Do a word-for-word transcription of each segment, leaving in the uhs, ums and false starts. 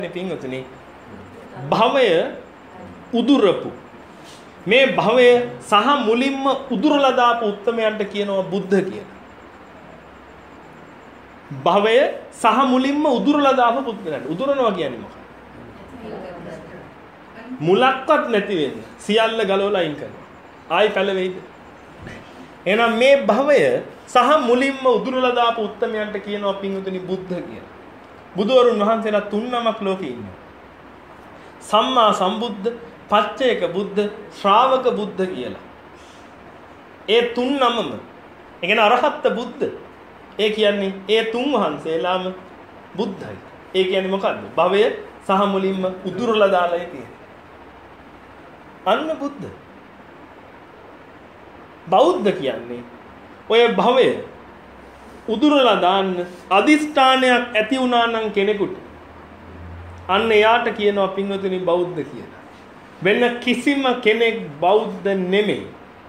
පින්වතුනි භවය උදුරපු මේ භවය සහ මුලින්ම උදුරලා දාපු උත්තමයන්ට කියනවා බුද්ධ කියලා. භවය සහ මුලින්ම උදුරලා දාපු පුද්ගලයන්ට උදුරනවා කියන්නේ මොකක්ද? මුලක්වත් නැති වෙන්න සියල්ල ගලවලා අයින් කරනවා. ආයි පැලවෙයිද? එහෙනම් මේ භවය සහ මුලින්ම උදුරලා දාපු උත්තමයන්ට කියනවා පින්වතුනි බුද්ධ කියලා. බුදුවරුන් වහන්සේලා තුන් නමක් ලෝකේ ඉන්නවා. සම්මා සම්බුද්ධ, පච්චේක බුද්ධ, ශ්‍රාවක බුද්ධ කියලා. ඒ තුන් නමම ඒ කියන්නේ අරහත් බුද්ධ. ඒ කියන්නේ ඒ තුන් වහන්සේලාම බුද්ධයි. ඒ කියන්නේ මොකද්ද? භවය සහ මුලින්ම උදුරලා දාලා තියෙන්නේ. අන්න බුද්ධ. බෞද්ධ කියන්නේ ඔය භවය උදුරලා දාන්න අදිෂ්ඨානයක් ඇති වුණා නම් කෙනෙකුට අන්න එයාට කියනවා පින්වතුනි බෞද්ධ කියලා. වෙන කිසිම කෙනෙක් බෞද්ධ නෙමෙයි.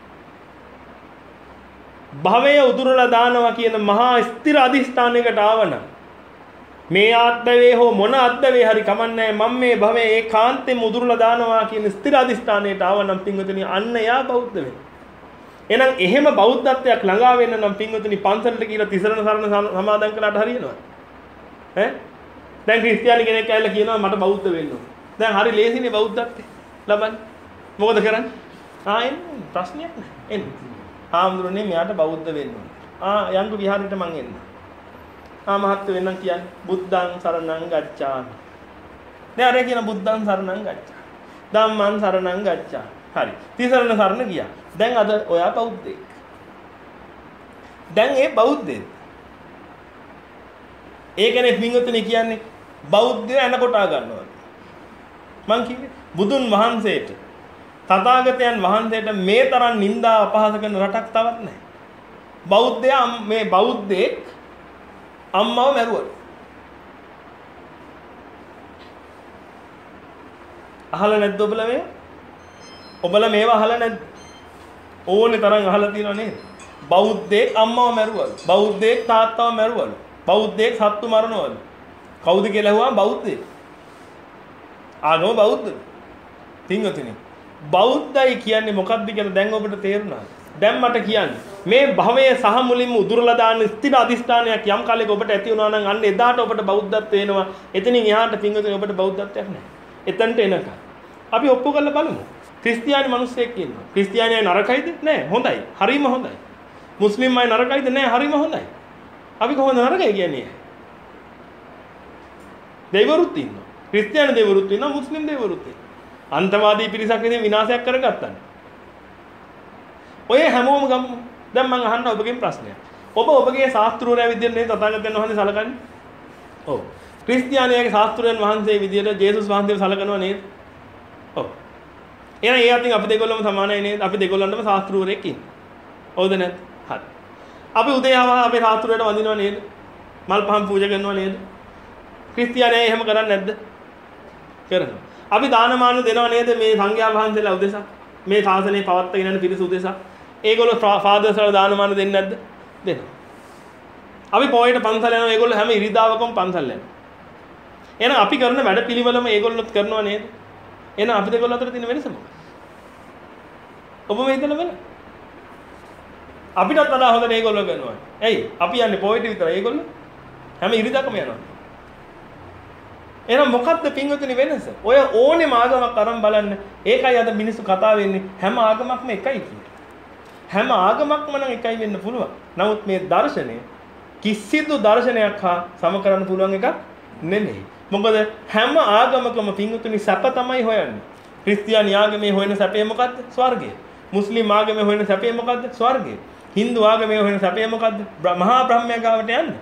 භවය උදුරලා දානවා කියන මහා ස්ථිර අදිෂ්ඨානයකට ආවනම් මේ ආත්මවේ හෝ මොන ආත්මවේ හරි කමන්නේ මම මේ භවයේ ඒකාන්තෙම උදුරලා දානවා කියන ස්ථිර අදිෂ්ඨානයට ආවනම් පින්වතුනි අන්න එයා බෞද්ධ වෙනවා. එහෙනම් එහෙම බෞද්ධත්වයක් ළඟා වෙන්න නම් පින්වතුනි පන්සලට කියලා තිසරණ සරණ සමාදන් කළාට හරියනවද? ඈ? දැන් ක්‍රිස්තියානි කෙනෙක් ඇවිල්ලා කියනවා මට බෞද්ධ වෙන්න ඕන. දැන් හරි ලේසිනේ බෞද්ධත්වය ලබන්න. මොකද කරන්නේ? ආ එන්නේ ප්‍රශ්නයක් නෑ. එන්නේ. ආම්ඳුරනේ මෙයාට බෞද්ධ වෙන්න ඕන. ආ යන්තු විහාරෙට මං එන්න. ආ මහත්තු වෙන්නම් කියන්නේ බුද්ධං සරණං ගච්ඡාමි. දැන් අර කියන බුද්ධං සරණං ගච්ඡා. ධම්මං සරණං ගච්ඡා. හරි. තිසරණ සරණ ගියා. දැන් අද ඔයා බෞද්ධයෙක්. දැන් ඒ බෞද්ධයෙක්. ඒ කෙනෙක් වින්ගතුනි කියන්නේ බෞද්ධය එන කොටා ගන්නවා. මං කිව්වේ බුදුන් වහන්සේට තථාගතයන් වහන්සේට මේ තරම් නිନ୍ଦා අපහාස කරන රටක් තවත් නැහැ. බෞද්ධයා මේ බෞද්ධයෙක් අම්මව මැරුවා. අහලා නැද්ද ඔබලා මේ? ඔබලා මේවා අහලා නැද්ද? ඕනේ තරම් අහලා තියෙනව නේද? බෞද්ධයෙක් අම්මව මැරුවලු. බෞද්ධයෙක් තාත්තව මැරුවලු. බෞද්ධයෙක් සත්තු මරනවලු. කවුද කියලා අහුවා බෞද්ධයෙක්. ආනෝ බෞද්ධ. පින්වතුනි බෞද්ධයි කියන්නේ මොකක්ද කියලා දැන් ඔබට තේරුණාද? දැන් මට කියන්න. මේ භවයේ සහ මුලින්ම උදුරලා දාන ස්ථිර අදිෂ්ඨානයක් යම් කාලයක ඔබට ඇති වුණා නම් අන්න එදාට ඔබට බෞද්ධත්ව වෙනවා. එතනින් එහාට පින්වතුනි ඔබට බෞද්ධත්වයක් නැහැ. එතනට එනකම් අපි ඔප්පු කරලා බලමු. ක්‍රිස්තියානි මිනිස්සෙක් ඉන්නවා. ක්‍රිස්තියානි අය නරකයිද? නෑ, හොඳයි. හරිම හොඳයි. මුස්ලිම් අය නරකයිද? නෑ, හරිම හොඳයි. අපි කොහොමද නරකයි කියන්නේ? දෙවිවරුත් ඉන්නවා. ක්‍රිස්තියානි දෙවිවරුත් ඉන්නවා, මුස්ලිම් දෙවිවරුත් ඉන්නවා. අන්තවාදී පිරිසක් විදිහට විනාශයක් කරගත්තා. ඔය හැමෝම ගමු. දැන් මම අහන්න ඔබගෙන් ප්‍රශ්නයක්. ඔබ ඔබගේ ශාස්ත්‍රූරයා විදිහට නේ තථාගතයන් වහන්සේ සලකන්නේ? ඔව්. ක්‍රිස්තියානියගේ ශාස්ත්‍රූරයන් වහන්සේ විදිහට ජේසුස් වහන්සේව සලකනවා නේද? ඔව්. එහෙනම් ඒ අතින් අපි දෙගොල්ලම සමානයි නේද? අපි දෙගොල්ලන්ටම ශාස්ත්‍රූරයෙක් ඉන්නේ. හවුද නැද්ද? හරි. අපි උදේ ආවම අපේ ශාස්ත්‍රූරයට වඳිනවා නේද? මල් පහන් පූජා කරනවා නේද? ක්‍රිස්තියානිය එහෙම කරන්නේ නැද්ද? කරනවා. අපි දානමාන දෙනවා නේද මේ සංඝයා වහන්සේලා උදෙසා? මේ ශාසනය පවත්වාගෙන යන පිරිස උදෙසා? ඒගොල්ලෝ ෆාදර්ස්ලා දානමාන දෙන්නේ නැද්ද? දෙනවා. අපි පොයට පන්සල් යනවා ඒගොල්ලෝ හැම ඉරිදාවකම පන්සල් යනවා. එහෙනම් අපි කරන වැඩ පිළිවෙලම ඒගොල්ලොත් කරනවා නේද? එහෙනම් අපි දෙගොල්ලෝ අතර තියෙන වෙනස මොකක්ද? ඔබ මේ හිතන වෙන? අපිටත් වඩා හොඳට ඒගොල්ලෝ කරනවා. ඇයි? අපි යන්නේ පොයට විතරයි. ඒගොල්ලෝ හැම ඉරිදාකම යනවා. එහෙනම් මොකද්ද පින්වතුනි වෙනස? ඔය ඕනෙම ආගමක් අරන් බලන්න. ඒකයි අද මිනිස්සු කතා වෙන්නේ හැම ආගමක්ම එකයි කියන්නේ. හැම ආගමක්ම නම් එකයි වෙන්න පුළුවන්. නමුත් මේ දර්ශනය කිසිදු දර්ශනයක් හා සම කරන්න පුළුවන් එකක් නෙමෙයි. මොකද හැම ආගමකම පින්වතුනි සැප තමයි හොයන්නේ. ක්‍රිස්තියානි ආගමේ හොයන සැපේ මොකද්ද? ස්වර්ගය. මුස්ලිම් ආගමේ හොයන සැපේ මොකද්ද? ස්වර්ගය. හින්දු ආගමේ හොයන සැපේ මොකද්ද? මහා බ්‍රහ්මයා ගාවට යන්න.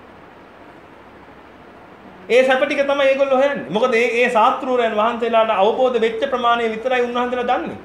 ඒ සැප ටික තමයි ඒගොල්ලෝ හොයන්නේ. මොකද ඒ ඒ ශාස්ත්‍රූරයන් වහන්සේලාට අවබෝධ වෙච්ච ප්‍රමාණය විතරයි උන්වහන්සේලා දන්නේ.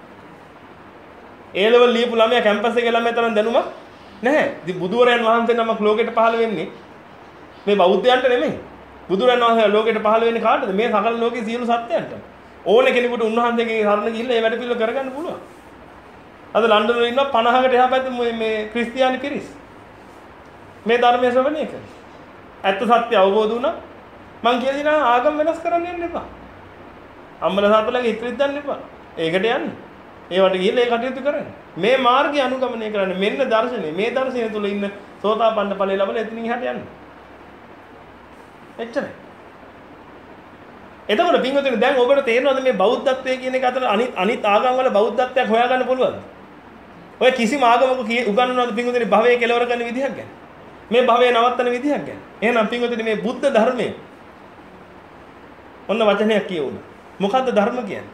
ඒ ලෙවල් ලියපු ළමයා කැම්පස් එකේ ළමයා තරම් දැනුමක් නැහැ. ඉතින් බුදුරයන් වහන්සේ නමක් ලෝකෙට පහළ වෙන්නේ මේ බෞද්ධයන්ට නෙමෙයි. බුදුරයන් වහන්සේ ලෝකෙට පහළ වෙන්නේ කාටද? මේ සකල ලෝකයේ සියලු සත්‍යයන්ට. ඕන කෙනෙකුට උන්වහන්සේගේ සරණ ගිහිල්ලා ඒ වැඩ පිළිවෙල කරගන්න පුළුවන්. අද ලන්ඩන් වල ඉන්නවා පනහකට එහා පැත්තේ මේ ක්‍රිස්තියානි පිරිස්. මේ ධර්මයේ ශ්‍රවණය කරනවා. ඇත්ත සත්‍ය අවබෝධ වුණා. මං කියලා දිනා ආගම වෙනස් කරන්න යන්න එපා. අම්මලා තාත්තලාගේ හිතෙත් දාන්න එපා. ඒකට යන්න. ඒවට ගිහිල්ලා ඒ කටයුතු කරන්න. මේ මාර්ගය අනුගමනය කරන්න. මෙන්න දර්ශනය. මේ දර්ශනය තුල ඉන්න සෝතාපන්න ඵලය ලබලා එතනින් එහාට යන්න. එච්චරයි. එතකොට පින්වතුනි දැන් ඔබට තේරෙනවද මේ බෞද්ධත්වයේ කියන එක අතර අනිත් අනිත් ආගම් වල බෞද්ධත්වයක් හොයාගන්න පුළුවන්ද? ඔය කිසිම ආගමක උගන්වනවද පින්වතුනි භවයේ කෙලවර කරන විදිහක් ගැන? මේ භවයේ නවත්තන විදිහක් ගැන? එහෙනම් පින්වතුනි මේ බුද්ධ ධර්මය ඔන්න වචනයක් කියවුණා. මොකද්ද ධර්ම කියන්නේ?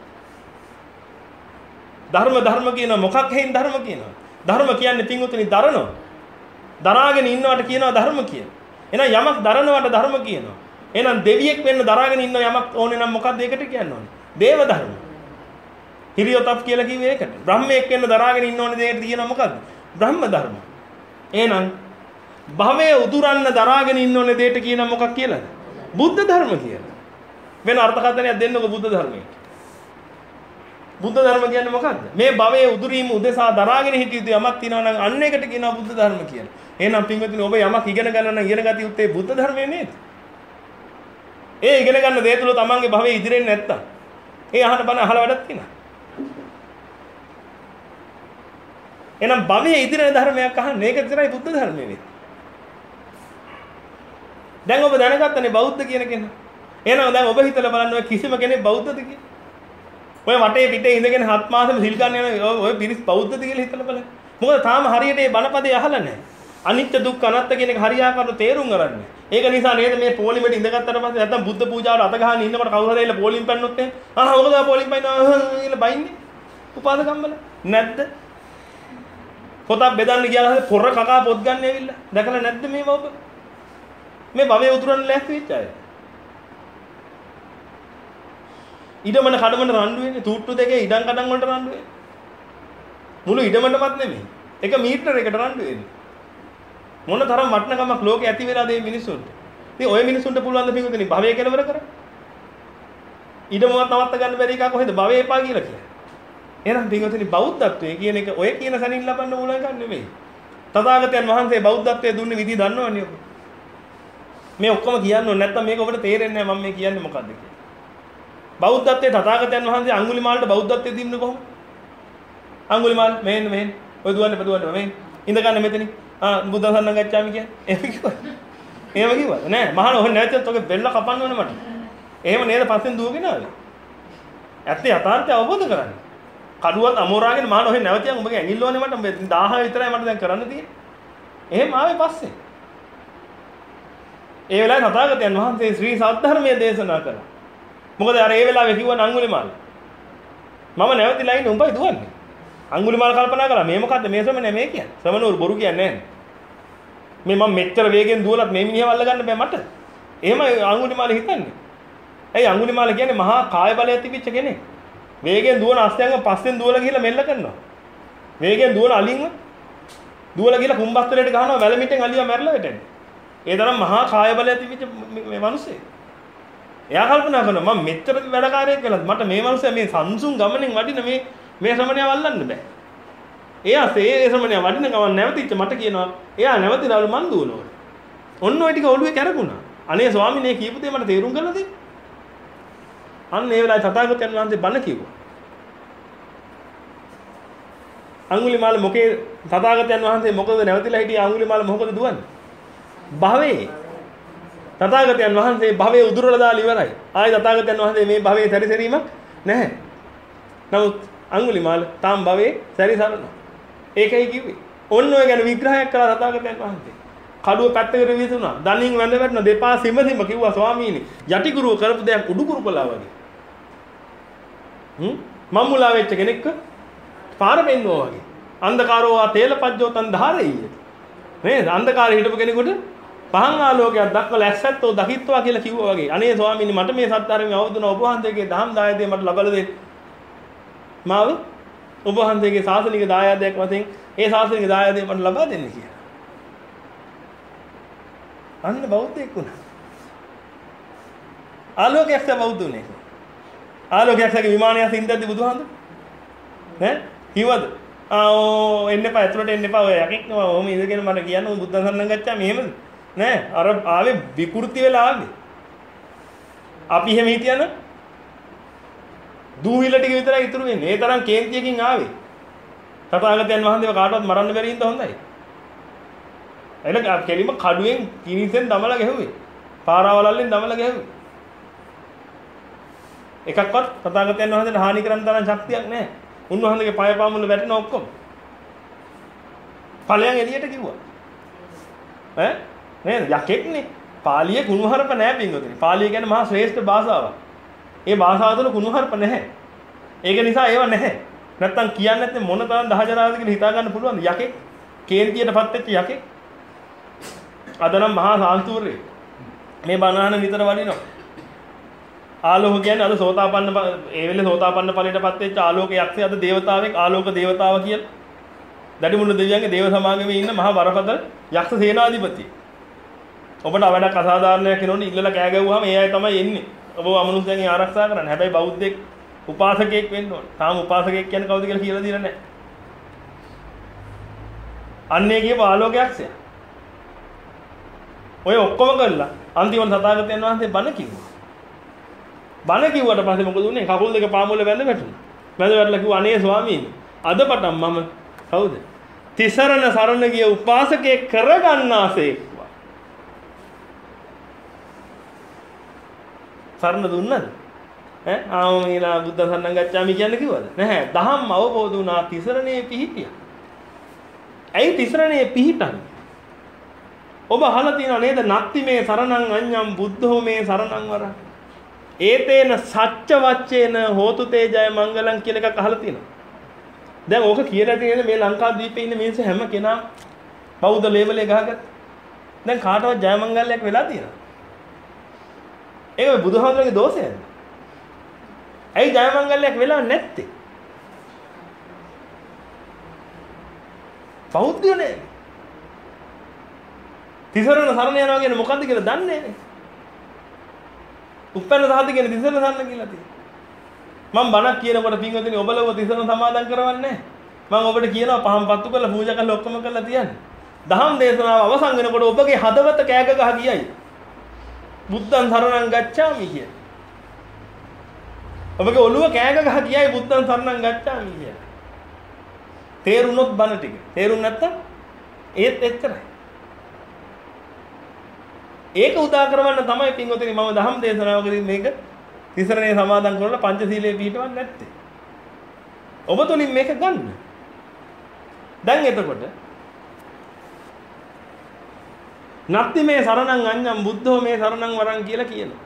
ධර්ම ධර්ම කියන මොකක් හේින් ධර්ම කියනවා? ධර්ම කියන්නේ පින්වතුනි දරනවා. දරාගෙන ඉන්නවට කියනවා ධර්ම කියලා. එහෙනම් යමක් දරනවට ධර්ම කියනවා. එහෙනම් දෙවියෙක් වෙන්න දරාගෙන ඉන්න යමක් ඕනේ නම් මොකක්ද ඒකට කියන්න ඕනේ? දේව ධර්ම. හිරියොතප් කියලා කිව්වේ ඒකට. බ්‍රහ්මයෙක් වෙන්න දරාගෙන ඉන්න ඕනේ දෙයකට කියනවා මොකද්ද? බ්‍රහ්ම ධර්ම. එහෙනම් භවයේ උදුරන්න දරාගෙන ඉන්න ඕනේ දෙයට කියනවා මොකක් කියලාද? බුද්ධ ධර්ම කියලා. වෙන අර්ථකථනයක් දෙන්නකො බුද්ධ ධර්මයට. බුද්ධ ධර්ම කියන්නේ මොකක්ද? මේ භවයේ උදුරීම උදෙසා දරාගෙන හිටිය යුතු යමක් තියෙනවා නම් අන්න ඒකට කියනවා බුද්ධ ධර්ම කියලා. එහෙනම් පින්වතුනි ඔබ යමක් ඉගෙන ගන්න නම් ඉගෙන ගත යුත්තේ බුද්ධ ධර්මයේ නේද? ඒ ඉගෙන ගන්න දේ තුල තමන්ගේ භවයේ ඉදිරියෙන් නැත්තම් ඒ අහන බණ අහලා වැඩක් තියෙනවා. එහෙනම් භවයේ ඉදිරියෙන් ධර්මයක් අහන්න ඒක විතරයි බුද්ධ ධර්මයේ වෙන්නේ. දැන් ඔබ දැනගත්තනේ බෞද්ධ කියන කෙනා. එහෙනම් දැන් ඔබ හිතලා බලන්න ඔය කිසිම කෙනෙක් බෞද්ධද කියලා. ඔය වටේ පිටේ ඉඳගෙන හත් මාසෙම සිල් ගන්න යන ඔය පිරිස් බෞද්ධද කියලා හිතලා බලන්න. මොකද තාම හරියට මේ බණපදේ අහලා නැහැ. අනිත්‍ය දුක්ඛ අනාත්ම කියන එක හරියාකාරව තේරුම් ගන්න. ඒක නිසා නේද මේ පොලිමෙට ඉඳගත්තට පස්සේ නැත්තම් බුද්ධ පූජාවට අත ගහන ඉන්නකොට කවුරු හරි එලා පොලිම් පැන්නොත් එහෙනම් ආ මොකද පොලිම් පැන්නා කියලා බයින්නේ. උපාසකම්මල නැද්ද? පොතක් බෙදන්න ගියාම පොර කකා පොත් ගන්න ඇවිල්ලා. දැකලා නැද්ද මේව ඔබ? මේ භවයේ උතුරන්න ලෑස්ති වෙච්ච අය. ඉඩමන කඩමන රණ්ඩු වෙන්නේ තූට්ටු දෙකේ ඉඩම් කඩම් වලට රණ්ඩු වෙන්නේ. මුළු ඉඩමටවත් නෙමෙයි. එක මීටර එකට රණ්ඩු වෙන්නේ. මොන තරම් වටිනකමක් ලෝකේ ඇති වෙලාද මේ මිනිස්සුන්ට. ඉතින් ඔය මිනිස්සුන්ට පුළුවන් ද පිටුදිනේ භවයේ කෙලවර කරන්න. ඉඩමවත් නවත්ත ගන්න බැරි එකක් කොහෙද භවයේ එපා කියලා කියන්නේ. එහෙනම් පිටුදිනේ බෞද්ධත්වයේ කියන එක ඔය කියන සැනින් ලබන්න ඕන එකක් නෙමෙයි. තථාගතයන් වහන්සේ බෞද්ධත්වයේ දුන්නේ විදි දන්නවනේ ඔබ. මේ ඔක්කොම කියන්නේ නැත්තම් මේක ඔබට තේරෙන්නේ නැහැ මම මේ කියන්නේ මොකද්ද කියලා. බෞද්ධත්වයේ තථාගතයන් වහන්සේ අඟුලිමාලට බෞද්ධත්වයේ දීන්නේ කොහොමද? අඟුලිමාල මෙහෙන්න මෙහෙන්න. ඔය දුවන්න පදුවන්න මෙහෙන්න. ඉඳ ගන්න මෙතනින්. ආ බුද්ධ සරණ ගච්ඡාමි කියන්නේ. එහෙම කිව්වද? එහෙම කිව්වද? නෑ. මහාන ඔහෙ නැවතත් ඔගේ බෙල්ල කපන්න ඕනේ මට. එහෙම නේද පස්සෙන් දුවගෙන ආවේ. ඇත්තේ යථාර්ථය අවබෝධ කරගන්න. කඩුවත් අමෝරාගෙන මහාන ඔහෙ නැවතියන් උඹගේ ඇඟිල්ල ඕනේ මට දහය විතරයි මට දැන් කරන්න තියෙන්නේ. එහෙම ආවේ පස්සේ. ඒ වෙලාවේ තථාගතයන් වහන්සේ ශ්‍රී සද්ධර්මයේ දේශනා කළා. මොකද අර ඒ වෙලාවේ කිව්වන අඟුලිමාල. මම නැවතිලා ඉන්නේ උඹයි දුවන්නේ. අඟුලිමාල කල්පනා කළා මේ මොකද්ද මේ ශ්‍රමණේ මේ කියන්නේ. ශ්‍රමණවරු බොරු කියන්නේ නැහැ. මේ මම මෙච්චර වේගෙන් දුවලත් මේ මිනිහව අල්ල ගන්න බෑ මට. එහෙමයි අඟුලිමාල හිතන්නේ. ඇයි අඟුලිමාල කියන්නේ මහා කාය බලය තිබිච්ච කෙනෙක්. වේගෙන් දුවන අස්යන්ව පස්සෙන් දුවලා ගිහලා මෙල්ල කරනවා. වේගෙන් දුවන අලින්ව දුවලා ගිහලා කුම්බස්තරයට ගහනවා වැලමිටෙන් අලියා මැරලා වැටෙනවා. ඒ තරම් මහා කාය බලය තිබිච්ච මේ මිනිස්සේ. එයා කල්පනා කරනවා මම මෙච්චර වැඩකාරයෙක් වෙලත් මට මේ මිනිස්සයා මේ සංසුන් ගමනෙන් වඩින මේ මේ ශ්‍රමණයා වල්ලන්න බෑ. එයා ඒ ශ්‍රමණයා වඩින ගමන් නැවතිච්ච මට කියනවා එයා නැවතිලාලු මන් දුවනවා. ඔන්න ඔය ටික ඔළුවේ කැරකුණා. අනේ ස්වාමිනේ කියපු දේ මට තේරුම් ගන්න දෙන්න. අන්න ඒ වෙලාවේ තථාගතයන් වහන්සේ බණ කිව්වා. අඟුලිමාල මොකේ තථාගතයන් වහන්සේ මොකද නැවතිලා හිටියේ අඟුලිමාල මොකද දුවන්නේ? භවයේ තථාගතයන් වහන්සේ භවයේ උදුරලා දාලා ඉවරයි. ආයි තථාගතයන් වහන්සේ මේ භවයේ සැරිසැරීමක් නැහැ. නමුත් අඟුලිමාල තාම භවයේ සැරිසරනවා. ඒකයි කිව්වේ. ඔන්න ඔය ගැන විග්‍රහයක් කළා තථාගතයන් වහන්සේ. කඩුව පැත්තකට විසුණා. දණින් වැඳ වැටෙන දෙපා සිම සිම කිව්වා ස්වාමීනි යටි ගුරුව කරපු දෙයක් උඩු ගුරු කළා වගේ. හ්ම් මම්මුලා වෙච්ච කෙනෙක්ව පාර පෙන්නවා වගේ. අන්ධකාරෝ ආ තේලපජ්ජෝ තන් ධාරෙයි. නේද? අන්ධකාරේ හිටපු කෙනෙකුට පහන් ආලෝකයක් දක්වලා ඇස්සැත්තෝ දකිත්වා කියලා කිව්වා වගේ. අනේ ස්වාමීනි මට මේ සත්‍තරමේ අවුදුන ඔබ වහන්සේගේ දහම් දායදේ මට ලබලා දෙන්න. මාව ඔබ වහන්සේගේ ශාසනික දායාදයක් වශයෙන් ඒ ශාසනික දායාදේ මට ලබා දෙන්න කියලා. අන්න බෞද්ධයෙක් වුණා. ආලෝකයක් ස බෞද්ධුනේ. ආලෝකයක් සගේ විමානය සින්දද්දි බුදුහාමුදුර ඈ කිව්වද? ආ ඕ එන්න එපා ඇතුළට එන්න එපා ඔය යකෙක් නෝ ඔහොම ඉඳගෙන මට කියන්න බුද්ධ සරණ ගච්ඡා මෙහෙමද? නෑ අර ආවේ විකෘති වෙලා ආවේ. අපි එහෙම හිටියන දූවිල ටික විතරයි ඉතුරු වෙන්නේ. ඒ තරම් කේන්තියකින් ආවේ. තථාගතයන් වහන්සේව කාටවත් මරන්න බැරි ඉඳ හොඳයි. එල කෙලිම කඩුවෙන් කිනිසෙන් දමලා ගැහුවේ. පාරාවලල්ලෙන් දමලා ගැහුවේ. එකක්වත් තථාගතයන් වහන්සේට හානි කරන්න තරම් ශක්තියක් නැහැ. උන්වහන්සේගේ පය පාමුල වැටෙන ඔක්කොම. ඵලයන් එළියට කිව්වා. ඈ නේද? යකෙක්නේ. පාලියේ කුණුහරුප නැහැ පින්වතුනි. පාලිය කියන්නේ මහා ශ්‍රේෂ්ඨ භාෂාවක්. ඒ භාෂාව තුළ කුණුහරුප නැහැ. ඒක නිසා ඒව නැහැ. නැත්තම් කියන්නේ නැත්නම් මොන තරම් දහජරාවද කියලා හිතා ගන්න පුළුවන්ද? යකෙක් කේන්තියටපත් වෙච්ච යකෙක්. අද නම් මහා සාන්තුර්යය. මේ බණහන නිතර වඩිනවා. ආලෝක කියන්නේ අද සෝතාපන්න ඒ වෙලේ සෝතාපන්න ඵලයටපත් වෙච්ච ආලෝක යක්ෂය අද දේවතාවෙක් ආලෝක දේවතාව කියලා. දඩිමුණු දෙවියන්ගේ දේව සමාගමේ ඉන්න මහා වරපතල යක්ෂ සේනාධිපති. ඔබට අවඩක් අසාධාරණයක් වෙනෝනේ ඉල්ලලා කෑ ගැව්වහම ඒ අය තමයි එන්නේ. ඔබ අමනුෂ්‍යයන්ගේ ආරක්ෂා කරන්න. හැබැයි බෞද්ධෙක් උපාසකයෙක් වෙන්න ඕනේ. තාම උපාසකයෙක් කියන්නේ කවුද කියලා කියලා දීලා නැහැ. අන්නේ කියපු ආලෝක යක්ෂය. ඔය ඔක්කොම කළා අන්තිමට තථාගතයන් වහන්සේ බණ කිව්වා. බණ කිව්වට පස්සේ මොකද උනේ? කකුල් දෙක පාමුල වැඳ වැටුණා. වැඳ වැටලා කිව්වා අනේ ස්වාමීනි අද පටන් මම කවුද? තිසරණ සරණ ගිය උපාසකයෙක් කරගන්නාසේක්වා. සරණ දුන්නද? ඈ ආම මීලා බුද්ධ සරණං ගච්ඡාමි කියන්නේ කිව්වද? නැහැ. දහම් අවබෝධ වුණා තිසරණේ පිහිටියා. ඇයි තිසරණේ පිහිටන්නේ? ඔබ අහලා තියෙනව නේද? නත්ති මේ සරණං අඤ්ඤං බුද්ධෝ මේ සරණං වර. ඒතේන සච්ච වච්චේන හෝතු තේ ජය මංගලං කියලා එකක් අහලා තියෙනවා. දැන් ඕක කියලා තියෙන්නේ මේ ලංකාද්වීපේ ඉන්න මිනිස්සු හැම කෙනා බෞද්ධ ලේබල් එක ගහගත්තා. දැන් කාටවත් ජය මංගල්‍යයක් වෙලා තියෙනවා. ඒක බුදුහාමුදුරගේ දෝෂයද? ඇයි ජය මංගල්‍යයක් වෙලා නැත්තේ? බෞද්ධයෝ නේ. තිසරණ සරණ යනවා කියන්නේ මොකද්ද කියලා දන්නේ නැහැ. උපැන්න සාධි කියන්නේ තිසරණ සරණ කියලා තියෙනවා. මම බණක් කියනකොට පින්වතුනි ඔබලව තිසරණ සමාදන් කරවන්නේ නැහැ. මම ඔබට කියනවා පහන් පත්තු කරලා පූජා කරලා ඔක්කොම කරලා තියන්න. දහම් දේශනාව අවසන් වෙනකොට ඔබගේ හදවත කෑග ගහ කියයි. බුද්ධං සරණං ගච්ඡාමි කිය. ඔබගේ ඔළුව කෑග ගහ කියයි බුද්ධං සරණං ගච්ඡාමි කිය. තේරුණොත් බණ ටික. තේරුම් නැත්තම් ඒත් එච්චරයි. ඒක උදා කරවන්න තමයි පින්වතුනි මම දහම් දේශනාවකදී මේක තිසරණේ සමාදන් කරලා පංචශීලයේ පිළිපදවන්නේ නැත්තේ. ඔබ තුලින් මේක ගන්න. දැන් එතකොට නත්ති මේ සරණං අඤ්ඤං බුද්ධෝ මේ සරණං වරං කියලා කියනවා.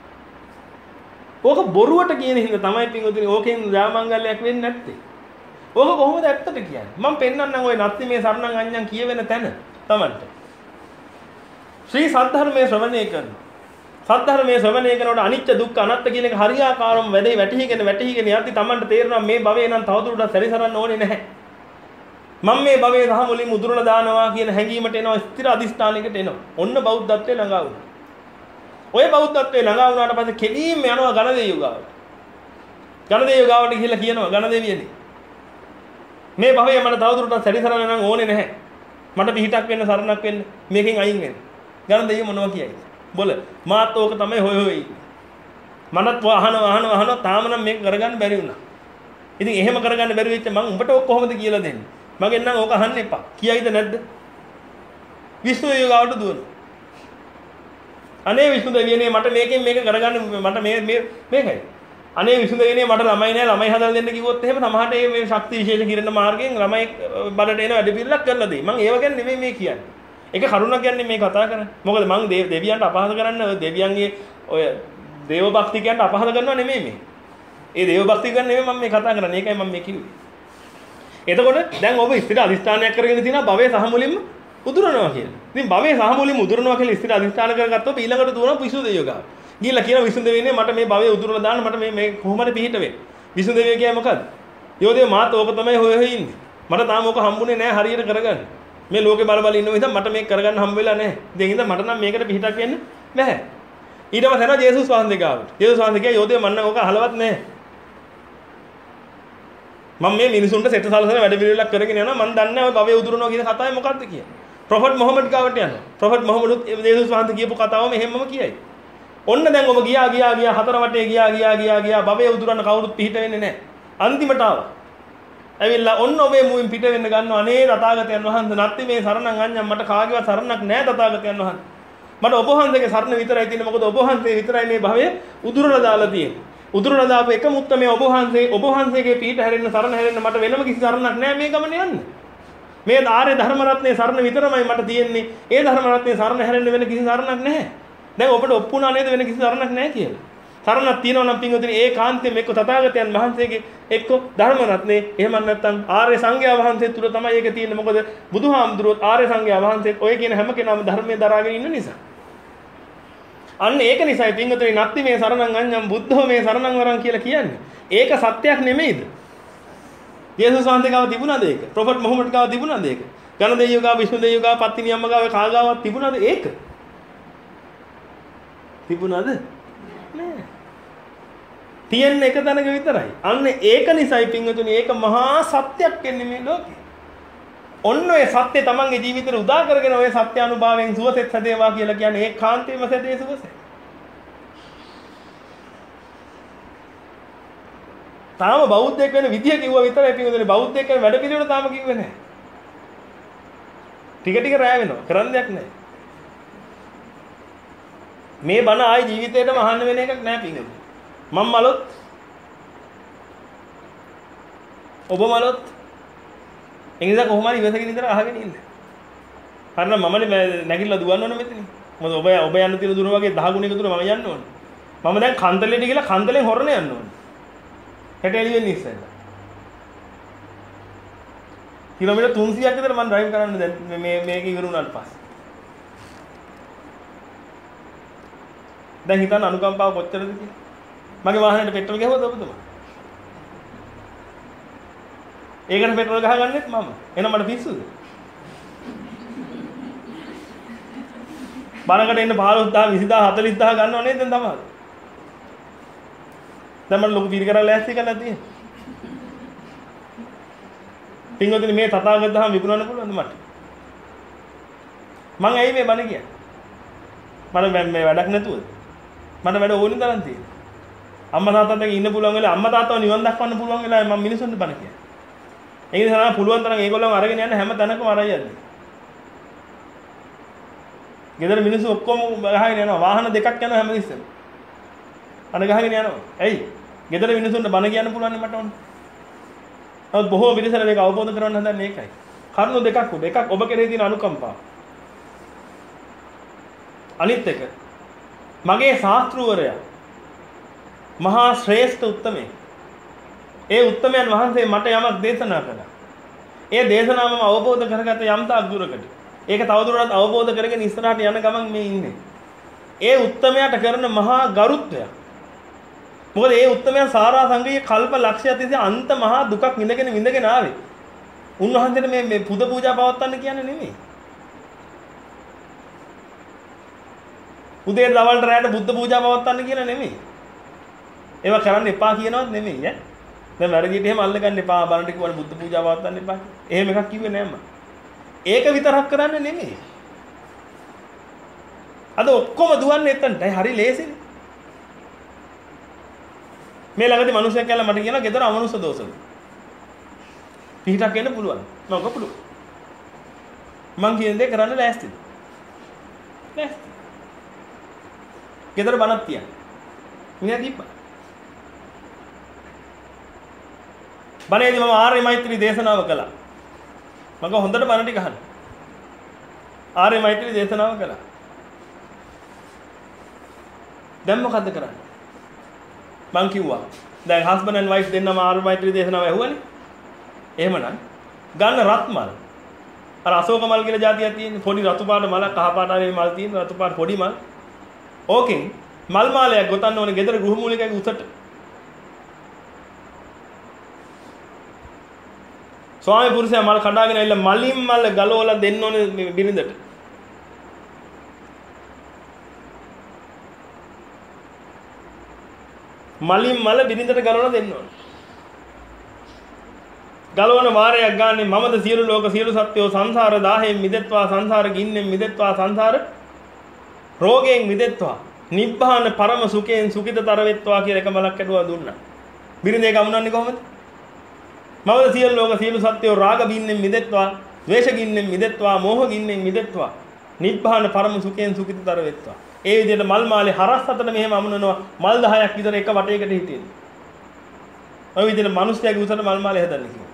ඕක බොරුවට කියන හින්දා තමයි පින්වතුනි ඕකෙන් ජයමංගල්‍යයක් වෙන්නේ නැත්තේ. ඕක කොහොමද ඇත්තට කියන්නේ? මම පෙන්නන්නම් ওই නත්ති මේ සරණං අඤ්ඤං කියවෙන තැන තමන්ට. ශ්‍රී සද්ධර්මයේ ශ්‍රවණය කරනවා. සද්ධර්මයේ ශ්‍රවණය කරනකොට අනිත්‍ය දුක්ඛ අනාත්ම කියන එක හරියාකාරව වැඩේ වැටහිගෙන වැටහිගෙන යද්දි තමන්ට තේරෙනවා මේ භවයේ නම් තවදුරටත් සැරිසරන්න ඕනේ නැහැ. මම මේ භවයේ රහ මුලින් මුදුරලා දානවා කියන හැඟීමට එනවා ස්ථිර අදිස්ථානයකට එනවා. ඔන්න බෞද්ධත්වයේ ළඟා වුණා. ඔය බෞද්ධත්වයේ ළඟා වුණාට පස්සේ කෙලින්ම යනවා ගණදේවියෝ ගාවට. ගණදේවියෝ ගාවට ගිහිල්ලා කියනවා ගණදේවියනි මේ භවයේ මට තවදුරටත් සැරිසරන්න නම් ඕනේ නැහැ. මට පිහිටක් වෙන්න සරණක් වෙන්න මේකෙන් අයින් වෙන්න. ගණදේවියෝ මොනවා කියයිද? බොල මාත් ඕක තමයි හොය හොය ඉන්නේ. මනත් වහනවා වහනවා වහනවා තාම නම් මේක කරගන්න බැරි වුණා. ඉතින් එහෙම කරගන්න බැරි වෙච්ච මම උඹට ඔක කොහොමද කියලා දෙන්නේ? මගෙන් නම් ඕක අහන්න එපා. කියයිද නැද්ද? විష్ණු යෝගාවට දුවන. අනේ විෂ්ණු දෙවියනේ මට මේකෙන් මේක කරගන්න මට මේ මේ මේකයි. අනේ විෂ්ණු දෙවියනේ මට ළමයි නෑ ළමයි හදලා දෙන්න කිව්වොත් එහෙම සමහරට මේ මේ ශක්ති විශේෂ කිරණ මාර්ගයෙන් ළමයි බඩට එන වැඩ පිළිලක් කරලා දෙයි. මම ඒව ගැන නෙමෙයි මේ කියන්නේ. ඒක කරුණක් කියන්නේ මේ කතා කරන්නේ. මොකද මං දෙවියන්ට අපහාස කරන්න ඔය දෙවියන්ගේ ඔය දේව භක්තිකයන්ට අපහාස කරනවා නෙමෙයි මේ. ඒ දේව භක්තික ගැන නෙමෙයි මම මේ කතා කරන්නේ. ඒකයි මම මේ කිව්වේ. එතකොට දැන් ඔබ ස්ථිර අධිෂ්ඨානයක් කරගෙන තියෙනවා භවයේ සහ මුලින්ම උදුරනවා කියලා. ඉතින් භවයේ සහ මුලින්ම උදුරනවා කියලා ස්ථිර අධිෂ්ඨාන කරගත්තොත් ඊළඟට දුවනවා විසු දෙවියෝ ගාව. ගිහිල්ලා කියනවා විසු දෙවියනේ මට මේ භවයේ උදුරලා දාන්න මට මේ මේ කොහොමද පිහිට වෙන්නේ? විසු දෙවියෝ කියන්නේ මොකද්ද? යෝධේ මාත් ඕක තමයි හොය හොය ඉන්නේ. මට තාම ඕක හම්බුනේ නැහැ හරියට කරගන්න. මේ ලෝකේ බල බල ඉන්න නිසා මට මේක කරගන්න හම්බ වෙලා නැහැ. ඉතින් ඉතින් මට නම් මේකට පිහිටක් වෙන්න බැහැ. ඊට පස්සේ යනවා ජේසුස් වහන්සේ ගාවට. ජේසුස් වහන්සේ කිය යෝධේ මන්න ඕක අහලවත් නැහැ. මම මේ මිනිසුන්ට සෙට සලසන වැඩ පිළිවෙලක් කරගෙන යනවා මම දන්නේ නැහැ ඔය භවයේ උදුරනවා කියන කතාවේ මොකද්ද කියන්නේ. ප්‍රොෆෙට් මොහමඩ් ගාවට යනවා. ප්‍රොෆෙට් මොහමඩ් ජේසුස් වහන්සේ කියපු කතාවම එහෙමම කියයි. ඔන්න දැන් ඔබ ගියා ගියා ගියා හතර වටේ ගියා ගියා ගියා ගියා බබේ උදුරන්න කවුරුත් පිට වෙන්නේ නැහැ. අන්තිමට ආවා. ඇවිල්ලා ඔන්න ඔබේ මුවින් පිට වෙන්න ගන්නවා. අනේ තථාගතයන් වහන්සේ නැත්ති මේ සරණං අඤ්ඤම් මට කාගේවත් සරණක් නැහැ තථාගතයන් වහන්සේ. මට ඔබ වහන්සේගේ සරණ විතරයි තියෙන්නේ. මොකද ඔබ වහන්සේ විතරයි මේ භවයේ උදුරලා දාලා තියෙන්නේ. උදුරලා දාපු එක මුත්තමේ ඔබ වහන්සේ ඔබ වහන්සේගේ පීඨ හැරෙන්න සරණ හැරෙන්න මට වෙනම කිසි සරණක් නැහැ මේ ගමන යන්න. මේ ආර්ය ධර්ම රත්නයේ සරණ විතරමයි මට තියෙන්නේ. ඒ ධර්ම රත්නයේ සරණ හැරෙන්න වෙන කිසි සරණක් නැහැ. දැන් ඔබට ඔප්පුණා නේද වෙන කිසි සරණක් නැහැ කියලා. සරණක් තියෙනවා නම් පින්වතුනි ඒ කාන්තයෙන් එක්ක තථාගතයන් වහන්සේගේ එක්ක ධර්ම රත්නේ එහෙම නැත්නම් ආර්ය සංඝයා වහන්සේ තුල තමයි ඒක තියෙන්නේ. මොකද බුදුහාමුදුරුවෝ ආර්ය සංඝයා වහන්සේ ඔය කියන හැම කෙනාම ධර්මයේ දරාගෙන ඉන්න නිසා. අන්න ඒක නිසායි පින්වතුනි නැත්ති මේ සරණං අඤ්ඤම් බුද්ධෝ මේ සරණං වරං කියලා කියන්නේ. ඒක සත්‍යයක් නෙමෙයිද? යේසුස් වහන්සේ ගාව තිබුණාද ඒක? ප්‍රොෆට් මොහමඩ් ගාව තිබුණාද ඒක? ගණ දෙවියෝ ගාව විෂ්ණු දෙවියෝ ගාව පත්තිනි අම්ම ගාව කාගාවක් තිබුණාද ඒක? තිබුණාද? නෑ. තියෙන්නේ එක තැනක විතරයි. අන්න ඒක නිසායි පින්වතුනි ඒක මහා සත්‍යයක් වෙන්නේ මේ ලෝකේ. ඔන්න ඔය සත්‍ය තමන්ගේ ජීවිතේ උදා කරගෙන ඔය සත්‍ය අනුභවයෙන් සුවසෙත් සදේවා කියලා කියන්නේ ඒ කාන්තේම සදේ සුවසේ. තාම බෞද්ධයෙක් වෙන විදිය කිව්වා විතරයි පින්වතුනි බෞද්ධයෙක් වෙන වැඩ පිළිවෙල තාම කිව්වේ නැහැ. ටික ටික රැ වෙනවා. කරන්න දෙයක් නැහැ. මේ බණ ආයි ජීවිතේටම අහන්න වෙන එකක් නෑ පින්වතුනි. මම මලොත් ඔබ මලොත් එනිසා කොහොම හරි ඉවසගෙන ඉඳලා අහගෙන ඉන්න. හරිනම් මමනේ නැගිටලා දුවන්න ඕන මෙතන. මොකද ඔබ ඔබ යන්න තියෙන දුර වගේ දහ ගුණයක දුර මම යන්න ඕනේ. මම දැන් කන්තලෙට ගිහලා කන්තලෙන් හොරණ යන්න ඕනේ. හෙට එළි වෙන්න ඉස්සෙල්ලා. කිලෝමීටර් තුන්සීයක් විතර මම ඩ්‍රයිව් කරන්න දැන් මේ මේක ඉවර වුණාට පස්සේ. දැන් හිතන්න අනුකම්පාව කොච්චරද කියලා. මගේ වාහනේට පෙට්‍රල් ගහුවද ඔබතුමා? ඒකට පෙට්‍රල් ගහගන්නෙත් මම. එහෙනම් මට පිස්සුද? බණකට එන්න පහළොස් දහස් විසි දහස් හතළිස් දහස් ගන්නව නේද දැන් තමයි. දැන් මට ලොකු පිරි කරලා ලෑස්ති කරලා තියෙන්නේ. පින්වතුනි මේ තථාගත දහම විකුණන්න පුළුවන්ද මට? මං ඇයි මේ බණ කියන්නේ? මට මේ වැඩක් නැතුවද? මට වැඩ ඕනින් තරම් තියෙනවා. අම්මා තාත්තත් එක්ක ඉන්න පුළුවන් වෙලාව අම්මා තාත්තව නිවන් දක්වන්න පුළුවන් වෙලාව මම මිනිසුන්ට බණ කියන්නේ. ඒ නිසා නම් පුළුවන් තරම් ඒගොල්ලෝ අරගෙන යන්න හැම තැනකම අරයි යන්නේ. ගෙදර මිනිස්සු ඔක්කොම ගහගෙන යනවා. වාහන දෙකක් යනවා හැමතිස්සෙම. අර ගහගෙන යනවා. ඇයි? ගෙදර මිනිස්සුන්ට බණ කියන්න පුළුවන් මට ඕන. නමුත් බොහෝ පිරිසට මේක අවබෝධ කරගන්න හදන්නේ ඒකයි. කරුණු දෙකක් උඩ. එකක් ඔබ කෙරෙහි තියෙන අනුකම්පාව. අනිත් එක මගේ ශාස්ත්‍රූවරයා මහා ශ්‍රේෂ්ඨ උත්තමේ. ඒ උත්තමයන් වහන්සේ මට යමක් දේශනා කළා. ඒ දේශනාව මම අවබෝධ කරගත්ත යම් තාක් දුරකට. ඒක තවදුරටත් අවබෝධ කරගෙන ඉස්සරහට යන ගමන් මේ ඉන්නේ. ඒ උත්තමයාට කරන මහා ගරුත්වය. මොකද ඒ උත්තමයන් සාරා සංගයේ කල්ප ලක්ෂය තිස්සේ අන්ත මහා දුකක් විඳගෙන විඳගෙන ආවේ. උන්වහන්සේට මේ මේ පුද පූජා පවත්වන්න කියන්නේ නෙමෙයි. උදේ දවල්ට රැයට බුද්ධ පූජා පවත්වන්න කියලා නෙමෙයි. ඒවා කරන්න එපා කියනවත් නෙමෙයි ඈ. දැන් වැරදියට එහෙම අල්ලගන්න එපා බලන්න කිව්වනේ බුද්ධ පූජා පවත්වන්න එපා කියලා. එහෙම එකක් කිව්වේ නෑ මම. ඒක විතරක් කරන්න නෙමෙයි. අද ඔක්කොම දුවන්නේ එතනටයි හරි ලේසිනේ. මේ ළඟදී මිනිස්සෙක් කියලා මට කියනවා ගෙදර අමනුෂ්‍ය දෝෂද. පිටක් එන්න පුළුවන්. මම කපුළු. මං කියන දේ කරන්න ලෑස්තිද? ලෑස්ති. ගෙදර බණක් තියන්න. මිනිහා දීප්පා. බණේදී මම ආර්ය මෛත්‍රී දේශනාව කළා. මම හොඳට බණ ටික අහන්න. ආර්ය මෛත්‍රී දේශනාව කළා. දැන් මොකද්ද කරන්නේ? මං කිව්වා දැන් හස්බන්ඩ් ඇන්ඩ් වයිෆ් දෙන්නම ආර්ය මෛත්‍රී දේශනාව ඇහුවනේ. එහෙමනම් ගන්න රත් මල්. අර අශෝක මල් කියලා જાතියක් තියෙන්නේ. පොඩි රතු පාට මල, කහ පාට ආරේ මල් තියෙන රතු පාට පොඩි මල්. ඕකෙන් මල් මාලයක් ගොතන්න ඕනේ ගෙදර ගෘහ මූලිකගේ උසට. ස්වාමි පුරුෂයා මල් කඩාගෙන ඇවිල්ලා මලින් මල් ගලවලා දෙන්න ඕනේ බිරිඳට. මලින් මල බිරිඳට ගලවලා දෙන්න ඕනේ. ගලවන වාරයක් ගානේ මමද සියලු ලෝක සියලු සත්වෝ සංසාර දාහයෙන් මිදෙත්වා සංසාර ගින්නෙන් මිදෙත්වා සංසාර රෝගයෙන් මිදෙත්වා නිබ්බාන පරම සුඛයෙන් සුඛිතතර වෙත්වා කියලා එක මලක් ඇදුවා දුන්නා. බිරිඳේ ගමුනන්නේ කොහොමද? මවද සියලු ලෝක සියලු සත්‍යෝ රාග ගින්නෙන් මිදෙත්වා, ද්වේෂ ගින්නෙන් මිදෙත්වා, මෝහ ගින්නෙන් මිදෙත්වා. නිබ්බාන පරම සුඛයෙන් සුඛිතතර වෙත්වා. ඒ විදිහට මල් මාලේ හරස් හතට මෙහෙම අමුණනවා මල් දහයක් විතර එක වටයකට හිටියේ. ඔය විදිහට මිනිස්යාගේ උසට මල් මාලේ හදන්න කිව්වා.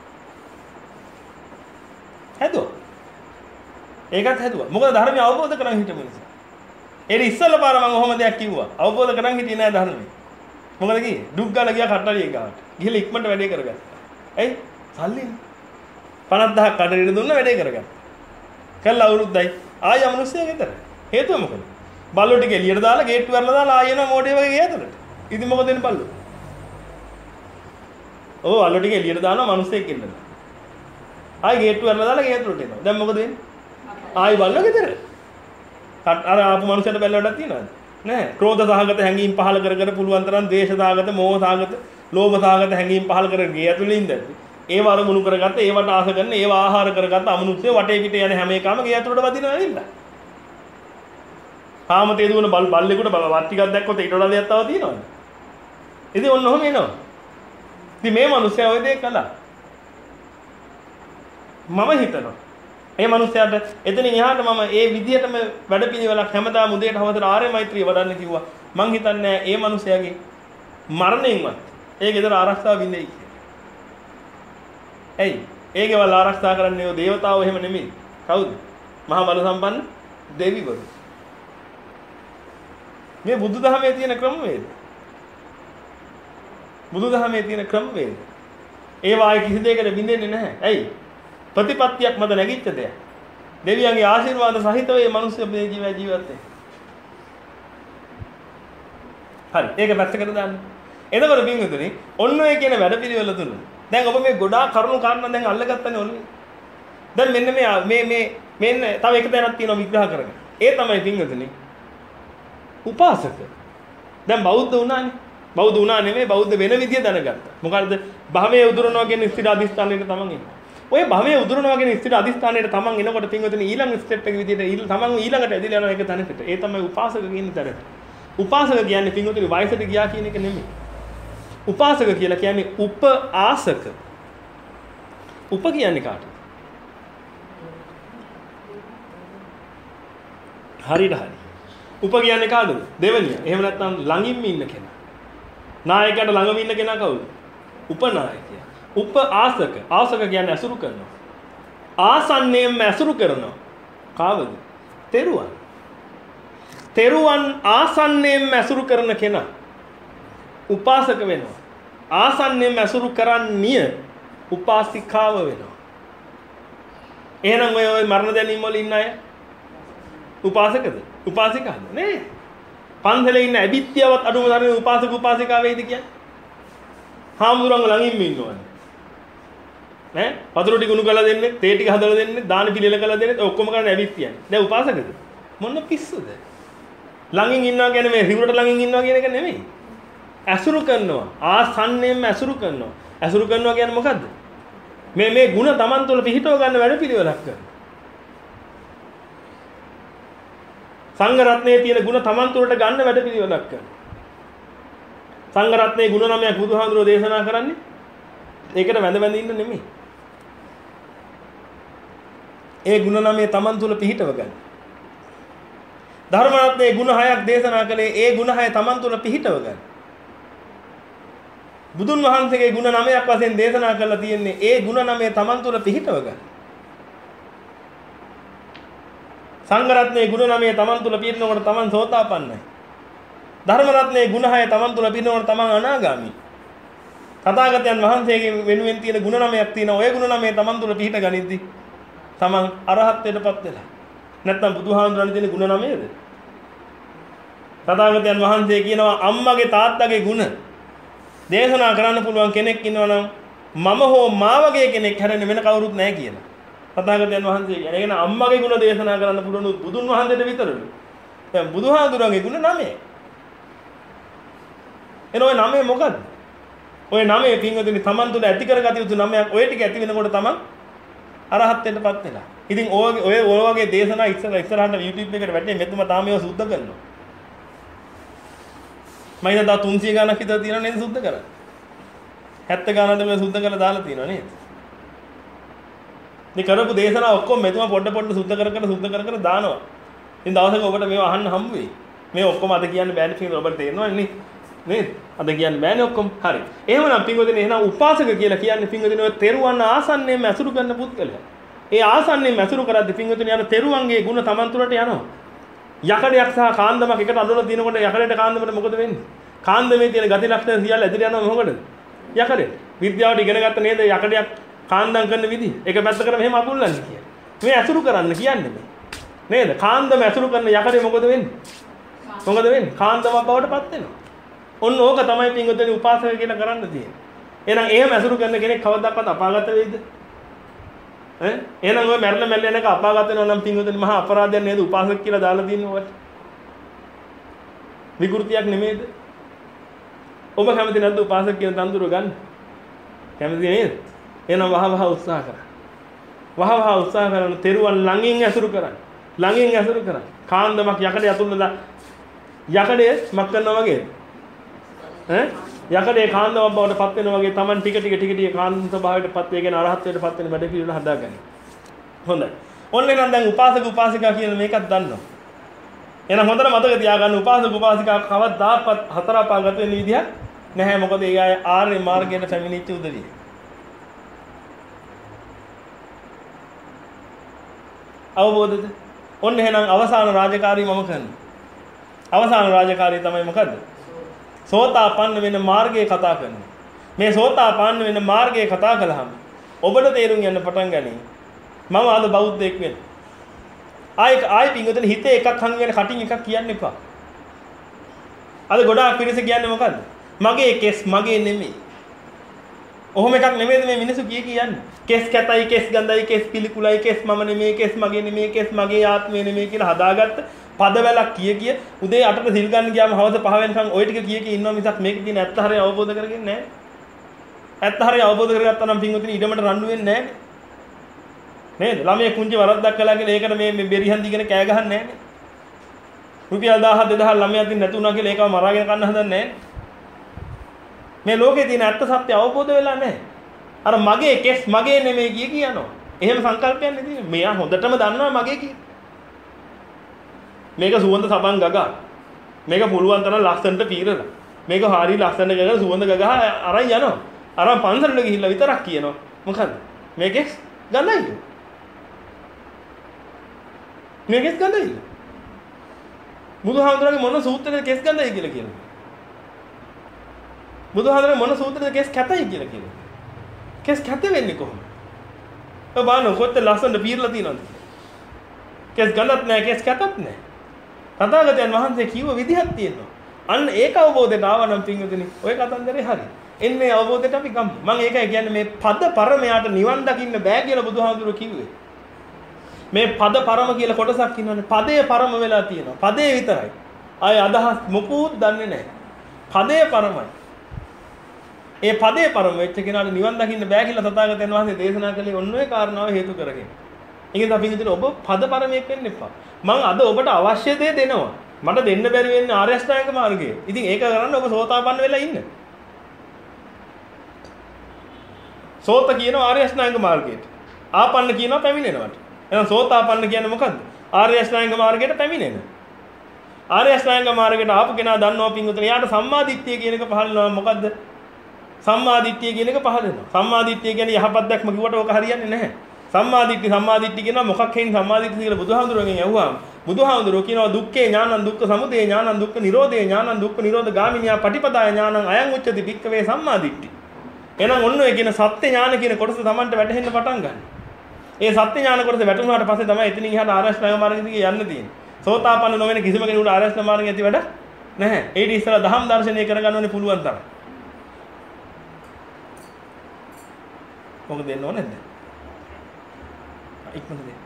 හැදුවා. ඒකත් හැදුවා. මොකද ධර්මය අවබෝධ කරගන්න හිටපු නිසා. ඒ ඉස්සෙල්ලා පාර මම ඔහොම දෙයක් කිව්වා. අවබෝධ කරගන්න හිටියේ නෑ ධර්මය. මොකද කියේ? දුක් ගාලා ගියා කට්ටලිය ගාවට. ගිහලා ඉක්මනට වැඩේ කරගත්තා. ඇයි? සල්ලිනේ. පනස් දහයක් කඩේට දුන්න වැඩේ කරගත්තා. කළා අවුරුද්දයි. ආය මිනිස්සයා ගෙදර. හේතුව මොකද? බල්ලෝ ටික එළියට දාලා ගේට්ටු වරලා දාලා ආයෙ යනවා මෝඩේ වගේ ගේ ඇතුළට. ඉතින් මොකද වෙන්නේ බල්ලෝ? ඔව් බල්ලෝ ටික එළියට දානවා මිනිස්සෙක් ඉන්නද. ආයෙ ගේට්ටු වරලා දාලා ගේ ඇතුළට එනවා. දැන් මොකද වෙන්නේ? ආයෙ බල්ලෝ ගෙදර. අර ආපු මිනිස්සුන්ට බැල වැඩක් තියනවද? නැහැ. ක්‍රෝධ සහගත හැඟීම් පහල කර කර පුළුවන් තරම් ද්වේෂ සහගත, මෝහ සහගත, ලෝභ සහගත හැඟීම් පහල කර ගේ ඇතුළේ ඉඳද්දි ඒව අරමුණු කරගත්ත, ඒවට ආස කරන, ඒව ආහාර කරගත්ත අමනුෂ්‍ය වටේ පිටේ යන හැම එකම ගේ ඇතුළට වදිනවා නේද? කාමතේ දුවන බල් බල්ලෙකුට වත් ටිකක් දැක්කොත් ඊට වඩා දෙයක් තව තියෙනවද? ඉතින් ඔන්න ඔහම එනවා. ඉතින් මේ මිනිස්සයා ওই දේ කළා. මම හිතනවා මේ මිනිස්සයාට එතනින් එහාට මම ඒ විදිහටම වැඩපිළිවෙලක් හැමදාම උදේට හවසට ආර්ය මෛත්‍රිය වඩන්න කිව්වා. මං හිතන්නේ මේ මිනිස්සයාගේ මරණයෙන්වත් ඒ ගෙදර ආරක්ෂාව විඳෙයි කියලා. ඇයි? ඒ ගෙවල් ආරක්ෂා කරන්නේ ඔය දේවතාවෝ එහෙම නෙමෙයි. කවුද? මහා බල සම්පන්න දෙවිවරු. මේ බුදුදහමේ තියෙන ක්‍රමවේද. බුදුදහමේ තියෙන ක්‍රමවේද. ඒ වායි කිසි දෙයකට බින්දෙන්නේ නැහැ. ඇයි? ප්‍රතිපත්තියක් මත නැගිච්ච දෙයක්. දෙවියන්ගේ ආශිර්වාද සහිතව මේ මිනිස්සු මේ ජීව ජීවත් වෙන්නේ. හරි. ඒක පැත්තකට දාන්න. එතකොට බින්දුනේ ඔන්න ඔය කියන වැඩපිළිවෙල තුන. දැන් ඔබ මේ ගොඩාක් කරුණු කාරණා දැන් අල්ලගත්තනේ ඔන්නේ. දැන් මෙන්න මේ මේ මේ මෙන්න තව එක තැනක් තියෙනවා විග්‍රහ කරගන්න. ඒ තමයි බින්දුනේ උපාසක. දැන් බෞද්ධ වුණානේ. බෞද්ධ වුණා නෙමෙයි බෞද්ධ වෙන විදිය දැනගත්තා. මොකද භවයේ උදුරනවා කියන ස්ථිර අධිෂ්ඨානයක තමන් ඉන්නේ. ඔය භවයේ උදුරනවා කියන ස්ථිර අධිෂ්ඨානයට තමන් එනකොට පින්වතුනි ඊළඟ ස්ටෙප් එක විදියට තමන් ඊළඟට ඇදලා යනවා ඒක තැනකට. ඒ තමයි උපාසක කියන තැනට. උපාසක කියන්නේ පින්වතුනි වයසට ගියා කියන එක නෙමෙයි. උපාසක කියලා කියන්නේ උපආසක. උප කියන්නේ කාටද? හරියට හරි. උප කියන්නේ කාටද? දෙවනිය. එහෙම නැත්නම් ළඟින්ම ඉන්න කෙනා. නායකයාට ළඟම ඉන්න කෙනා කවුද? උපනායකයා. උපආසක. ආසක කියන්නේ ඇසුරු කරනවා. ආසන්නයෙන්ම ඇසුරු කරනවා. කාවද? තෙරුවන්. තෙරුවන් ආසන්නයෙන්ම ඇසුරු කරන කෙනා උපාසක වෙනවා. ආසන්නයෙන්ම ඇසුරු කරන්නේ උපාසිකාව වෙනවා. එහෙනම් ඔය ඔය මරණ දැනීම වල ඉන්න අය උපාසකද? උපාසිකාද? නේ. පන්සලේ ඉන්න ඇබිත්‍යවත් අඩුම තරමේ උපාසක උපාසිකා වේද කියන්නේ? හාමුදුරන්ව ළඟින්ම ඉන්නවනේ. නේ? වතුර ටික උණු කරලා දෙන්නේ, තේ ටික හදලා දෙන්නේ, දාන පිළිල කරලා දෙන්නේ, ඔක්කොම කරන්නේ ඇබිත්‍යන්නේ. දැන් උපාසකද? මොන පිස්සුද? ළඟින් ඉන්නවා කියන්නේ මේ රිවුරට ළඟින් ඉන්නවා කියන එක නෙමෙයි. ඇසුරු කරනවා. ආසන්නයෙන්ම ඇසුරු කරනවා. ඇසුරු කරනවා කියන්නේ මොකද්ද? මේ මේ ಗುಣ Taman තුළ පිහිටව ගන්න වැඩ පිළිවෙලක් කරනවා. සංඝ රත්නයේ තියෙන ಗುಣ Taman තුළට ගන්න වැඩ පිළිවෙලක් කරනවා. සංඝ රත්නයේ ಗುಣ නමයක් බුදුහාඳුරෝ දේශනා කරන්නේ ඒකට වැඳ වැඳ ඉන්න නෙමෙයි. ඒ ಗುಣ නමේ Taman තුළ පිහිටව ගන්න. ධර්ම රත්නයේ ಗುಣ හයක් දේශනා කළේ ඒ ಗುಣ හය Taman තුළ පිහිටව ගන්න. බුදුන් වහන්සේගේ ಗುಣ නමයක් වශයෙන් දේශනා කරලා තියෙන්නේ ඒ ಗುಣ නමේ Taman තුළ පිහිටව ගන්න. සංඝ රත්නයේ ගුණ නමයේ Taman තුල පිරිනවකට Taman සෝතාපන්නයි. ධර්ම රත්නයේ ගුණ හය Taman තුල පිරිනවකට Taman අනාගාමි. තථාගතයන් වහන්සේගේ වෙනුවෙන් තියෙන ගුණ නමයක් තියෙනවා. ඔය ගුණ නමයේ Taman තුල පිහිට ගනිද්දි Taman අරහත්ත්වයටපත් වෙලා. නැත්නම් බුදුහාමුදුරන් තියෙන ගුණ නමයේද? තථාගතයන් වහන්සේ කියනවා අම්මගේ තාත්තගේ ගුණ දේශනා කරන්න පුළුවන් කෙනෙක් ඉන්නවා නම් මම හෝ මා වගේ කෙනෙක් හැරෙන්න වෙන කවුරුත් නැහැ කියලා. තථාගතයන් වහන්සේ කියන්නේ ඒකන අම්මගේ ගුණ දේශනා කරන්න පුළුවන් බුදුන් වහන්සේට විතරලු. දැන් බුදුහාඳුරන්ගේ ගුණ නමය. එන ඔය නමය මොකද්ද? ඔය නමය පින්වතුනි Taman තුල ඇති කරගatiya යුතු නමයක්. ඔය ටික ඇති වෙනකොට Taman අරහත්ත්වයටපත් වෙලා. ඉතින් ඔය ඔය ඔය වගේ දේශනා ඉස්සර ඉස්සරහට YouTube එකට වැටෙන්නේ මෙතුම තාම ඒවා සුද්ධ කරනවා. මම ඉතින් තව තුන්සිය ගානක් විතර තියෙනවා නේද සුද්ධ කරන්න. හැත්තෑ ගානක් මේ සුද්ධ කරලා දාලා තියෙනවා නේද? මේ කරපු දේශනා ඔක්කොම මෙතුමා පොඩ පොඩ සුද්ධ කර කර සුද්ධ කර කර දානවා. ඉතින් දවසක ඔබට මේව අහන්න හම්බ වෙයි. මේ ඔක්කොම අද කියන්න බෑනේ පිටින් ඔබට තේරෙනවද නේ? නේද? අද කියන්න බෑනේ ඔක්කොම. හරි. එහෙමනම් පින්වදිනේ එහෙනම් උපාසක කියලා කියන්නේ පින්වදිනේ ඔය තෙරුවන් ආසන්නයෙන්ම ඇසුරු කරන පුද්ගලයා. ඒ ආසන්නයෙන්ම ඇසුරු කරද්දී පින්වදිනේ යන තෙරුවන්ගේ ගුණ Taman තුරට යනවා. යකඩයක් සහ කාන්දමක් එකට අඳුරලා දිනකොට යකඩට කාන්දමට මොකද වෙන්නේ? කාන්දමේ තියෙන ගති ලක්ෂණ සියල්ල ඇදිට යනවා මොකටද? යකඩේ. විද්‍යාවට ඉගෙන ගත්ත නේද යකඩයක් කාන්දම් කරන විදිහ. ඒක පැත්තකට මෙහෙම අකුල්ලන්නේ කියන්නේ. මේ ඇසුරු කරන්න කියන්නේ මේ. නේද? කාන්දම ඇසුරු කරන යකඩේ මොකද වෙන්නේ? මොකද වෙන්නේ? කාන්දමක් බවට පත් වෙනවා. ඔන්න ඕක තමයි පින්වතුනි උපාසක කියලා කරන්න තියෙන්නේ. එහෙනම් එහෙම ඇසුරු කරන කෙනෙක් කවදාවත් අපාගත වෙයිද? ඈ? එහෙනම් ඔය මැරෙලා මැරෙලා යනක අපාගත වෙනවා නම් පින්වතුනි මහා අපරාධයක් නේද උපාසක කියලා දාලා දින්නේ ඔයාලට? විකෘතියක් නෙමෙයිද? ඔබ කැමති නැද්ද උපාසක කියන තනතුර ගන්න? කැමති නේද? එහෙනම් වහ වහ උත්සාහ කරන්න. වහ වහ උත්සාහ කරන තෙරුවන් ළඟින් ඇසුරු කරන්න. ළඟින් ඇසුරු කරන්න. කාන්දමක් යකඩේ අතුල්ලලා යකඩේ මක් කරනවා වගේද? ඈ? යකඩේ කාන්දමක් බවට පත් වෙනවා වගේ Taman ටික ටික ටික ටික කාන්දම ස්වභාවයට පත් වෙගෙන අරහත්ත්වයට පත් වෙන වැඩ පිළිවෙල හදාගන්න. හොඳයි. ඔන්න එහෙනම් දැන් උපාසක උපාසිකා කියන මේකත් දන්නවා. එහෙනම් හොඳට මතක තියාගන්න උපාසක උපාසිකා කවදාවත් හතර අපාගත වෙන විදිහක් නැහැ. මොකද ඒ අය ආර්ය මාර්ගයට පැමිණිච්ච උදවිය. අවබෝධද? ඔන්න එහෙනම් අවසාන රාජකාරිය මම කරනවා. අවසාන රාජකාරිය තමයි මොකද්ද? සෝතාපන්න වෙන මාර්ගය කතා කරනවා. මේ සෝතාපන්න වෙන මාර්ගය කතා කළාම ඔබට තේරුම් යන්න පටන් ගනී. මම අද බෞද්ධයෙක් වෙන්න. ආයි ආයි පින්වතුනි හිතේ එකක් හංගගෙන කටින් එකක් කියන්න එපා. අද ගොඩාක් පිරිස කියන්නේ මොකද්ද? මගේ කෙස් මගේ නෙමෙයි. ඔහොම එකක් නෙමෙයිද මේ මිනිස්සු කිය කියන්නේ. කෙස් කැතයි, කෙස් ගඳයි, කෙස් පිළිකුලයි, කෙස් මම නෙමෙයි, කෙස් මගේ නෙමෙයි, කෙස් මගේ ආත්මය නෙමෙයි කියලා හදාගත්ත පදවැලක් කිය කිය උදේ අටට සිල් ගන්න ගියාම හවස පහ වෙනකන් ওই ටික කිය කිය ඉන්නවා මිසක් මේක තියෙන ඇත්ත හරිය අවබෝධ කරගන්නේ නැහැ. ඇත්ත හරිය අවබෝධ කරගත්තා නම් පින්වතුනි ඊඩමට රණ්ඩු වෙන්නේ නැහැ. නේද? ළමයේ කුංචි වරද්දක් කළා කියලා ඒකට මේ මේ බෙරිහන් දිගෙන කෑ ගහන්නේ නැහැ නේ. රුපියල් දහයක් දෙදහයක් ළමයා අතින් නැති වුණා කියලා ඒකව මරාගෙන කන්න හදන්නේ නැහැ. මේ ලෝකේ තියෙන ඇත්ත සත්‍ය අවබෝධ වෙලා නැහැ. අර මගේ කෙස් මගේ නෙමෙයි කිය කියනවා. එහෙම සංකල්පයක් නෙදී. මෙයා හොඳටම දන්නවා මගේ කිය. මේක සුවඳ සබන් ගගා. මේක පුළුවන් තරම් ලස්සනට පීරලා. මේක හරි ලස්සනට ගගා සුවඳ ගගා අරන් යනවා. අරන් පන්සලට ගිහිල්ලා විතරක් කියනවා. මොකද්ද? මේකෙස් ගඳයි. මේකෙස් ගඳයි. බුදුහාමුදුරගේ මොන සූත්‍රයේද කෙස් ගඳයි කියලා කියනවා. බුදුහාමුදුරගේ මොන සූත්‍රයේද කෙස් කැතයි කියලා කියනවා. කෙස් කැත වෙන්නේ කොහොමද? ඔය බලන්න කොච්චර ලස්සනට පීරලා තියෙනවද? කෙස් ගඳක් නැහැ, කෙස් කැතක් නැහැ. තථාගතයන් වහන්සේ කිව්ව විදිහක් තියෙනවා. අන්න ඒක අවබෝධයට ආව නම් පින්වතුනි ඔය කතන්දරේ හරි. එන්නේ අවබෝධයට අපි ගමු. මම ඒකයි කියන්නේ මේ පද පරමයාට නිවන් දකින්න බෑ කියලා බුදුහාමුදුරුවෝ කිව්වේ. මේ පද පරම කියලා කොටසක් ඉන්නවනේ. පදේ පරම වෙලා තියෙනවා. පදේ විතරයි. ආයේ අදහස් මොකුත් දන්නේ නැහැ. පදේ පරමයි. ඒ පදේ පරම වෙච්ච කෙනාට නිවන් දකින්න බෑ කියලා තථාගතයන් වහන්සේ දේශනා කළේ ඔන්න ඔය කාරණාව හේතු කරගෙන. ඒකෙන් අපි හිතුවේ ඔබ පද පරමයක් වෙන්න එපා. මම අද ඔබට අවශ්‍ය දේ දෙනවා. මට දෙන්න බැරි වෙන්නේ ආර්ය අෂ්ටාංග මාර්ගය. ඉතින් ඒක කරන්න ඔබ සෝතාපන්න වෙලා ඉන්න. සෝත කියනවා ආර්ය අෂ්ටාංග මාර්ගයට. ආපන්න කියනවා පැමිණෙනවට. එහෙනම් සෝතාපන්න කියන්නේ මොකද්ද? ආර්ය අෂ්ටාංග මාර්ගයට පැමිණෙන. ආර්ය අෂ්ටාංග මාර්ගයට ආපු කෙනා දන්නවා පින්වතුනි යාට සම්මාදිට්ඨිය කියන එක පහළ වෙනවා. මොකද්ද? සම්මාදිට්ඨිය කියන එක පහළ වෙනවා. සම්මාදිට්ඨිය කියන්නේ යහපත් දැක්ම කිව්වට ඕක හරියන්නේ නැහැ. සම්මාදිට්ඨි සම්මාදිට්ඨි කියනවා මොකක් හේින් සම්මාදිට්ඨි කියලා බුදුහාමුදුරුවෝගෙන් ඇහුවාම බුදුහාමුදුරුවෝ කියනවා දුක්ඛේ ඥානං දුක්ඛ සමුදය ඥානං දුක්ඛ නිරෝධේ ඥානං දුක්ඛ නිරෝධ ගාමිනියා පටිපදාය ඥානං අයං උච්චති භික්ඛවේ සම්මාදිට්ඨි. එහෙනම් ඔන්න ඔය කියන සත්‍ය ඥාන කියන කොටස Tamanට වැටහෙන්න පටන් ගන්න. ඒ සත්‍ය ඥාන කොටස වැටුණාට පස්සේ තමයි එතනින් එහාට ආරෂ්ඨාංග මාර්ගෙ දිගේ යන්න තියෙන්නේ. සෝතාපන්න නොවන කිසිම කෙනෙකුට ආරෂ්ඨ මාර්ගෙ ඇති වැඩ නැහැ. ඒ ඉතින් ඉස්සර දහම් දර්ශනය කරගන්න ඕනේ පුළුවන් තරම්. මොකද දෙන්න ඕනේ නැද්ද? ඉක්මනට දෙන්න.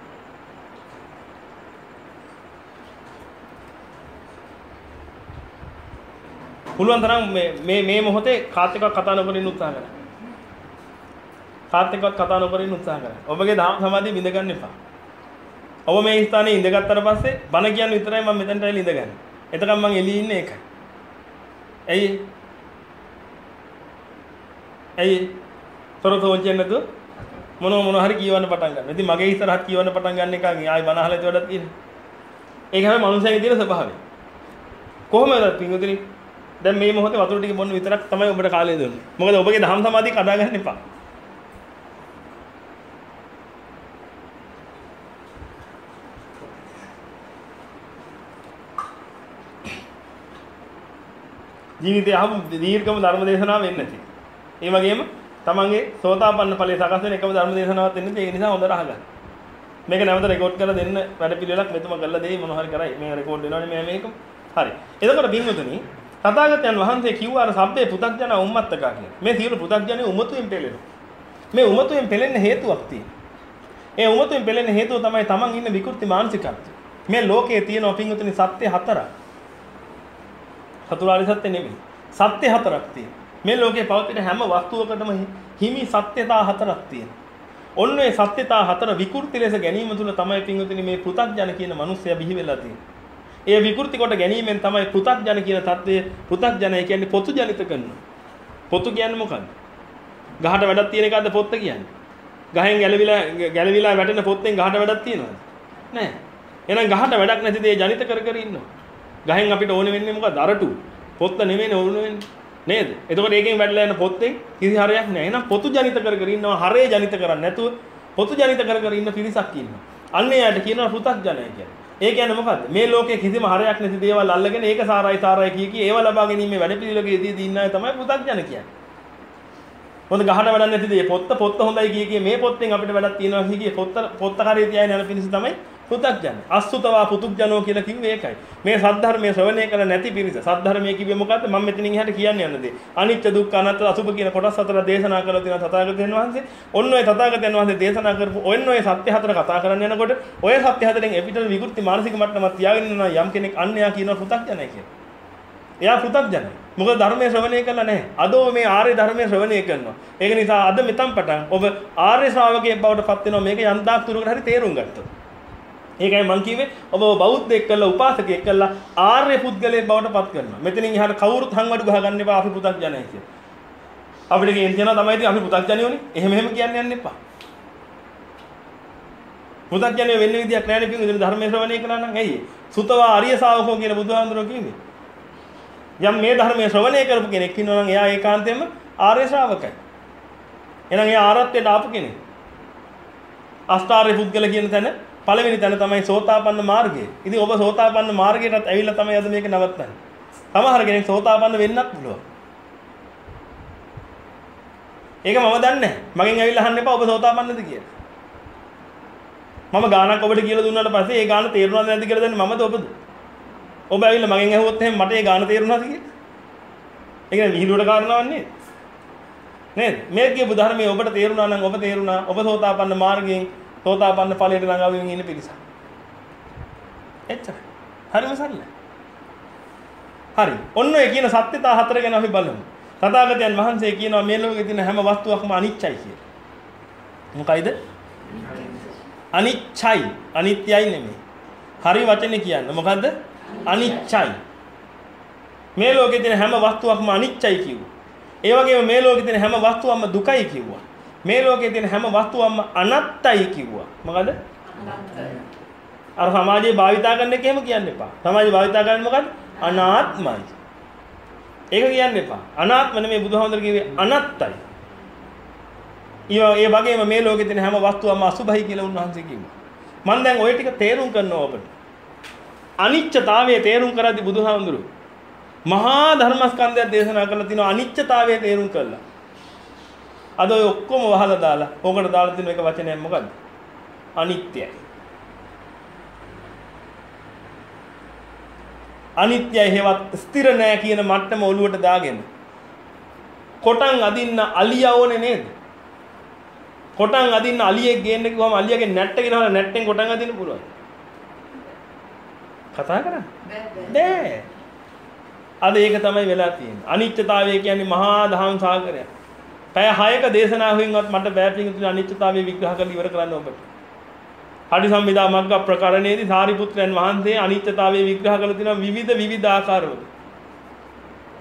පුළුවන් තරම් මේ මේ මේ මොහොතේ කාත් එක්ක කතා නොකර ඉන්න උත්සාහ කරන්න. කාත් එක්කවත් කතා නොකර ඉන්න උත්සාහ කරන්න. ඔබගේ ධම්ම සමාධිය බිඳ ගන්න එපා. ඔබ මේ ස්ථානයේ ඉඳගත්තට පස්සේ බණ කියන්න විතරයි මම මෙතනට ඇවිල්ලා ඉඳගන්නේ. එතකම් මම එළියේ ඉන්නේ ඒකයි. ඇයි? ඇයි? තොරතෝන් කියන්නේ නැතුව මොන මොන හරි කියවන්න පටන් ගන්නවා. ඉතින් මගේ ඉස්සරහත් කියවන්න පටන් ගන්න එක ආයි බන අහලා ඉතවඩක් තියෙනවා. ඒක හැම මනුස්සයෙකුගේ තියෙන ස්වභාවය. කොහොමද පින්වතුනි? දැන් මේ මොහොතේ වතුර ටික බොන්න විතරක් තමයි ඔබට කාලය දෙන්නේ. මොකද ඔබගේ දහම් සමාධිය කඩා ගන්න එපා. ජීවිතය අහමු දීර්ඝම ධර්ම දේශනාවක් වෙන්නේ නැති. ඒ වගේම තමන්ගේ සෝතාපන්න ඵලයේ සකස් වෙන එකම ධර්ම දේශනාවක් වෙන්නේ නැති. ඒ නිසා හොඳට අහගන්න. මේක නැවත රෙකෝඩ් කරලා දෙන්න වැඩ පිළිවෙලක් මෙතුමා කරලා දෙයි මොන හරි කරයි. මේ රෙකෝඩ් වෙනවනේ මේ මේක. හරි. එතකොට බින්දුතුනි තථාගතයන් වහන්සේ කිව්වා අර සබ්බේ පු탁ජන උම්මත්තකා කියන. මේ සියලු පු탁ජනේ උමතුෙන් පෙළෙනවා. මේ උමතුෙන් පෙළෙන්න හේතුවක් තියෙනවා. ඒ උමතුෙන් පෙළෙන්න හේතුව තමයි තමන් ඉන්න විකෘති මානසිකත්වය. මේ ලෝකයේ තියෙන බින්දුතුනි සත්‍ය හතරක්. චතුරාර්ය සත්‍ය නෙමෙයි. සත්‍ය හතරක් තියෙනවා. මේ ලෝකේ පවතින හැම වස්තුවකටම හිමි සත්‍යතා හතරක් තියෙනවා. ඔන්න ඔය සත්‍යතා හතර විකෘති ලෙස ගැනීම තුළ තමයි පින්වතුනි මේ පෘථග්ජන කියන මිනිස්සයා බිහි වෙලා තියෙන්නේ. ඒ විකෘති කොට ගැනීමෙන් තමයි පෘථග්ජන කියන தත්ත්වය පෘථග්ජනය කියන්නේ පොතු ජනිත කරනවා. පොතු කියන්නේ මොකක්ද? ගහට වැඩක් තියෙන එකක්ද පොත්ත කියන්නේ? ගහෙන් ගැලවිලා ගැලවිලා වැටෙන පොත්තෙන් ගහට වැඩක් තියෙනවද? නැහැ. එහෙනම් ගහට වැඩක් නැති දේ ජනිත කර කර ඉන්නවා. ගහෙන් අපිට ඕනේ වෙන්නේ මොකක්ද? අරටු. පොත්ත නෙමෙයි ඕනේ වෙන්නේ. නේද? එතකොට ඒකෙන් වැඩලා යන පොත්තෙන් කිසි හරයක් නැහැ. එහෙනම් පොතු ජනිත කර කර ඉන්නවා. හරේ ජනිත කරන්නේ නැතුව පොතු ජනිත කර කර ඉන්න පිරිසක් ඉන්නවා. අන්න එයාට කියනවා පෘථග්ජනය කියලා. ඒ කියන්නේ මොකද්ද? මේ ලෝකයේ කිසිම හරයක් නැති දේවල් අල්ලගෙන ඒක සාරයි සාරයි කිය කී ඒව ලබා ගැනීම වැඩ පිළිවෙලකදී ඉන්න අය තමයි පෘථග්ජන කියන්නේ. මොකද ගහට වැඩක් නැති දේ පොත්ත පොත්ත හොඳයි කිය කී මේ පොත්තෙන් අපිට වැඩක් තියෙනවා කිය කී පොත්ත පොත්ත කරේ තියාගෙන යන පිරිස තමයි පෘථග්ජන. අසුතවා පුතුග්ජනෝ කියලා කිව්වේ ඒකයි. මේ සද්ධර්මයේ ශ්‍රවණය කළ නැති පිරිස. සද්ධර්මයේ කිව්වේ මොකද්ද? මම මෙතනින් එහාට කියන්න යන දේ. අනිත්‍ය දුක්ඛ අනාත්ම අසුභ කියන කොටස් හතර දේශනා කළා තියෙනවා තථාගතයන් වහන්සේ. ඔන්න ඔය තථාගතයන් වහන්සේ දේශනා කරපු ඔන්න ඔය සත්‍ය හතර කතා කරන්න යනකොට ඔය සත්‍ය හතරෙන් එපිටල විකෘති මානසික මට්ටමක් තියාගෙන ඉන්නවා යම් කෙනෙක් අන්න එයා කියනවා පෘථග්ජනයි කියලා. එයා පෘථග්ජනයි. මොකද ධර්මයේ ශ්‍රවණය කළා නැහැ. අද මේ ආර්ය ධර්මයේ ශ්‍රවණය කරනවා. ඒක නිසා අද මෙතන් පටන් ඔබ ආර්ය ශ්‍රාවකයෙක් බවට පත් වෙනවා මේක යන්දාක් තුරකට හරි තේරුම් ගත්තොත්. ඒකයි මම කිව්වේ ඔබ බෞද්ධයෙක් කළා උපාසකයෙක් කළා ආර්ය පුද්ගලයෙක් බවට පත් කරනවා. මෙතනින් එහාට කවුරුත් හංවඩු ගහගන්න එපා අපි පු탁ජනයි කියලා. අපිට කියන තැන තමයි ඉතින් අපි පු탁ජනියෝනේ. එහෙම එහෙම කියන්න යන්න එපා. පු탁ජනිය වෙන්න විදියක් නැහැ නේ පිටින් ධර්මයේ ශ්‍රවණය කළා නම් ඇයි? සුතවා ආර්ය ශාවකෝ කියලා බුදුහාමුදුරුවෝ කිව්වේ. යම් මේ ධර්මයේ ශ්‍රවණය කරපු කෙනෙක් ඉන්නවා නම් එයා ඒකාන්තයෙන්ම ආර්ය ශ්‍රාවකයි. එහෙනම් එයා ආරත්වයට ආපු කෙනෙක්. අෂ්ටාර්ය පුද්ගල කියන තැන පළවෙනි තැන තමයි සෝතාපන්න මාර්ගය. ඉතින් ඔබ සෝතාපන්න මාර්ගයටත් ඇවිල්ලා තමයි අද මේක නවත්තන්නේ. සමහර කෙනෙක් සෝතාපන්න වෙන්නත් පුළුවන්. ඒක මම දන්නේ නැහැ. මගෙන් ඇවිල්ලා අහන්න එපා ඔබ සෝතාපන්නද කියලා. මම ගානක් ඔබට කියලා දුන්නාට පස්සේ ඒ ගාන තේරුණාද නැද්ද කියලා දන්නේ මමද ඔබද? ඔබ ඇවිල්ලා මගෙන් ඇහුවොත් එහෙනම් මට ඒ ගාන තේරුණාද කියලා? ඒ කියන්නේ විහිළුවට කාරණාවක් නේද? නේද? මේ කියපු ධර්මයේ ඔබට තේරුණා නම් ඔබ තේරුණා ඔබ සෝතාපන්න මාර්ගයෙන් සෝතාපන්න ඵලයට ළඟාවීම ඉන්න පිරිස. එච්චරයි. හරිම සරලයි. හරි. ඔන්න ඔය කියන සත්‍යතා හතර ගැන අපි බලමු. තථාගතයන් වහන්සේ කියනවා මේ ලෝකේ තියෙන හැම වස්තුවක්ම අනිත්‍යයි කියලා. මොකයිද? අනිත්‍යයි. අනිත්‍යයි නෙමෙයි. හරි වචනේ කියන්නේ. මොකද්ද? අනිත්‍යයි. මේ ලෝකේ තියෙන හැම වස්තුවක්ම අනිත්‍යයි කිව්වා. ඒ වගේම මේ ලෝකේ තියෙන හැම වස්තුවක්ම දුකයි කිව්වා. මේ ලෝකයේ තියෙන හැම වස්තුවක්ම අනත්තයි කිව්වා. මොකද? අනත්තයි. අර සමාජයේ භාවිතා කරන එක එහෙම කියන්න එපා. සමාජයේ භාවිතා කරන්නේ මොකද්ද? අනාත්මයි. ඒක කියන්න එපා. අනාත්ම නෙමෙයි බුදුහාමුදුරුවෝ කිව්වේ අනත්තයි. ඒ වගේම මේ ලෝකයේ තියෙන හැම වස්තුවක්ම අසුභයි කියලා උන්වහන්සේ කිව්වා. මම දැන් ওই ටික තේරුම් කරනවා ඔබට. අනිත්‍යතාවයේ තේරුම් කරද්දී බුදුහාමුදුරුවෝ මහා ධර්මස්කන්ධය දේශනා කරලා තිනවා අනිත්‍යතාවයේ තේරුම් කළා. අද ඔය ඔක්කොම වහලා දාලා ඕකට දාලා තියෙන එක වචනයක් මොකද්ද? අනිත්‍යයි. අනිත්‍යයි හේවත් ස්ථිර නෑ කියන මට්ටම ඔලුවට දාගෙන කොටන් අදින්න අලියා ඕනේ නේද? කොටන් අදින්න අලියෙක් ගේන්න කිව්වම අලියාගේ නැට්ට ගෙනහලා නැට්ටෙන් කොටන් අදින්න පුළුවන්. කතා කරන්නේ? බෑ. අද ඒක තමයි වෙලා තියෙන්නේ. අනිත්‍යතාවය කියන්නේ මහා දහම් සාගරයක්. පැය හයක දේශනාවෙන්වත් මට බෑ පිටුතුනේ අනිත්‍යතාවය විග්‍රහ කරලා ඉවර කරන්න ඔබට. හඩි සම්මිදා මග්ග ප්‍රකරණයේදී සාරිපුත්‍රයන් වහන්සේ අනිත්‍යතාවය විග්‍රහ කරලා තිනවා විවිධ විවිධ ආකාරවල.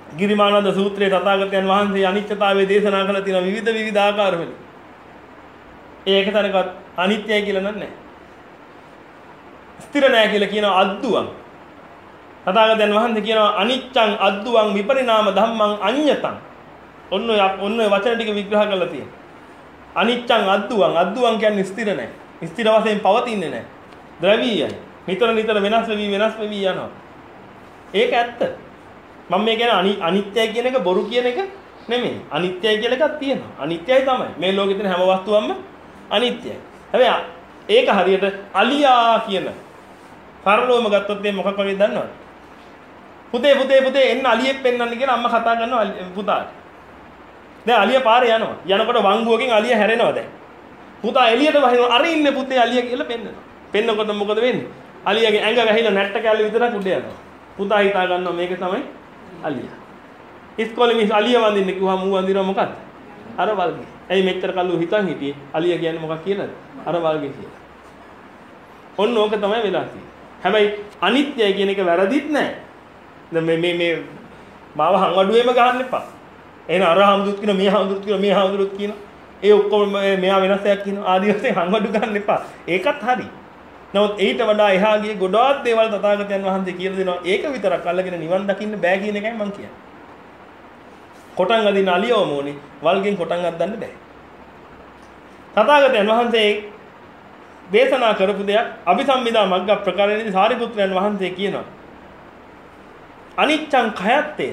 ගිරිමානන්ද සූත්‍රයේ තථාගතයන් වහන්සේ අනිත්‍යතාවයේ දේශනා කළ තියෙන විවිධ විවිධ ආකාරවල. ඒකතරකත් අනිත්‍යයි කියලා නෑ. ස්ථිර නෑ කියලා කියනවා අද්දුවම්. තථාගතයන් වහන්සේ කියනවා අනිච්ඡං අද්දුවම් විපරිණාම ධම්මං අඤ්ඤතං. ඔන්න ඔය ඔන්න ඔය වචන ටික විග්‍රහ කරලා තියෙනවා. අනිච්ඡං අද්දුවම් අද්දුවම් කියන්නේ ස්ථිර නෑ. ස්ථිර වශයෙන් පවතින්නේ නෑ. ද්‍රවීයයි. නිතර නිතර වෙනස් වෙවි වෙනස් වෙවි යනවා. ඒක ඇත්ත. මම මේ කියන්නේ අනිත්‍යයි කියන එක බොරු කියන එක නෙමෙයි. අනිත්‍යයි කියලා එකක් තියෙනවා. අනිත්‍යයි තමයි. මේ ලෝකේ තියෙන හැම වස්තුවක්ම අනිත්‍යයි. හැබැයි ඒක හරියට අලියා කියන පරලෝම ගත්තොත් මේ මොකක් වගේද දන්නවද? පුතේ පුතේ පුතේ එන්න අලියෙක් පෙන්වන්න කියලා අම්මා කතා කරනවා පුතාට. දැන් අලියා පාරේ යනවා. යනකොට වංගුවකින් අලියා හැරෙනවා දැන්. පුතා එළියට වහිනවා. අර ඉන්නේ පුතේ අලියා කියලා පෙන්නනවා. පෙන්නකොට මොකද වෙන්නේ? අලියාගේ ඇඟ ගහිලා නැට්ට කැල්ල විතරක් උඩ යනවා. පුතා හිතා ගන්නවා මේක තමයි අලියා. ඉස්කෝලේ මිස් අලියා වඳින්න කිව්වම ඌ වඳිනවා මොකද්ද? අර වල්ගේ. ඇයි මෙච්චර කල්ලු හිතන් හිටියේ? අලියා කියන්නේ මොකක් කියලාද? අර වල්ගේ කියලා. ඔන්න ඕක තමයි වෙලා තියෙන්නේ. හැබැයි අනිත්‍යයි කියන එක වැරදිත් නෑ. දැන් මේ මේ මේ මාව හංවඩුවේම ගහන්න එපා. එහෙනම් අර හඳුත් කියන මේ හඳුත් කියන මේ හඳුත් කියන ඒ ඔක්කොම මෙයා වෙනස් එකක් කියනවා. ආදි වශයෙන් හංවඩු ගන්න එපා. ඒකත් හරි. නමුත් ඊට වඩා එහා ගියේ ගොඩාක් දේවල් තථාගතයන් වහන්සේ කියලා දෙනවා. ඒක විතරක් අල්ලගෙන නිවන් දකින්න බෑ කියන එකයි මම කියන්නේ. කොටන් අදින අලියවම ඕනේ. වල්ගෙන් කොටන් අද්දන්න බෑ. තථාගතයන් වහන්සේ දේශනා කරපු දෙයක් අභිසම්මිදා මග්ග ප්‍රකරණයේදී සාරිපුත්‍රයන් වහන්සේ කියනවා. අනිච්ඡං khයත්තේ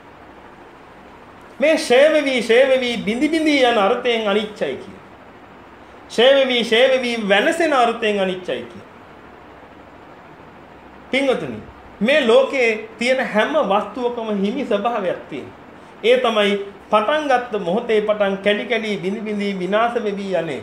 මේ ෂේවෙවි ෂේවෙවි බිඳි බිඳි යන අර්ථයෙන් අනිච්චයි කියන. ෂේවෙවි ෂේවෙවි වෙනසෙන අර්ථයෙන් අනිච්චයි කියන. පින්වතුනි මේ ලෝකේ තියෙන හැම වස්තුවකම හිමි ස්වභාවයක් තියෙනවා. ඒ තමයි පටන් ගත්ත මොහොතේ පටන් කැඩි කැඩි බිඳි බිඳි විනාශ වෙවි යන්නේ.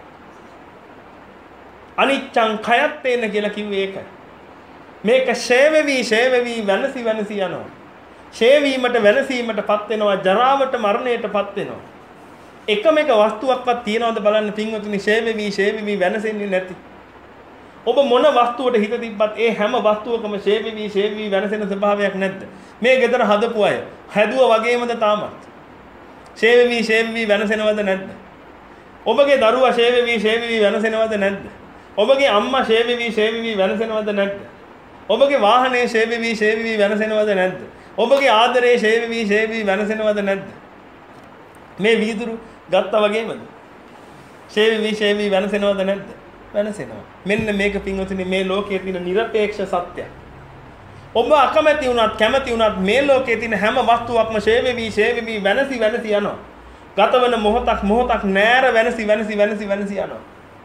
අනිච්ඡං khයත්තේන කියලා කිව්වේ ඒකයි. මේක ෂේවෙවි ෂේවෙවි වෙනසි වෙනසි යනවා. ෂේවීමට වෙනසීමටපත් වෙනවා, ජරාවට මරණයටපත් වෙනවා. එකම එක වස්තුවක්වත් තියනවද බලන්න පින්වතුනි ෂේවෙවි ෂේවෙවි වෙනසෙන්නේ නැති. ඔබ මොන වස්තුවට හිත තිබ්බත් ඒ හැම වස්තුවකම ෂේවෙවි ෂේවෙවි වෙනසෙන ස්වභාවයක් නැද්ද? මේ ගෙදර හදපු අය හැදුවා වගේමද තාමත්? ෂේවෙවි ෂේවෙවි වෙනසෙනවද නැද්ද? ඔබගේ දරුවා ෂේවෙවි ෂේවෙවි වෙනසෙනවද නැද්ද? ඔබගේ අම්මා ෂේවෙවි ෂේවෙවි වෙනසෙනවද නැද්ද? ඔබගේ වාහනේ ෂේවෙවි ෂේවෙවි වෙනසෙනවද නැද්ද? ඔබගේ ආදරේ ෂේවෙවි ෂේවෙවි වෙනසෙනවද නැද්ද? මේ වීදුරු ගත්තා වගේමද? ෂේවෙවි ෂේවෙවි වෙනසෙනවද නැද්ද? වෙනසෙනවා. මෙන්න මේක පින්වතුනි මේ ලෝකයේ තියෙන নিরপেক্ষ සත්‍යය. ඔබ අකමැති වුණත් කැමැති වුණත් මේ ලෝකයේ තියෙන හැම වස්තුවක්ම ෂේවෙවි ෂේවෙවි වෙනසි වෙනසි යනවා. ගතවන මොහොතක් මොහොතක් නෑර වෙනසි වෙනසි වෙනසි වෙනසි යනවා.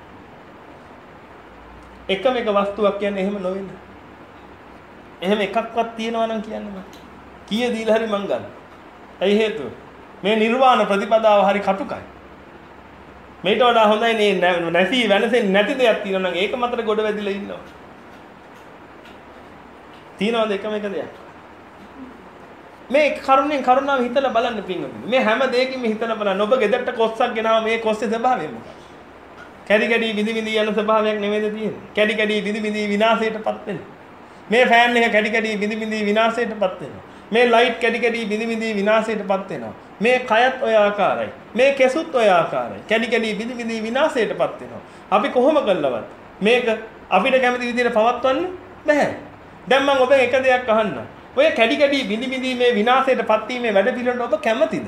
එකම එක වස්තුවක් කියන්නේ එහෙම නොවෙන්න. එහෙම එකක්වත් තියනවා නම් කියන්න බෑ. කීය දීලා හරි මං ගන්න. ඇයි හේතුව? මේ නිර්වාණ ප්‍රතිපදාව හරි කටුකයි. මේට වඩා හොඳයි නේ නැසී වෙනසෙන්නේ නැති දෙයක් තියෙනවා නම් ඒක මතට ගොඩ වැදිලා ඉන්නවා. තියනවාද එකම එක දෙයක්? මේ කරුණෙන් කරුණාව හිතලා බලන්න පින්වතුනි. මේ හැම දෙයකින්ම හිතලා බලන්න. ඔබ ගෙදරට කොස්සක් ගෙනාව මේ කොස්සේ ස්වභාවය මොකක්ද? කැඩි කැඩි විදි විදි යන ස්වභාවයක් නෙමෙයිද තියෙන්නේ? කැඩි කැඩි විදි විදි විනාශයටපත් වෙනවා. මේ ෆෑන් එක කැඩි කැඩි විදි විදි විනාශයටපත් වෙනවා. මේ ලයිට් කැඩි කැඩි විදි විදි විනාශයටපත් වෙනවා. මේ කයත් ඔය ආකාරයි. මේ කෙසුත් ඔය ආකාරයි. කැඩි කැඩි විදි විදි විනාශයටපත් වෙනවා. අපි කොහොම කළවත් මේක අපිට කැමති විදිහට පවත්වන්න බෑ. දැන් මම ඔබෙන් එක දෙයක් අහන්න. ඔය කැඩි කැඩි විදි විදි මේ විනාශයටපත් වීමේ වැඩ පිළිවෙලට ඔබ කැමතිද?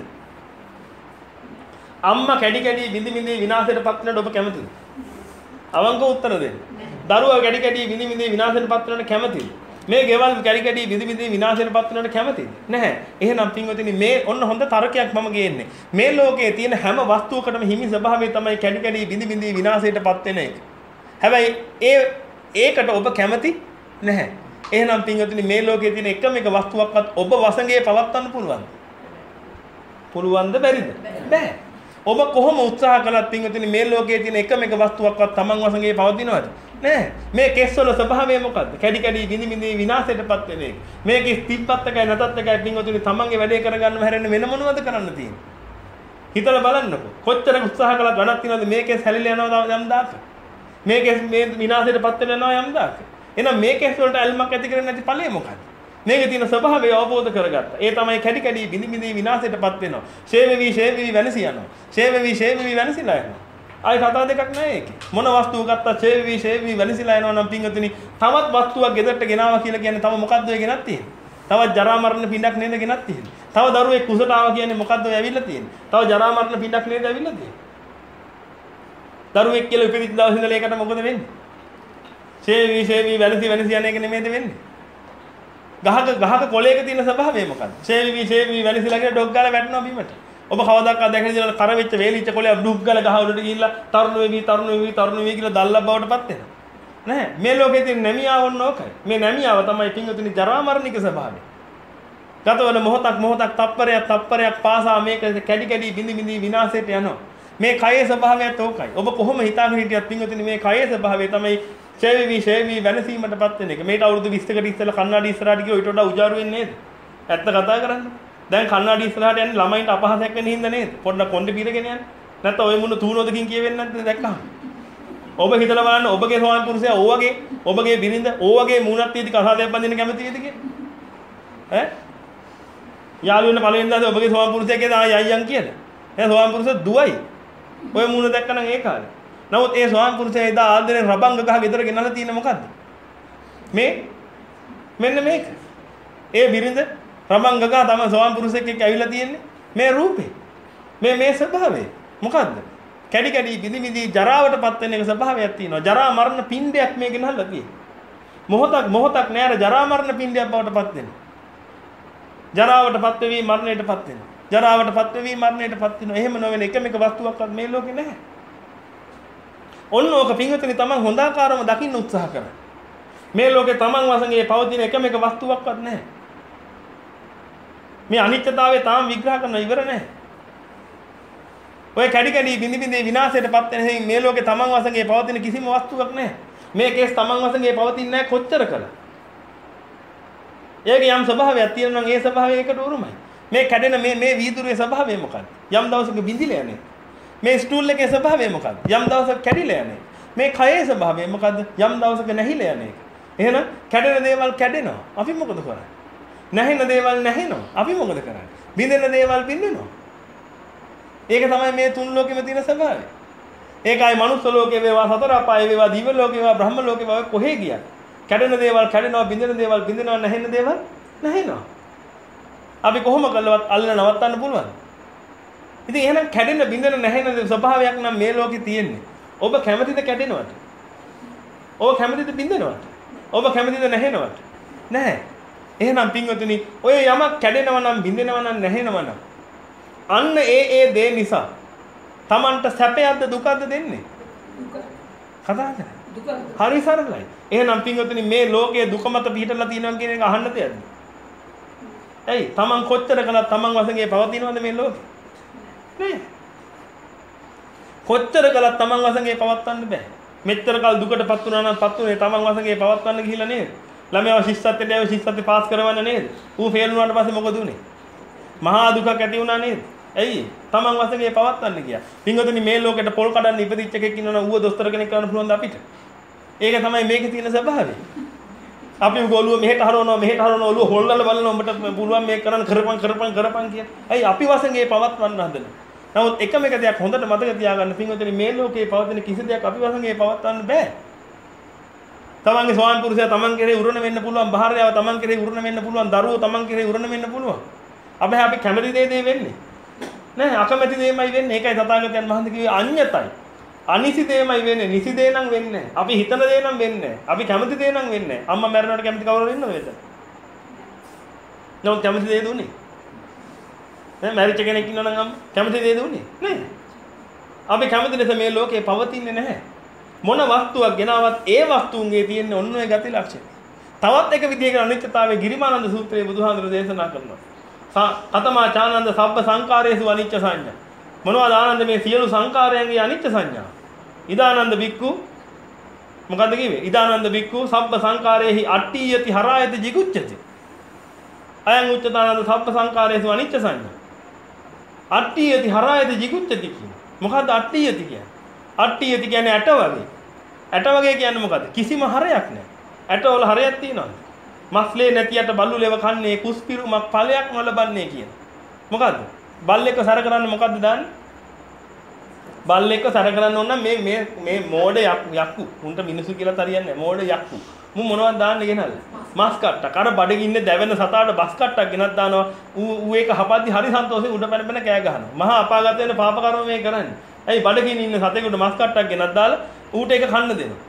අම්මා කැඩි කැඩි විදි විදි විනාශයටපත් වෙනට ඔබ කැමතිද? අවංක උත්තර දෙන්න. දරුවා කැඩි කැඩි විදි විදි විනාශයටපත් වෙනට කැමතිද? මේ ගෙවල් කැඩි කැඩි විදි විදි විනාශයටපත් වෙනට කැමතිද? නැහැ. එහෙනම් පින්වතුනි මේ ඔන්න හොඳ තර්කයක් මම ගේන්නේ. මේ ලෝකයේ තියෙන හැම වස්තුවකටම හිමි ස්වභාවය තමයි කැඩි කැඩි විදි විදි විනාශයටපත් වෙන එක. හැබැයි ඒ ඒකට ඔබ කැමති නැහැ. එහෙනම් පින්වතුනි මේ ලෝකයේ තියෙන එකම එක වස්තුවක්වත් ඔබ වසඟේ පවත්වන්න පුළුවන්ද? පුළුවන්ද බැරිද? බෑ. ඔබ කොහොම උත්සාහ කළත් පින්වතුනි මේ ලෝකයේ තියෙන එකම එක වස්තුවක්වත් Taman වසඟේ පවතිනවද? නෑ. මේ කෙස්වල ස්වභාවය මොකද්ද? කැඩි කැඩි විදි විදි විනාශයටපත් වෙන එක. මේකේ තිබ්බත් එකයි නැතත් එකයි පින්වතුනි Tamanගේ වැඩේ කරගන්නව හැරෙන්න වෙන මොනවද කරන්න තියෙන්නේ? හිතලා බලන්නකෝ. කොච්චර උත්සාහ කළත් වැඩක් තියනවද මේකේ හැලිලා යනවා යම් දාක. මේකේ මේ විනාශයටපත් වෙනවා යම් දාක. එහෙනම් මේ කෙස් වලට ඇල්මක් ඇති කරන්නේ නැති ඵලය මොකක්ද? මේකේ තියෙන ස්වභාවය අවබෝධ කරගත්තා. ඒ තමයි කැඩි කැඩි බිඳි බිඳි විනාශයටපත් වෙනවා. ෂේවෙවි ෂේවෙවි වෙනසි යනවා. ෂේවෙවි ෂේවෙවි වෙනසිලා යනවා. ආයි කතා දෙකක් නැහැ ඒකේ. මොන වස්තුව ගත්තා ෂේවෙවි ෂේවෙවි වෙනසිලා යනවා නම් පින්වතුනි තවත් වස්තුවක් ගෙදරට ගෙනාවා කියලා කියන්නේ තව මොකද්ද ඒ ගෙනත් තියෙන්නේ? තවත් ජරා මරණ පිටක් නේද ගෙනත් තියෙන්නේ. තව දරුවෙක් කුසට ආවා කියන්නේ මොකද්ද ඔය ඇවිල්ලා තියෙන්නේ? තව ජරා මරණ පිටක් නේද ඇවිල්ලා තියෙන්නේ. දරුවෙක් කියලා ඉපදිච්ච දවසේ ඉඳලා ඒකට මොකද වෙන්නේ? ෂේවෙවි ෂේවෙවි වෙනසි වෙනසි යන එක නෙමෙයිද වෙන්නේ? ගහක ගහක කොළයක තියෙන ස්වභාවය මොකක්ද? ෂේවිවි ෂේවිවි වැලිසිලා කියලා ඩොග් ගාලා වැටෙනවා බිමට. ඔබ කවදාකවත් දැකලා ඉඳලා කර වෙච්ච වේලිච්ච කොළයක් ඩුග් ගාලා ගහ උඩට ගිහිල්ලා තරුණ වෙවි තරුණ වෙවි තරුණ වෙවි කියලා දල්ලා බවටපත් වෙනවා. නෑ මේ ලෝකේ තියෙන නැමියාව ඔන්න ඕකයි. මේ නැමියාව තමයි පින්වතුනි ජරා මරණික ස්වභාවය. ගතවල මොහොතක් මොහොතක් තප්පරයක් තප්පරයක් පාසා මේක කැඩි කැඩි බිඳි බිඳි විනාශයට යනවා. මේ කයේ ස්වභාවයත් ඕකයි. ඔබ කොහොම හිතාගෙන හිටියත් පින්වතුනි මේ කයේ ස්වභාවය තමයි ෂේවිවි ෂේවිවි වෙනසීමටපත් වෙන එක. මේට අවුරුදු විස්සකට ඉස්සෙල්ලා කන්නාඩි ඉස්සරහට ගියෝ ඊට වඩා උජාරු වෙන්නේ නේද? ඇත්ත කතා කරන්න. දැන් කන්නාඩි ඉස්සරහට යන්නේ ළමයින්ට අපහසයක් වෙන්න හින්දා නේද? පොඩ්ඩක් කොණ්ඩේ පීරගෙන යන්නේ. නැත්නම් ඔය මුණ තූනෝදකින් කියවෙන්නේ නැද්ද දැක්කම? ඔබ හිතලා බලන්න ඔබගේ ස්වාමි පුරුෂයා ඕ වගේ ඔබගේ බිරිඳ ඕ වගේ මූණක් තියෙදි කසාදයක් බඳින්න කැමති වේද කියලා? ඈ? යාළු වෙන පළවෙනි දාසේ ඔබගේ ස්වාමි පුරුෂයා කියද ආයි අයියන් කියලා. එයා ස්වාමි පුරුෂයා දුවයි. ඔය මූණ දැක්කනම් ඒ කාලේ. නමුත් ඒ ස්වාමි පුරුෂයා එදා ආදරෙන් රබංග ගහ ගෙදර ගෙනල්ලා තියෙන මොකද්ද? මේ මෙන්න මේක. ඒ බිරිඳ රබංග ගහ තමයි ස්වාමි පුරුෂයෙක් එක්ක ඇවිල්ලා තියෙන්නේ. මේ රූපේ. මේ මේ ස්වභාවය. මොකද්ද? කැඩි කැඩි බිඳි බිඳි ජරාවටපත් වෙන එක ස්වභාවයක් තියෙනවා. ජරා මරණ පිණ්ඩයක් මේ ගෙනල්ලා තියෙන්නේ. මොහොතක් මොහොතක් නෑර ජරා මරණ පිණ්ඩයක් බවටපත් වෙනවා. ජරාවටපත් වෙවි මරණයටපත් වෙනවා. ජරාවටපත් වෙවි මරණයටපත් වෙනවා. එහෙම නොවන එකම එක වස්තුවක්වත් මේ ලෝකේ නැහැ. ඔන්න ඕක පින්වතුනි තමන් හොඳාකාරව දකින්න උත්සාහ කරා. මේ ලෝකේ තමන් වශයෙන් පවතින එකම එක වස්තුවක්වත් නැහැ. මේ අනිත්‍යතාවය තාම විග්‍රහ කරන්න ඉවර නැහැ. ඔය කැඩි කැඩි බිඳි බිඳි විනාශයටපත් වෙන හැම මේ ලෝකේ තමන් වශයෙන් පවතින කිසිම වස්තුවක් නැහැ. මේ කේස් තමන් වශයෙන් පවතින්නේ නැහැ කොච්චර කළා. ඒකේ යම් ස්වභාවයක් තියෙනවා නම් ඒ ස්වභාවය ඒකට උරුමයි. මේ කැඩෙන මේ මේ වීදුරුවේ ස්වභාවය මොකක්ද? යම් දවසක බිඳිලා යන්නේ. මේ ස්ටූල් එකේ ස්වභාවය මොකක්ද? යම් දවසක කැඩිලා යන්නේ. මේ කයේ ස්වභාවය මොකද්ද? යම් දවසක නැහිලා යන්නේ. එහෙනම් කැඩෙන දේවල් කැඩෙනවා. අපි මොකද කරන්නේ? නැහෙන දේවල් නැහෙනවා. අපි මොකද කරන්නේ? බිඳෙන දේවල් බිඳෙනවා. ඒක තමයි මේ තුන් ලෝකෙම තියෙන ස්වභාවය. ඒකයි මනුස්ස ලෝකේ වේවා සතර අපායේ වේවා දිව්‍ය ලෝකේ වේවා බ්‍රහ්ම ලෝකේ වේවා කොහේ ගියත් කැඩෙන දේවල් කැඩෙනවා බිඳෙන දේවල් බිඳෙනවා නැහෙන දේවල් නැහෙනවා. අපි කොහොම කළවත් අල්ලන නවත්තන්න පුළුවන්. ඉතින් එහෙනම් කැඩෙන බිඳෙන නැහෙන ස්වභාවයක් නම් මේ ලෝකේ තියෙන්නේ. ඔබ කැමතිද කැඩෙනවට? ඔබ කැමතිද බිඳෙනවට? ඔබ කැමතිද නැහෙනවට? නැහැ. එහෙනම් පින්වතුනි ඔය යමක් කැඩෙනවා නම් බිඳෙනවා නම් නැහෙනවා නම් අන්න ඒ ඒ දේ නිසා Tamanට සැපයක්ද දුකක්ද දෙන්නේ? දුක. කතා කරන්නේ. දුක. හරි සරලයි. එහෙනම් පින්වතුනි මේ ලෝකයේ දුක මත පිහිටලා තියෙනවා කියන එක අහන්න දෙයක්ද? ඇයි? Taman කොච්චර කළත් Taman වශයෙන් පවතිනවද මේ ලෝකේ? නෑ. කොච්චර කළත් Taman වශයෙන් පවත්වන්න බෑ. මෙච්චර කල් දුකටපත් වුණා නම් පත් උනේ Taman වශයෙන් පවත්වන්න ගිහිල්ලා නේද? ළමයා ශිෂ්‍යත්වයට ආව ශිෂ්‍යත්වය පාස් කරවන්න නේද? ඌ ෆේල් වුණාට පස්සේ මොකද උනේ? මහා දුකක් ඇති වුණා නේද? ඇයි? Taman වශයෙන් පවත්වන්න ගියා. පින්වතුනි මේ ලෝකෙට පොල් කඩන්න ඉපදිච්ච එකෙක් ඉන්නවනම් ඌව දොස්තර කෙනෙක් කරන්න පුළුවන්ද අපිට? ඒක තමයි මේකේ තියෙන ස්වභාවය. අපි ගෝලුව මෙහෙට හරවනවා මෙහෙට හරවනවා ඔළුව හොල්ලලා බලනවා උඹට පුළුවන් මේක කරන්න කරපන් කරපන් කරපන් කිය. ඇයි අපි වශයෙන් පවත්වන්න හදන්නේ? නමුත් එකම එක දෙයක් හොඳට මතක තියාගන්න පින්වතුනි මේ ලෝකේ පවතින කිසි දෙයක් අපි වශයෙන් පවත්වන්න බෑ. තමන්ගේ ස්වාමි පුරුෂයා තමන් කෙරේ උරුණ වෙන්න පුළුවන්, භාර්යාව තමන් කෙරේ උරුණ වෙන්න පුළුවන්, දරුවෝ තමන් කෙරේ උරුණ වෙන්න පුළුවන්. අපි අපි කැමති දේ දේ වෙන්නේ. නෑ අකමැති දේමයි වෙන්නේ. ඒකයි තථාගතයන් වහන්සේ කිව්වේ අඤ්ඤතයි. අනිසි දේමයි වෙන්නේ. නිසි දේ නම් වෙන්නේ නෑ. අපි හිතන දේ නම් වෙන්නේ නෑ. අපි කැමති දේ නම් වෙන්නේ නෑ. අම්මා මැරුණාට කැමති කවුරුද ඉන්නවද මෙතන? නමුත් කැමති දේ දුන්නේ. නෑ මැරිච්ච කෙනෙක් ඉන්නවනම් අම්මා කැමති දේ දුන්නේ නෑ. අපි කැමති ලෙස මේ ලෝකේ පවතින්නේ නැහැ. මොන වස්තුවක් ගෙනාවත් ඒ වස්තුන්ගේ තියෙන ඔන්න ඔය ගති ලක්ෂණ. තවත් එක විදිහකට අනිත්‍යතාවයේ ගිරිමානන්ද සූත්‍රයේ බුදුහාඳුර දේශනා කරනවා. කතමා චානන්ද සබ්බ සංකාරයේසු අනිච්ච සංඥා. මොනවද ආනන්ද මේ සියලු සංකාරයන්ගේ අනිච්ච සංඥා? ඉදානන්ද බික්කු මොකද්ද කිව්වේ? ඉදානන්ද බික්කු සබ්බ සංකාරයේහි අට්ඨියති හරායති jigucchati. අයං උච්චතානන්ද සබ්බ සංකාරයේසු අනිච්ච සංඥා. අට්ඨියති හරායති jigucchati කියන්නේ. මොකද්ද අට්ඨියති කියන්නේ? අට්ඨියති කියන්නේ ඇට වගේ. ඇට වගේ කියන්නේ මොකද්ද? කිසිම හරයක් නැහැ. ඇටවල හරයක් තියෙනවද? මස්ලේ නැතියට බල්ලු ලෙව කන්නේ කුස්පිරුමක් ඵලයක් නොලබන්නේ කියන. මොකද්ද? බල්ලෙක්ව සැර කරන්නේ මොකද්ද දාන්නේ? බල්ලෙක්ව සැර කරන්න ඕන නම් මේ මේ මේ මෝඩ යක්කු. උන්ට මිනිසු කියලා තරියන්නේ නැහැ. මෝඩ යක්කු. මු මොනවද දාන්නේ ගෙනල්ල? මස් කට්ටක්. අර බඩගින්නේ දැවෙන සතාට බස් කට්ටක් ගෙනත් දානවා. ඌ ඌ ඒක හපද්දි හරි සන්තෝෂෙන් උඩ පැන පැන කෑ ගහනවා. මහා අපාගත වෙන පාප කර්ම මේ කරන්නේ. ඇයි බඩගින්න ඉන්න සතෙකුට මස් කට්ටක් ගෙනත් දාලා ඌට ඒක කන්න දෙනවා.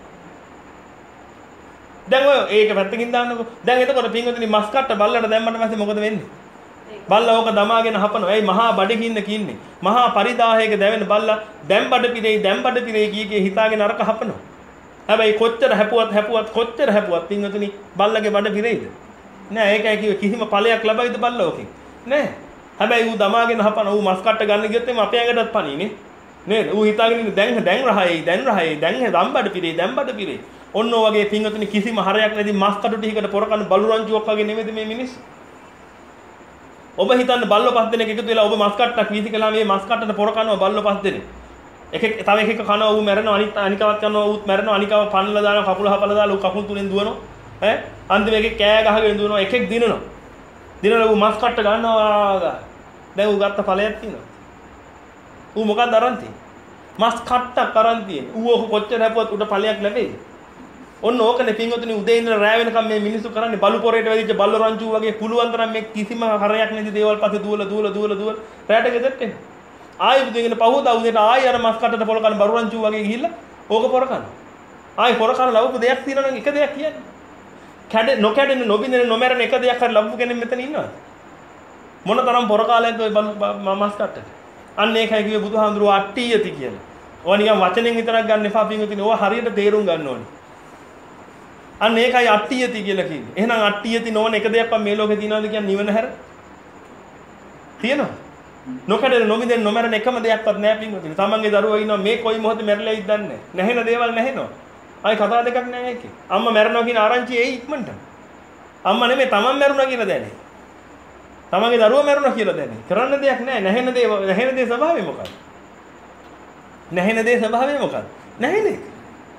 දැන් ඔය ඒක පැත්තකින් දාන්නකෝ. දැන් එතකොට පින්වතුනි මස් කට්ට බල්ලට දැම්මට පස්සේ මොකද වෙන්නේ? බල්ලා ඕක දමාගෙන හපනවා. ඇයි මහා බඩගින්න කින්නේ? මහා පරිදාහයක දැවෙන බල්ලා දැන් බඩ පිරෙයි දැන් බඩ පිරෙයි කිය කිය හිතාගෙන අරක හපනවා. හැබැයි කොච්චර හැපුවත් හැපුවත් කොච්චර හැපුවත් පින්වතුනි බල්ලගේ බඩ පිරෙයිද? නෑ ඒකයි කිව්වේ කිසිම ඵලයක් ලැබයිද බල්ලා ඕකෙන්? නෑ. හැබැයි ඌ දමාගෙන හපන ඌ මස් කට්ට ගන්න ගියොත් එimhe අපේ ඇඟටත් පණීනේ. නේද? ඌ හිතාගෙන ඉන්නේ දැන් දැන් රහයි දැන් රහයි දැන් දැන් බඩ පිරෙයි දැන් බඩ පිරෙයි. ඔන්න ඔය වගේ පින්වතුනි කිසිම හරයක් නැති මස් කටු ටිකකට පොරකන බලු රංචුවක් වගේ නෙමෙයිද මේ මිනිස්සු? ඔබ හිතන්න බල්ලෝ පස් දෙනෙක් එකතු වෙලා ඔබ මස් කට්ටක් වීසි කළා මේ මස් කට්ටට පොර කනවා බල්ලෝ පස් දෙනෙක්. එකෙක් තව එකෙක් කනවා ඌ මැරෙනවා අනිත් අනිකවත් කනවා ඌත් මැරෙනවා අනිකව පන්නලා දානවා කකුල හපලා දාලා ඌ කකුල් තුනෙන් දුවනවා. ඈ අන්තිම එකෙක් කෑ ගහගෙන දුවනවා එකෙක් දිනනවා. දිනලා ඌ මස් කට්ට ගන්නවා. දැන් ඌ ගත්ත ඵලයක් තියෙනවා. ඌ මොකක්ද අරන් තියෙන්නේ? මස් කට්ටක් අරන් තියෙන්නේ. ඌ ඔක කොච්චර හැපුවත් උට ඵලයක් ලැබෙයිද? ඔන්න ඕකනේ පින්වතුනි උදේ ඉඳලා රෑ වෙනකම් මේ මිනිස්සු කරන්නේ බලු පොරේට වැදිච්ච බල්ල රංචු වගේ පුළුවන් තරම් මේ කිසිම හරයක් නැති දේවල් පස්සේ දුවලා දුවලා දුවලා දුවලා රැට ගෙදරට එනවා. ආයෙ බුදින්ගෙන පහුවදා උදේට ආයෙ අර මස් කටට පොල කන බරු රංචු වගේ ගිහිල්ලා ඕක පොර කනවා. ආයෙ පොර කන ලවපු දෙයක් තියෙනවා නම් එක දෙයක් කියන්නේ. කැඩ නොකැඩෙන නොබින්දෙන නොමැරෙන එක දෙයක් හරි ලවපු කෙනෙක් මෙතන ඉන්නවද? මොන තරම් පොර කාලයක්ද ඔය මස් කටට? අන්න ඒකයි කිව්වේ බුදුහාඳුරුවෝ අට්ටියති කියලා. ඕවා නිකන් වචනෙන් විතරක් ගන්න එපා පින්වතුනි. ඕවා හරියට තේරුම් ගන්න ඕනේ. අන්න ඒකයි අට්ටියති කියලා කියන්නේ. එහෙනම් අට්ටියති නොවන එක දෙයක්වත් මේ ලෝකේ තියනවද කියන්නේ නිවන හැර? තියෙනවා. නොකඩන නොමිදෙන් නොමරන එකම දෙයක්වත් නැහැ පින්වතුනි. තමන්ගේ දරුවෝ ඉන්නවා මේ කොයි මොහොතේ මැරෙලායිද දන්නේ නැහැ. නැහෙන දේවල් නැහෙනවා. ආයි කතා දෙකක් නැහැ ඒකේ. අම්මා මැරෙනවා කියන ආරංචි එයි ඉක්මනට. අම්මා නෙමෙයි තමන් මැරුණා කියලා දැනේ. තමන්ගේ දරුවා මැරුණා කියලා දැනේ. කරන්න දෙයක් නැහැ. නැහෙන දේ නැහෙන දේ ස්වභාවය මොකක්ද? නැහෙන දේ ස්වභාවය මොකක්ද? නැහෙන එක.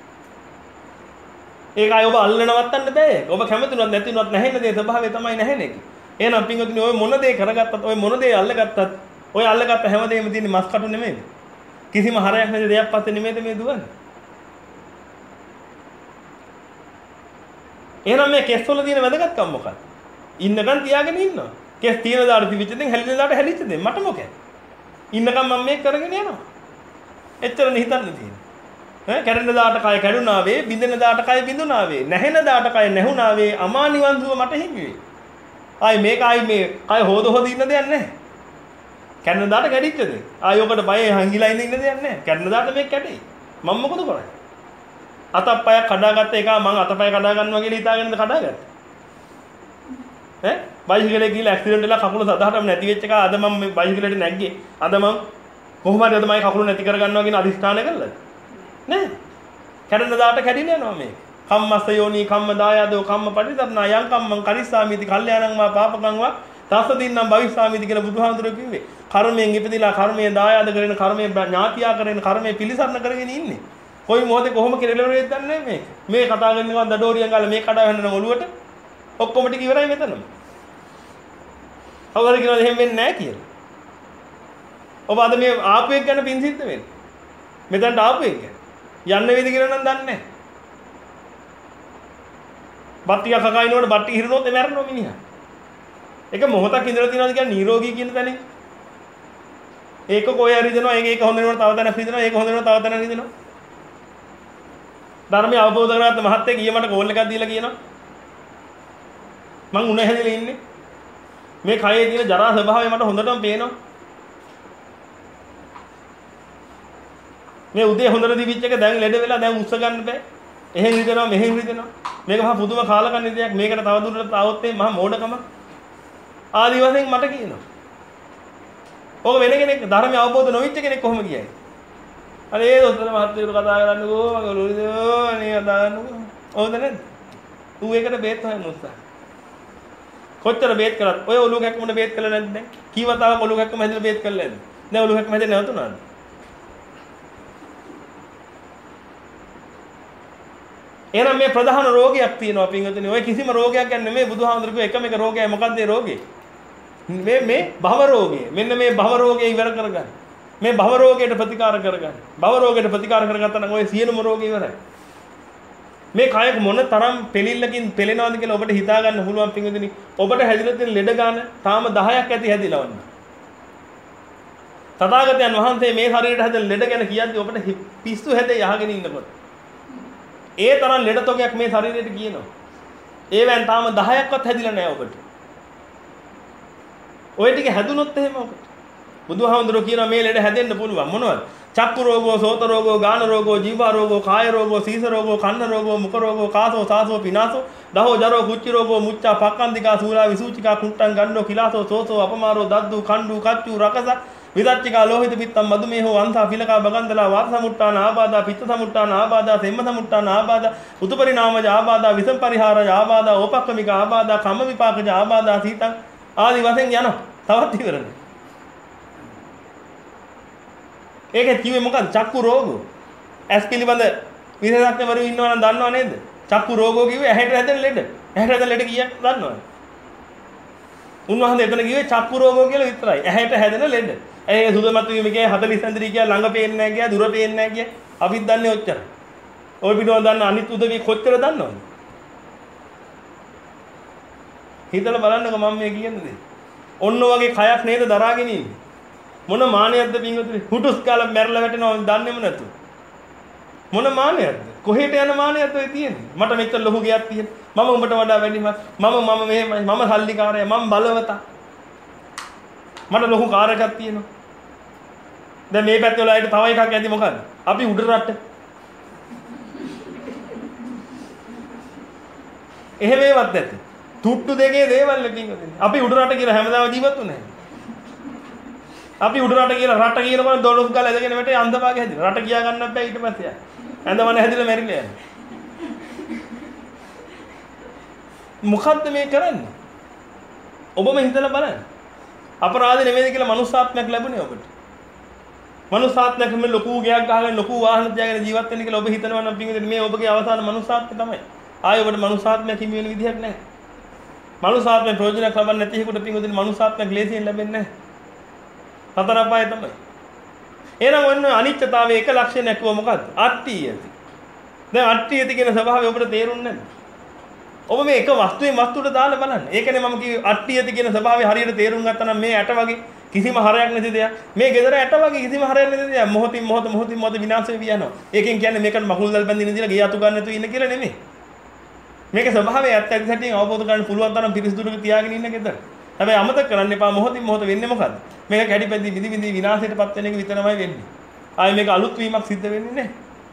ඒකයි ඔබ අල්ල නවත්තන්න බෑ. ඔබ කැමතිනවත් නැතිනවත් නැහෙන දේ ස්වභාවය තමයි නැහෙන එක. එහෙනම් පින්වතුනි ඔය මොන දේ කරගත්තත් ඔය මොන දේ අල්ලගත්තත් ඔය අල්ලගත්ත හැමදේම තියෙන්නේ මස් කටු නෙමෙයිද? කිසිම හරයක් නැති දෙයක් පස්සේ නෙමෙයිද මේ දුවන්නේ? එහෙනම් මේ කෙස් වල තියෙන වැදගත්කම මොකක්ද? ඉන්නකන් තියාගෙන ඉන්නවා. කෙස් තියෙන දාට තිබිච්ච දෙන් හැලින දාට හැලිච්ච දෙන් මට මොකද? ඉන්නකන් මම මේක කරගෙන යනවා. එච්චරනේ හිතන්න තියෙන්නේ. ඈ කැඩෙන දාට කය කැඩුනා වේ, බිඳෙන දාට කය බිඳුනා වේ, නැහෙන දාට කය නැහුණා වේ, අමා නිවන් සුව මට හිමි වේ. ආයි මේක ආයි මේ කය හොද හොද ඉන්න දෙයක් නැහැ. කැඩෙන දාට කැඩිච්ච දෙයක්. ආයි ඔකට බය හංගිලා ඉන්න ඉන්න දෙයක් නැහැ. කැඩෙන දාට මේක කැඩෙයි. මම මොකද කරන්නේ? අතපය කඩාගත්ත එක මම අතපය කඩා ගන්නවා කියලා හිතාගෙනද කඩාගත්තේ? ඈ බයිසිකලේ ගිහලා ඇක්සිඩන්ට් වෙලා කකුල සදාටම නැති වෙච්ච එක අද මම මේ බයිසිකලෙට නැග්ගේ. අද මම කොහොම හරි අද මගේ කකුල නැති කර ගන්නවා කියන අදිස්ථානය කළාද? නෑ. කැඩෙන දාට කැඩිලා යනවා මේ. කම්මස්ස යෝනි කම්ම දායදෝ කම්ම පටිසත්නා යං කම්මං කරිස්සාමිති කල්යාණං වා පාපකං වා තස්ස දින්නම් භවිස්සාමිති කියලා බුදුහාමුදුරුවෝ කිව්වේ. කර්මයෙන් ඉපදිලා කර්මයෙන් දායද කරගෙන කර්මයෙන් ඥාතියා කරගෙන කර්මයෙන් පිළිසරණ කරගෙන ඉන්නේ. කොයි මොහොතේ කොහොම කෙරෙල වෙයිද දන්නේ නැහැ මේක. මේ කතා කරන ගමන් දඩෝරියන් ගාලා මේ කඩා වෙනන ඔළුවට ඔක්කොම ටික ඉවරයි මෙතනම. කවුරු කියනවාද එහෙම වෙන්නේ නැහැ කියලා. ඔබ අද මේ ආපු එක ගැන පින් සිද්ධ වෙන්නේ. මෙතනට ආපු එක ගැන. යන්න වේද කියලා නම් දන්නේ නැහැ. බත්තිය කකයිනෝට බට්ටි හිරනොත් ඒ මැරෙනවා මිනිහා. ඒක මොහොතක් ඉඳලා තියනවාද කියන්නේ නිරෝගී කියන තැනින්. ඒක කොහේ හරි දෙනවා. ඒක ඒක හොඳ වෙනකොට තව තැනක් හිතෙනවා. ඒක හොඳ වෙනකොට තව තැනක් හිතෙනවා. ධර්මය අවබෝධ කරගත්ත මහත්තයෙක් ඊයේ මට කෝල් එකක් දීලා කියනවා මං උණ හැදෙලා ඉන්නේ මේ කයේ තියෙන ජරා ස්වභාවය මට හොඳටම පේනවා මේ උදේ හොඳට දිවිච්ච එක දැන් ලෙඩ වෙලා දැන් උස්ස ගන්න බෑ එහෙන් හිතෙනවා මෙහෙන් හිතෙනවා මේක මහා පුදුම කාලකන්ණි දෙයක් මේකට තව දුරටත් ආවොත් මේ මහා මෝඩකම ආදි වශයෙන් මට කියනවා ඕක වෙන කෙනෙක් ධර්මය අවබෝධ නොවිච්ච කෙනෙක් කොහොම කියයි අනේ දොස්තර මහත්තයෝ කතා කරන්නකෝ මගේ ඔළුවේදෝ අනේ කතා කරන්නකෝ ඕකද නැද්ද ඌ ඒකට බේත් හොයන්න උත්සාහ කොච්චර බේත් කරත් ඔය ඔළුව කැක්කමන බේත් කළා නැද්ද දැන් කීවතාවක් ඔළුව කැක්කම හැදලා බේත් කළා නැද්ද දැන් ඔළුව කැක්කම හැදෙන්නේ නැවතුණාද එහෙනම් මේ ප්‍රධාන රෝගයක් තියෙනවා පින්වතුනි. ඔය කිසිම රෝගයක් ගැන නෙමෙයි බුදුහාමුදුරුවෝ එකම එක රෝගයයි. මොකක්ද ඒ රෝගේ? මේ මේ භව රෝගය. මෙන්න මේ භව රෝගය ඉවර කරගන්න. මේ භව රෝගයට ප්‍රතිකාර කරගන්න. භව රෝගයට ප්‍රතිකාර කරගත්තා නම් ඔය සියලුම රෝග ඉවරයි. මේ කයක මොන තරම් පෙලිල්ලකින් පෙලෙනවද කියලා ඔබට හිතා ගන්න පුළුවන් පින්වතුනි. ඔබට හැදිලා තියෙන ලෙඩ ගන්න තාම දහයක් ඇති හැදිලා වන්න. තථාගතයන් වහන්සේ මේ ශරීරයට හැදෙන ලෙඩ ගැන කියද්දී ඔබට පිස්සු හැදේ යහගෙන ඉන්නකොට. ඒ තරම් ලෙඩ තොගයක් මේ ශරීරයට කියනවා. ඒවෙන් තාම දහයක්වත් හැදිලා නැහැ ඔබට. ඔය ටික හැදුනොත් එහෙම ඔබට. බුදුහාමුදුරුවෝ කියනවා මේ ලෙඩ හැදෙන්න පුළුවන්. මොනවද? චක්කු රෝගෝ, සෝත රෝගෝ, ගාන රෝගෝ, ජීව රෝගෝ, කාය රෝගෝ, සීස රෝගෝ, කන්න රෝගෝ, මුඛ රෝගෝ, කාසෝ, සාසෝ, පිනාසෝ, දහෝ, ජරෝ, කුච්චි රෝගෝ, මුච්චා, පක්කන්දිකා, සූලා, විසූචිකා, කුට්ටං, ගණ්ඩෝ, කිලාසෝ, සෝසෝ, අපමාරෝ, දද්දු, කණ්ඩු, කච්චු, රකස, විදච්චිකා, ලෝහිත පිත්තම්, මදුමේහෝ, වංසා, පිලකා, බගන්දලා, වාත සමුට්ටාන ආබාධා, පිත්ත සමුට්ටාන ආබාධා, සෙම්ම සමුට්ටාන ආබාධා, උතුපරිණාමජ ආබාධා, විසම් පරිහාරජ ආබාධා, ඕපක්කමික ආබාධා, කම්ම විපාකජ ආබාධා, සීතං ආදි වශයෙන් යනවා. තවත් ඉවරනේ. ඒකේ කිව්වේ මොකක්ද? චක්කු රෝගෝ. ඇස් පිළිබඳ විශේෂඥවරු ඉන්නවා නම් දන්නව නේද? චක්කු රෝගෝ කිව්වේ ඇහැට හැදෙන ලෙඩ. ඇහැට හැදෙන ලෙඩ කීයක් දන්නවද? උන්වහන්සේ එතන කිව්වේ චක්කු රෝගෝ කියලා විතරයි. ඇහැට හැදෙන ලෙඩ. ඒ සුදමත් වීම කියේ හතළිස් ඉන්ද්‍රිය කිය ළඟ පේන්නේ නැහැ කිය, දුර පේන්නේ නැහැ කිය. අපිත් දන්නේ ඔච්චර. ඔය පිටුව දන්න අනිත් උදවිය කොච්චර දන්නවද? හිතලා බලන්නකෝ මම මේ කියන්නේ. ඔන්න වගේ කයක් නේද දරාගෙන ඉන්නේ. මොන මානයක්ද පින්වතුනි? හුටුස් කාලා මැරලා වැටෙනවා දන්නේම නැතු. මොන මානයක්ද? කොහෙට යන මානයක්ද ඔය තියෙන්නේ? මට මෙච්චර ලොකු ගයක් තියෙන. මම උඹට වඩා වැඩිම. මම මම මෙහෙමයි. මම සල්ලිකාරය. මම බලවතා. මට ලොකු කාර් එකක් තියෙනවා. දැන් මේ පැත්තේ වල අයිට තව එකක් ඇති මොකද්ද? අපි උඩ රට. එහෙම ඒවත් නැති. තුට්ටු දෙකේ දේවල් පින්වතුනි. අපි උඩ රට කියලා හැමදාම ජීවත් වුණේ නැහැ. අපි උඩ රට කියලා රට කියනකොට දොළොස් ගාලා ඇදගෙන වැටේ අන්ධභාගය හැදිලා. රට කියා ගන්නත් බෑ ඊට පස්සේ. ඇඳවන හැදිලා මැරිලා යනවා. මොකද්ද මේ කරන්නේ? ඔබම හිතලා බලන්න. අපරාධ නෙමෙයි කියලා මනුස්සාත්මයක් ලැබුණේ ඔබට. මනුස්සාත්මයක් මේ ලොකු ගයක් ගහගෙන ලොකු වාහන තියාගෙන ජීවත් වෙන්න කියලා ඔබ හිතනවා නම් පින්විතනේ මේ ඔබගේ අවසාන මනුස්සාත්මය තමයි. ආයෙ ඔබට මනුස්සාත්මයක් හිමි වෙන විදිහක් නැහැ. මනුස්සාත්මය ප්‍රයෝජනයක් ලබන්නේ නැති එකට පින්විතනේ මනුස්සාත්මයක් ලේසියෙන් ලැබෙන්නේ නැහැ. සතර අපාය තමයි. එහෙනම් ඔන්න අනිත්‍යතාවයේ එක ලක්ෂණයක් කිව්ව මොකද්ද? අට්ඨියති. දැන් අට්ඨියති කියන ස්වභාවය ඔබට තේරුන්නේ නැද්ද? ඔබ මේ එක වස්තුවෙන් වස්තුවට දාලා බලන්න. ඒකනේ මම කිව්වේ අට්ඨියති කියන ස්වභාවය හරියට තේරුම් ගත්තා නම් මේ ඇට වගේ කිසිම හරයක් නැති දෙයක්. මේ ගෙදර ඇට වගේ කිසිම හරයක් නැති දෙයක්. මොහොතින් මොහොත මොහොතින් මොහොත විනාශ වෙවි යනවා. ඒකෙන් කියන්නේ මේකට මකුල් දැල් බැඳින්න දිලා ගේ අතු ගන්න නැතුව ඉන්න කියලා නෙමෙයි. මේකේ ස්වභාවය ඇත්ත ඇති සැටියෙන් අවබෝධ කරගන්න පුළුවන් තරම් පිරිසිදුට තියාගෙන ඉන්න ගෙදර. හැබැයි අමතක කරන්න එපා මොහොතින් මොහොත වෙන්නේ මොකද්ද? මේක කැඩි පැද්දි විදි විදි විනාශයටපත් වෙන එක විතරමයි වෙන්නේ. ආයේ මේක අලුත් වීමක් සිද්ධ වෙන්නේ නැහැ.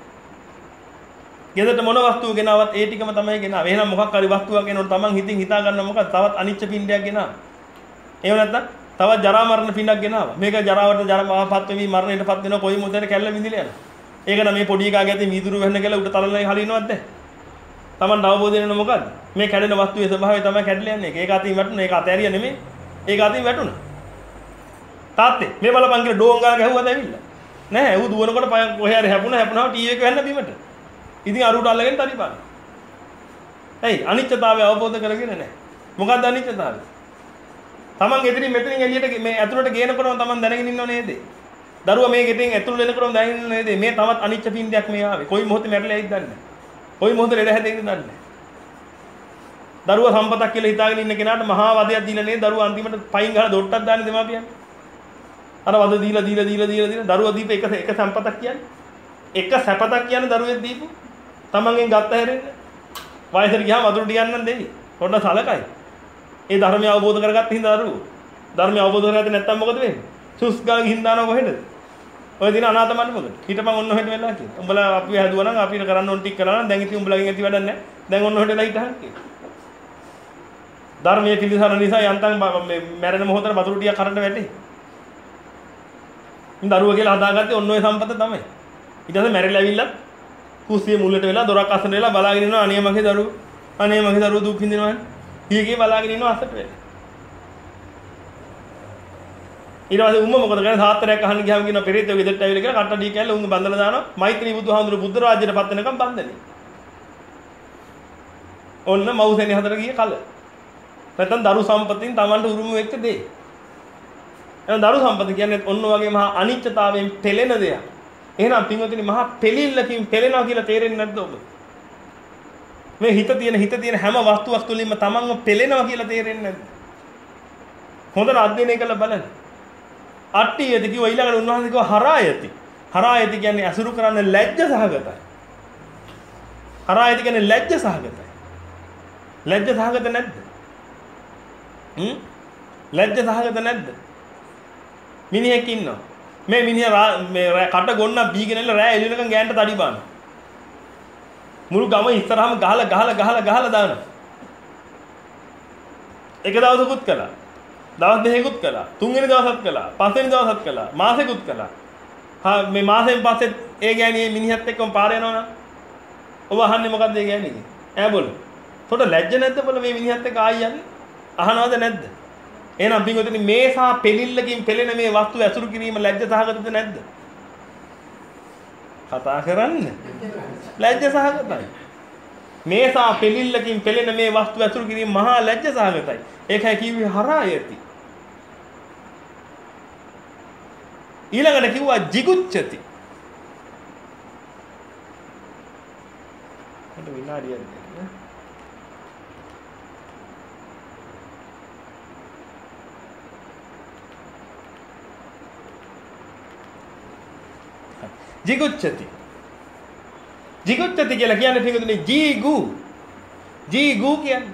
ගෙදරට මොන වස්තුව ගෙනාවත් ඒ ටිකම තමයි ගෙනාව. එහෙනම් මොකක් හරි වස්තුවක් ගෙනනොත් Taman හිතින් හිතා ගන්න මොකක්ද? තවත් අනිච්ච පින්ඩයක් ගෙනාව. එහෙම නැත්නම් තවත් ජරා මරණ පින්ඩක් ගෙනාව. මේක ජරාවට ජරාවපත් වෙවි මරණයටපත් වෙනවා කොයි මොහොතේ කැල්ල විඳිලා යනවා. ඒක නම් මේ පොඩි එකාගේ ඇති මීදුරු වෙන්න කියලා උඩ තලලයි හරිනවද? Taman අවබෝධ වෙන මොකද්ද? මේ කැඩෙන වස්තුවේ ස්වභාවය තමයි කැඩලා යන්නේ. ඒක අතින් වැටුණා. ඒක අතෑරියා නෙමෙයි. ඒක අතින් වැටුණා. තාත්තේ මේ බලපන් කියලා ඩෝන් ගාලා ගැහුවද ඇවිල්ලා? නැහැ. ඌ දුවනකොට පය කොහේ හරි හැපුණා. හැපුණාම ටීවී එක වැන්න බිමට. ඉතින් අරුට අල්ලගෙන තනිපන්. ඇයි අනිත්‍යතාවය අවබෝධ කරගෙන නැහැ. මොකක්ද අනිත්‍යතාවය? Taman ගෙදරින් මෙතනින් එළියට මේ ඇතුළට ගේනකොටම Taman දැනගෙන ඉන්නව නේද? දරුවා මේ ගෙදරින් ඇතුළට එනකොටම දැනගෙන ඉන්නව නේද? මේ තවත් අනිත්‍ය පින්ඩයක් මේ ආවේ. කොයි මොහොතේ මැරෙලා ඇයිද දන්නේ නැහැ. කොයි මොහොතේ ලෙඩ හැදෙයිද දන්නේ නැහැ. දරුවා සම්පතක් කියලා හිතාගෙන ඉන්න කෙනාට මහා වදයක් දීලා නේ දරුවා අන්තිමට පයින් ගහලා දොට්ටක් දාන්නේ දෙමාපියන්. අර වද දීලා දීලා දීලා දීලා දීලා දරුවා දීප එක එක සම්පතක් කියන්නේ. එක සැපතක් කියන්නේ දරුවෙක් දීපු. තමන්ගෙන් ගත්ත හැරෙන්නේ. වයසට ගියාම වතුර ටිකක් නම් දෙයි. පොඩ්ඩක් සලකයි. ඒ ධර්මය අවබෝධ කරගත්ත හින්දා දරුවෝ. ධර්මය අවබෝධ කරගත්තේ නැත්නම් මොකද වෙන්නේ? සුස් ගාලා ගිහින් දානවා කොහෙද? ඔය දින අනාථ මණ්ඩපෙකට. හිටපන් ඔන්න ඔහෙට වෙලා කියලා. උඹලා අපි හැදුවා නම් අපිට කරන්න ඕන ටික කරලා නම් දැන් ඉතින් උඹලගෙන් ඇති වැඩක් නැහැ. දැන් ඔන්න ඔහෙට වෙලා හිටහන් කියලා. ධර්මයේ පිළිසරණ නිසා යන්තම් මැරෙන මොහොතේ වතුර ටිකක් කරන්න වැටේ. දරුවා කියලා හදාගත්තේ ඔන්න ඔය සම්පත තමයි. ඊට පස්සේ මැරිලා ඇවිල්ලා කුස්සියේ මුල්ලට වෙලා දොරක් අස්සන වෙලා බලාගෙන ඉන්නවා අනේ මගේ දරුවෝ අනේ මගේ දරුවෝ දුක් විඳිනවනේ. කීකේ බලාගෙන ඉන්නවා අස්සට වෙලා. ඊට පස්සේ උම්ම මොකද කරන්නේ සාත්තරයක් අහන්න ගියාම කියනවා පෙරේතයෝ ගෙදරට ඇවිල්ලා කියලා කට්ටඩිය කැල්ල උන් බඳලා දානවා. මෛත්‍රී බුදුහාමුදුරු බුද්ධ රාජ්‍යයට පත් වෙනකම් බන්දනේ. ඔන්න මවුසෙනේ හතර ගිය කල. නැත්නම් දරු සම්පතින් Tamanට උරුම වෙච්ච දේ. එහෙනම් දරු සම්පත කියන්නේ ඔන්න වගේ මහා අනිත්‍යතාවයෙන් පෙළෙන දෙයක්. එහෙනම් පින්වතුනි මහා පෙළිල්ලකින් පෙළෙනවා කියලා තේරෙන්නේ නැද්ද ඔබ? මේ හිත තියෙන හිත තියෙන හැම වස්තුවක් තුළින්ම Tamanව පෙළෙනවා කියලා තේරෙන්නේ නැද්ද? හොඳට අධ්‍යයනය කරලා බලන්න. අට්ටියද කිව්වා ඊළඟට උන්වහන්සේ කිව්වා හරායති. හරායති කියන්නේ අසුරු කරන්න ලැජ්ජ සහගතයි. හරායති කියන්නේ ලැජ්ජ සහගතයි. ලැජ්ජ සහගත නැද්ද? හ්ම්? ලැජ්ජ සහගත නැද්ද? මිනිහෙක් ඉන්නවා. මේ මිනිහා මේ කට ගොන්න බීගෙන ඉන්න රෑ එළිනකන් ගෑනට තඩි බාන. මුළු ගම ඉස්සරහම ගහලා ගහලා ගහලා ගහලා දානවා. එක දවසකුත් කළා. දවස් දෙකකුත් කළා. තුන්වෙනි දවසත් කළා. පස්වෙනි දවසත් කළා. මාසෙකුත් කළා. හා මේ මාසෙන් පස්සේ ඒ ගෑණියේ මිනිහත් එක්කම පාර යනවනම් ඔබ අහන්නේ මොකද්ද ඒ ගෑණියගේ? ඈ බොල. තොට ලැජ්ජ නැද්ද බල මේ මිනිහත් එක්ක ආයි යන්නේ? අහනවද නැද්ද? එහෙනම් පින්වතුනි මේසා පෙලිල්ලකින් පෙළෙන මේ වස්තු ඇසුරු කිරීම ලැජ්ජ සහගතද නැද්ද? කතා කරන්න. ලැජ්ජ සහගතයි. මේසා පෙලිල්ලකින් පෙළෙන මේ වස්තු ඇසුරු කිරීම මහා ලැජ්ජ සහගතයි. ඒකයි කිව්වේ හරායති. ඊළඟට කිව්වා jigucchati. මට විනාඩියක් දෙන්න. jigucchati. jigucchati කියලා කියන්නේ පිටුනේ jigu. jigu කියන්නේ.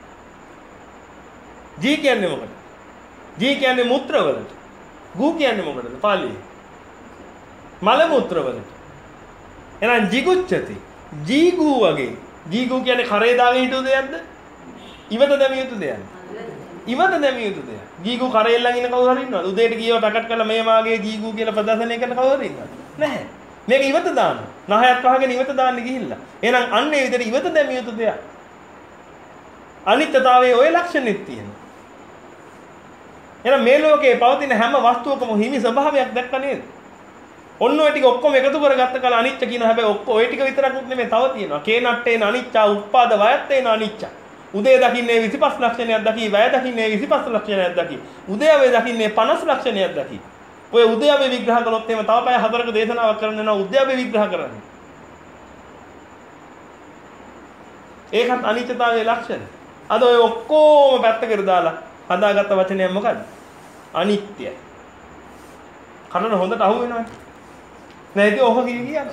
ji කියන්නේ මොකද? ji කියන්නේ මුත්‍ර වලට. ගු කියන්නේ මොකටද? පාලියේ. මල මුත්‍ර වලට. එහෙනම් jigucchati. jigu වගේ. jigu කියන්නේ කරේ දාගෙන හිටු දෙයක්ද? ඉවත දැමිය යුතු දෙයක්ද? ඉවත දැමිය යුතු දෙයක්. jigu කරේ ළඟ ඉන්න කවුරු හරි ඉන්නවද? උදේට ගියව පැකට් කරලා මේ මාගේ jigu කියලා ප්‍රදර්ශනය කරන කවුරු හරි ඉන්නවද? නැහැ. මේක ඉවත දාන්න. නහයක් වහගෙන ඉවත දාන්න ගිහිල්ලා. එහෙනම් අන්න ඒ විදිහට ඉවත දැමිය යුතු දෙයක්. අනිත්‍යතාවයේ ওই ලක්ෂණෙත් තියෙනවා. එහෙනම් මේ ලෝකේ පවතින හැම වස්තුවකම හිමි ස්වභාවයක් දැක්ක නේද? ඔන්න ඔය ටික ඔක්කොම එකතු කරගත්ත කල අනිත්‍ය කියන හැබැයි ඔක්කොම ඔය ටික විතරකුත් නෙමෙයි තව තියෙනවා. කේනට්ටේන අනිච්චා උප්පාද වයත්තේන අනිච්චා. උදේ දකින්නේ විසිපස් ලක්ෂණයක් දකි, වැය දකින්නේ විසිපස් ලක්ෂණයක් දකි. උදේවේ දකින්නේ පනස් ලක්ෂණයක් දකි. ඔය උදේවේ විග්‍රහ කළොත් එහෙම තව පැය හතරක දේශනාවක් කරන්න වෙනවා උදේවේ විග්‍රහ කරන්න. ඒකත් අනිත්‍යතාවයේ ලක්ෂණ. අද ඔය ඔක්කොම පැත්තකට දාලා හදාගත්ත වචනය මොකද්ද? අනිත්‍යයි. කනන හොඳට අහු වෙනවනේ. නැති ඔහ කිය කියනවා.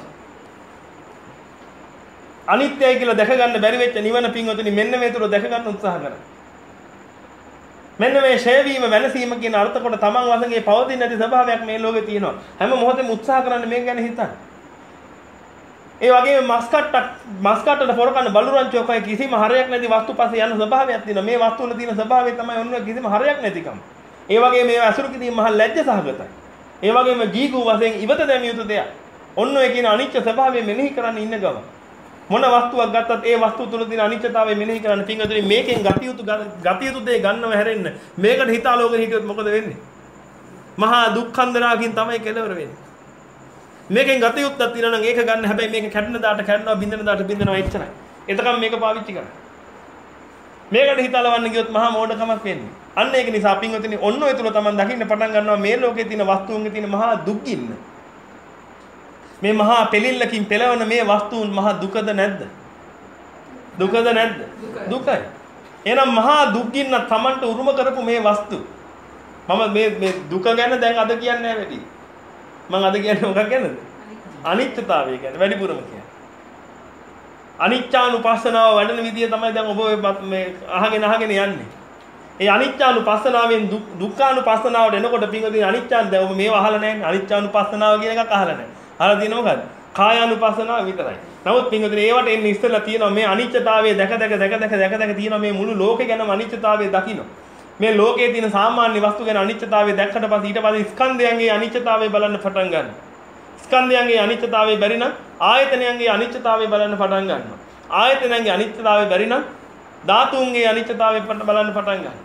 අනිත්‍යයි කියලා දැක ගන්න බැරි වෙච්ච නිවන පින්වතුනි මෙන්න මේ තුර දැක ගන්න උත්සාහ කරා. මෙන්න මේ ෂේවීම වෙනසීම කියන අර්ථ කොට තමන් වශයෙන් පවතින නැති ස්වභාවයක් මේ ලෝකේ තියෙනවා. හැම මොහොතෙම උත්සාහ කරන්න මේක ගැන හිතන්න. ඒ වගේම මස් කට්ටක් මස් කට්ටට පොරකන්න බලුරංචෝකයි කිසිම හරයක් නැති වස්තු පස්සේ යන ස්වභාවයක් තියෙනවා. මේ වස්තු වල තියෙන ස්වභාවය තමයි ඔන්න කිසිම හරයක් නැතිකම. ඒ වගේම මේවා අසුරු කිරීම මහ ලැජ්ජ සහගතයි. ඒ වගේම ජීගු වශයෙන් ඉවත දැමිය යුතු දෙයක්. ඔන්න ඔය කියන අනිත්‍ය ස්වභාවය මෙනෙහි කරන්න ඉන්න ගම. මොන වස්තුවක් ගත්තත් ඒ වස්තුව තුළ තියෙන අනිත්‍යතාවය මෙනෙහි කරන්න පින්වතුනි මේකෙන් ගතිය යුතු ගතිය යුතු දේ ගන්නව හැරෙන්න. මේකට හිතාලෝකෙ හිටියොත් මොකද වෙන්නේ? මහා දුක්ඛන්දරාකින් තමයි කෙලවර වෙන්නේ. මේකෙන් ගත යුත්තක් තියෙනවා නම් ඒක ගන්න. හැබැයි මේක කැඩෙන දාට කැඩෙනවා, බින්දෙන දාට බින්දෙනවා එච්චරයි. එතකම් මේක පාවිච්චි කරන්න. මේකට හිතලවන්න ගියොත් මහා මෝඩකමක් වෙන්නේ. අන්න ඒක නිසා පින්වතුනි ඔන්න ඔය තුල තමයි දකින්න පටන් ගන්නවා මේ ලෝකේ තියෙන වස්තුන්ගේ තියෙන මහා දුක්ගින්න. මේ මහා පෙලිල්ලකින් පෙළවන මේ වස්තුන් මහා දුකද නැද්ද? දුකද නැද්ද? දුකයි. එහෙනම් මහා දුක්ගින්න තමන්ට උරුම කරපු මේ වස්තු. මම මේ මේ දුක ගැන දැන් අද කියන්නේ නැහැ වැඩි. මම අද කියන්නේ මොකක් ගැනද? අනිත්‍යතාවය ගැන වැඩිපුරම කියන්නේ. අනිච්චානුපස්සනාව වඩන විදිය තමයි දැන් ඔබ මේ අහගෙන අහගෙන යන්නේ. ඒ අනිච්චානුපස්සනාවෙන් දුක්ඛානුපස්සනාවට එනකොට පින්වදින අනිච්චාන් දැන් ඔබ මේව අහලා නැහැ. අනිච්චානුපස්සනාව කියන එකක් අහලා නැහැ. අහලා තියෙන මොකද්ද? කායානුපස්සනාව විතරයි. නමුත් පින්වදින ඒවට එන්නේ ඉස්සෙල්ලා තියෙනවා මේ අනිච්චතාවය දැක දැක දැක දැක දැක දැක තියෙනවා මේ මුළු ලෝකේ ගැනම අනිච්චතාවය දකින්න. මේ ලෝකයේ තියෙන සාමාන්‍ය වස්තු ගැන අනිත්‍යතාවය දැක්කට පස්සේ ඊට පස්සේ ස්කන්ධයන්ගේ අනිත්‍යතාවය බලන්න පටන් ගන්නවා. ස්කන්ධයන්ගේ අනිත්‍යතාවය බැරි නම් ආයතනයන්ගේ අනිත්‍යතාවය බලන්න පටන් ගන්නවා. ආයතනයන්ගේ අනිත්‍යතාවය බැරි නම් ධාතුන්ගේ අනිත්‍යතාවය බලන්න පටන් ගන්නවා.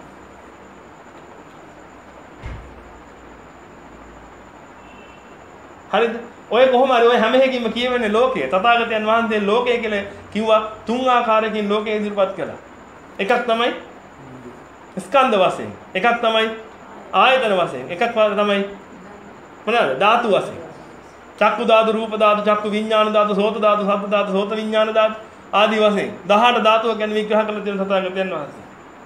හරිද? ඔය කොහොම හරි ඔය හැම එකකින්ම කියවෙන්නේ ලෝකය. තථාගතයන් වහන්සේ ලෝකය කියලා කිව්වා තුන් ආකාරයකින් ලෝකය ඉදිරිපත් කළා. එකක් තමයි ස්කන්ධ වශයෙන්. එකක් තමයි ආයතන වශයෙන්. එකක් තමයි මොනවාද? ධාතු වශයෙන්. චක්කු ධාතු, රූප ධාතු, චක්කු විඥාන ධාතු, සෝත ධාතු, ශබ්ද ධාතු, සෝත විඥාන ධාතු ආදී වශයෙන් දහඅට ධාතුව ගැන විග්‍රහ කළ තියෙන තථාගතයන් වහන්සේ.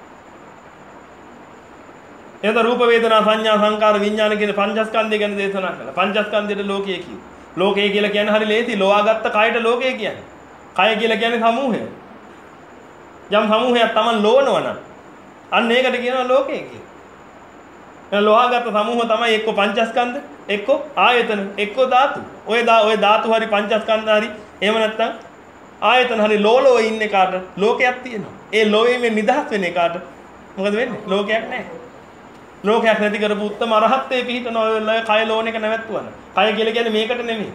එතන රූප වේදනා සංඥා සංකාර විඥාන කියන පංචස්කන්ධය ගැන දේශනා කළා. පංචස්කන්ධයට ලෝකය කියනවා. ලෝකය කියලා කියන්නේ හරි ලේසි. ලෝවාගත්ත කයට ලෝකය කියන්නේ. කය කියලා කියන්නේ සමූහය. යම් සමූහයක් Taman ලෝවනවා නම් අන්න ඒකට කියනවා ලෝකය කියලා. එහෙනම් ලෝවාගත්ත සමූහ තමයි එක්ක පංචස්කන්ධ, එක්ක ආයතන, එක්ක ධාතු. ඔය ඔය ධාතු හරි පංචස්කන්ධ හරි එහෙම නැත්නම් ආයතන හරි ලෝලෝ ඉන්න කාට ලෝකයක් තියෙනවා. ඒ ලෝකයෙන් නිදහස් වෙන එකාට මොකද වෙන්නේ? ලෝකයක් නැහැ. ලෝකයක් නැති කරපු උත්තම අරහත්ත්වයේ පිහිටන ඔය කය ලෝණ එක නැවැත්තුවන. කය කියලා කියන්නේ මේකට නෙමෙයි.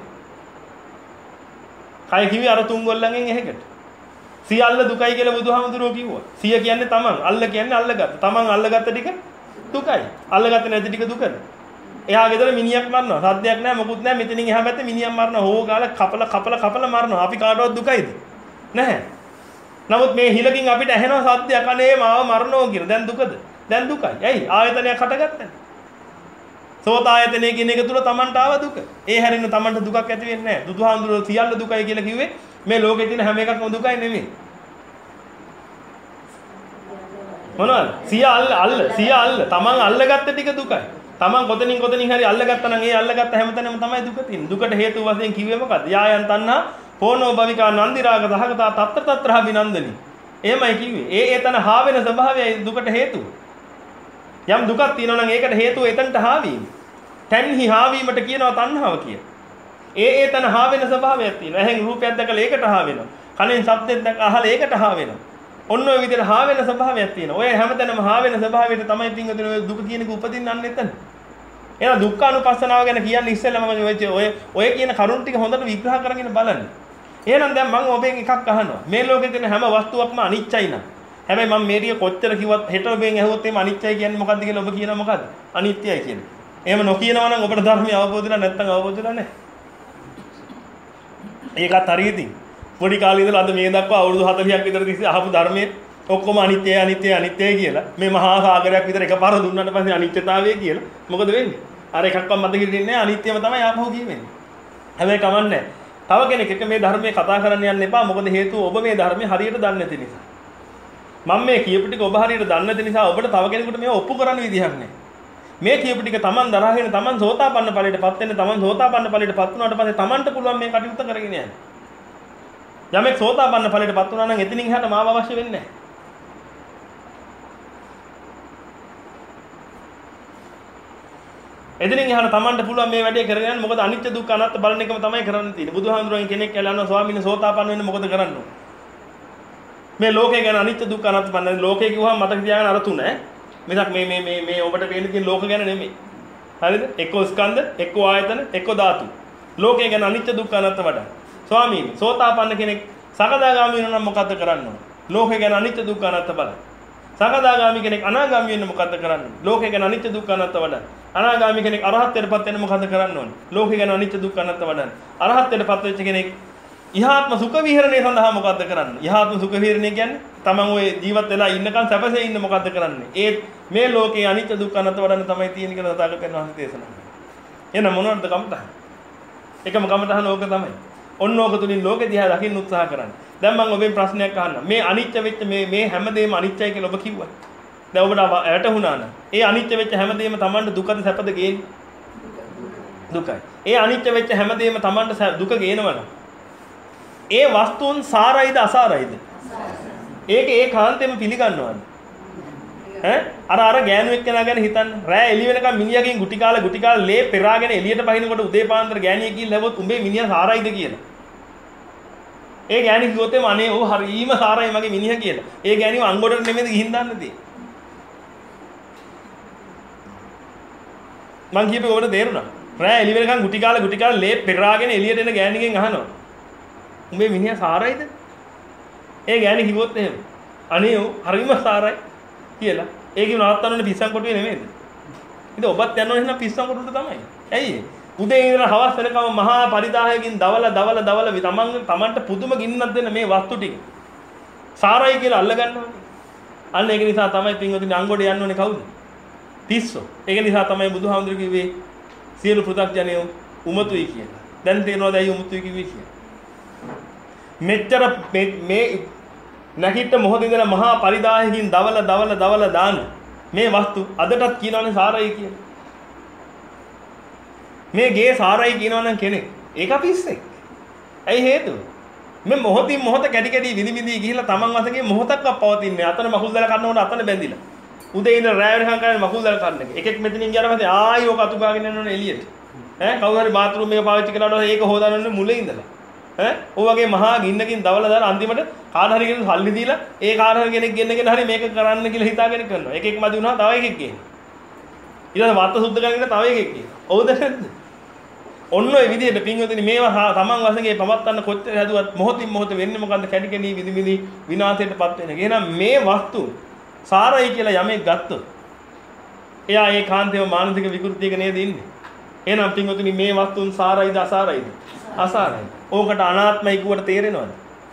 කය කිව්වේ අර තුන් ගොල්ලන්ගෙන් එහෙකට. සියල්ල දුකයි කියලා බුදුහාමුදුරුවෝ කිව්වා. සිය කියන්නේ තමන්, අල්ල කියන්නේ අල්ලගත්ත. තමන් අල්ලගත්ත ටික දුකයි. අල්ලගත්ත නැති ටික දුකද? එයා ගෙදර මිනිහක් මරනවා. සද්දයක් නැහැ, මොකුත් නැහැ. මෙතනින් එහා පැත්තේ මිනිහක් මරනවා. හෝ ගාලා කපල කපල කපල මරනවා. අපි කාටවත් දුකයිද? නැහැ. නමුත් මේ හිලකින් අපිට ඇහෙනවා සද්දයක් අනේ මාව මරනවා කියලා. දැන් දුකද? දැන් දුකයි. ඇයි? ආයතනයක් හටගත්තනේ. සෝත ආයතනය කියන එක තුල Tamanට ආව දුක. ඒ හැරෙන්න Tamanට දුකක් ඇති වෙන්නේ නැහැ. බුදුහාමුදුරුවෝ සියල්ල දුකයි කියලා කිව්වේ මේ ලෝකේ තියෙන හැම එකක්ම දුකයි නෙමෙයි. මොනවද? සිය අල්ල අල්ල සිය අල්ල Taman අල්ලගත්ත ටික දුකයි. Taman කොතනින් කොතනින් හරි අල්ලගත්තා නම් ඒ අල්ලගත්ත හැමතැනම තමයි දුක තියෙන්නේ. දුකට හේතු වශයෙන් කිව්වේ මොකද්ද? යායන් තණ්හා, පෝනෝ භවිකා, නන්දි රාග, දහගතා, තත්ත්‍ර තත්‍රා විනන්දනි. එහෙමයි කිව්වේ. ඒ ඒතන හා වෙන ස්වභාවයයි දුකට හේතුව. යම් දුකක් තියෙනවා නම් ඒකට හේතුව එතනට හාවීම. තණ්හි හාවීමට කියනවා තණ්හාව කියලා. ඒ ඒ තන හා වෙන ස්වභාවයක් තියෙනවා. එහෙන් රූපයක් දැකලා ඒකට හා වෙනවා. කනෙන් ශබ්දයක් දැක අහලා ඒකට හා වෙනවා. ඔන්න ඔය විදිහට හා වෙන ස්වභාවයක් තියෙනවා. ඔය හැමතැනම හා වෙන ස්වභාවයට තමයි පින්වතුනි ඔය දුක කියන එක උපදින්නන්න එතන. එහෙනම් දුක්ඛානුපස්සනාව ගැන කියන්නේ ඉස්සෙල්ලාම ඔය ඔය කියන කරුණ ටික හොඳට විග්‍රහ කරගෙන බලන්න. එහෙනම් දැන් මම ඔබෙන් එකක් අහනවා. මේ ලෝකේ තියෙන හැම වස්තුවක්ම අනිත්‍යයි නේද? හැබැයි මම මේ ටික කොච්චර කිව්වත් හෙට ඔබෙන් ඇහුවොත් එimhe අනිත්‍යයි කියන්නේ මොකද්ද කියලා ඔබ කියනවා මොකද්ද? අනිත්‍යයි කියන්නේ. එහෙම නොකියනවා නම් ඔබට ධර්මය අවබෝධ වෙලා නැත්නම් අවබෝධ වෙලා නැහැ. ඒකත් හරියදී. පොඩි කාලේ ඉඳලා අද මේ දක්වා අවුරුදු හතළිහක් විතර තිස්සේ අහපු ධර්මයේ ඔක්කොම අනිත්‍යයි අනිත්‍යයි අනිත්‍යයි කියලා මේ මහා සාගරයක් විතර එකපාර දුන්නාට පස්සේ අනිත්‍යතාවය කියලා මොකද වෙන්නේ? අර එකක්වත් මතක හිටින්නේ නැහැ අනිත්‍යම තමයි ආපහු කියවෙන්නේ. හැබැයි කමන්නේ. තව කෙනෙක් එක මේ ධර්මයේ කතා කරන්න යන්න එපා. මොකද හේතුව ඔබ මේ ධර්මයේ හරියට දන්නේ නැති නිසා. මම මේ කියපු ටික ඔබ හරියට දන්නේ නැති නිසා ඔබට තව කෙනෙකුට මේව ඔප්පු කරන්න විදිහක් නැහැ. මේ කියපු ටික Taman දරාගෙන Taman සෝතාපන්න ඵලයටපත් වෙන්න Taman සෝතාපන්න ඵලයටපත් වුණාට පස්සේ Tamanට පුළුවන් මේ කටයුත්ත කරගෙන යන්න. යමෙක් සෝතාපන්න ඵලයටපත් වුණා නම් එතනින් එහාට මාව අවශ්‍ය වෙන්නේ නැහැ. එතනින් එහාට Tamanට පුළුවන් මේ වැඩේ කරගෙන යන්න. මොකද අනිත්‍ය දුක්ඛ අනාත්ම බලන එකම තමයි කරන්න තියෙන්නේ. බුදුහාමුදුරුවෝ කෙනෙක් කියලා අහනවා ස්වාමීන් සෝතාපන්න වෙන්න මොකද කරන්න ඕන? මේ ලෝකේ ගැන අනිත්‍ය දුක්ඛ අනාත්ම බලන ලෝකේ කිව්වම මතක තියාගන්න අර තුන ඈ. මිසක් මේ මේ මේ මේ ඔබට පේන තියෙන ලෝක ගැන නෙමෙයි. හරිද? එක්කෝ ස්කන්ධ, එක්කෝ ආයතන, එක්කෝ ධාතු. ලෝකේ ගැන අනිත්‍ය දුක්ඛ අනාත්ම වඩා. ස්වාමීනි, සෝතාපන්න කෙනෙක් සකදාගාමී වෙනවා නම් මොකද්ද කරන්න ඕන? ලෝකේ ගැන අනිත්‍ය දුක්ඛ අනාත්ම බලන්න. සකදාගාමී කෙනෙක් අනාගාමී වෙන්න මොකද්ද කරන්න ඕන? ලෝකේ ගැන අනිත්‍ය දුක්ඛ අනාත්ම වඩන්න. අනාගාමී කෙනෙක් අරහත්ත්වයටපත් වෙන්න මොකද්ද කරන්න ඕන? ලෝකේ ගැන අනිත්‍ය දුක්ඛ අනාත්ම වඩන්න. අරහත්ත්වයටපත් වෙච්ච කෙනෙක් ඉහාත්ම සුඛ විහරණය සඳහා මොකද්ද කරන්නේ? ඉහාත්ම සුඛ විහරණය කියන්නේ තමන් ඔය ජීවත් වෙලා ඉන්නකන් සැපසේ ඉන්න මොකද්ද කරන්නේ? ඒ මේ ලෝකේ අනිත්‍ය දුක්ඛ අනාත්ම වඩන්න තමයි තියෙන්නේ කියලා තථාගතයන් වහන්සේ දේශනා කළා. එහෙනම් මොනවද කමතහ? එකම කමතහන ඕක තමයි. ඔන්න ඕක තුලින් ලෝකෙ දිහා දකින්න උත්සාහ කරන්න. දැන් මම ඔබෙන් ප්‍රශ්නයක් අහන්නම්. මේ අනිත්‍ය වෙච්ච මේ මේ හැමදේම අනිත්‍යයි කියලා ඔබ කිව්වා. දැන් ඔබට වැටහුණා නම් ඒ අනිත්‍ය වෙච්ච හැමදේම Tamanට දුකද සැපද ගේන්නේ? දුකයි. ඒ අනිත්‍ය වෙච්ච හැමදේම Tamanට දුක ගේනවනම් ඒ වස්තුන් සාරයිද අසාරයිද? ඒක ඒකාන්තයෙන්ම පිළිගන්නවද? ඈ අර අර ගෑනු එක්කෙනා ගැන හිතන්න. රෑ එළි වෙනකම් මිනිහගෙන් ගුටි කාලා ගුටි කාලා ලේ පෙරාගෙන එළියට බහිනකොට උදේ පාන්දර ගෑණිය කියලා ලැබුවොත් උඹේ මිනිහා සාරයිද කියලා. ඒ ගෑණි කිව්වොත් එම අනේ ඕ හරීම සාරයි මගේ මිනිහා කියලා. ඒ ගෑණිව අංගොඩට නෙමෙයි ගිහින් දාන්නේ. මං කියපේ ඔබට තේරුණා. රෑ එළි වෙනකම් ගුටි කාලා ගුටි කාලා ලේ පෙරාගෙන එළියට එන ගෑණිගෙන් අහනවා. උඹේ මිනිහා සාරයිද? ඒ ගෑණි කිව්වොත් එහෙම. අනේ ඕ හරිම සාරයි කියලා. ඒකේ නවත්තන්න ඕනේ පිස්සන් කොටුවේ නෙමෙයිද? ඉතින් ඔබත් යන්න ඕනේ නම් පිස්සන් කොටුවට තමයි. ඇයි ඒ? උදේ ඉඳලා හවස වෙනකම් මහා පරිදාහයකින් දවල දවල දවල තමන් තමන්ට පුදුම ගින්නක් දෙන මේ වස්තු ටික සාරයි කියලා අල්ල ගන්නවා. අන්න ඒක නිසා තමයි පින්වතුනි අංගොඩ යන්න ඕනේ කවුද? පිස්සෝ. ඒක නිසා තමයි බුදුහාමුදුරු කිව්වේ සියලු පෘථග්ජනයෝ උමතුයි කියලා. දැන් තේරෙනවද ඇයි උමතුයි කිව්වේ කියලා? මෙච්චර මේ නැකිට මොහොත ඉඳලා මහා පරිදාහයකින් දවල දවල දවල දාන මේ වස්තු අදටත් කියනවනේ සාරයි කියලා. මේ ගේ සාරයි කියනවනම් කෙනෙක් ඒක පිස්සෙක්. ඇයි හේතුව? මේ මොහොතින් මොහොත කැටි කැටි විදි විදි ගිහිල්ලා තමන් වශයෙන් මොහොතක්වත් පවතින්නේ. අතන මකුල් දාලා කන්න ඕන අතන බැඳිලා. උදේ ඉඳලා රැය වෙනකන් කරන්නේ මකුල් දාලා කන්න එක. එකෙක් මෙතනින් ගියාම පස්සේ ආයි ඕක අතු ගාගෙන යන්න ඕනේ එළියට. ඈ කවුරු හරි බාත් รู ම් එක පාවිච්චි කරලා ඒක හොදාගන්න මුලේ ඉඳලා. ඈ ඔය වගේ මහා ගින්නකින් දවලා දාලා අන්තිමට කාට හරි කෙනෙක් සල්ලි දීලා ඒ කාට හරි කෙනෙක් ගෙන්නගෙන හරි මේක කරන්න කියලා හිතාගෙන කරනවා. එකෙක් මදි වුණා තව එකෙක් ගේනවා. ඊළඟ වාත සුද්ධ කරගෙන තව එකෙක් ගේනවා. ඔව්ද නැද්ද? ඔන්න ඔය විදිහට පින්වතුනි මේවා තමන් වශයෙන් පවත්වන්න කොච්චර හැදුවත් මොහොතින් මොහොත වෙන්නේ මොකද්ද? කැඩි කැඩි විදි විදි විනාශයටපත් වෙන. එහෙනම් මේ වස්තු සාරයි කියලා යමෙක් ගත්තොත් එයා ඒ කාන්තේව මානසික විකෘතියක නේද ඉන්නේ. එහෙනම් පින්වතුනි මේ වස්තුන් සාරයිද අසාරයිද? අසාරයි. ඕකට අනාත්මයි කිව්වට තේරෙනවද?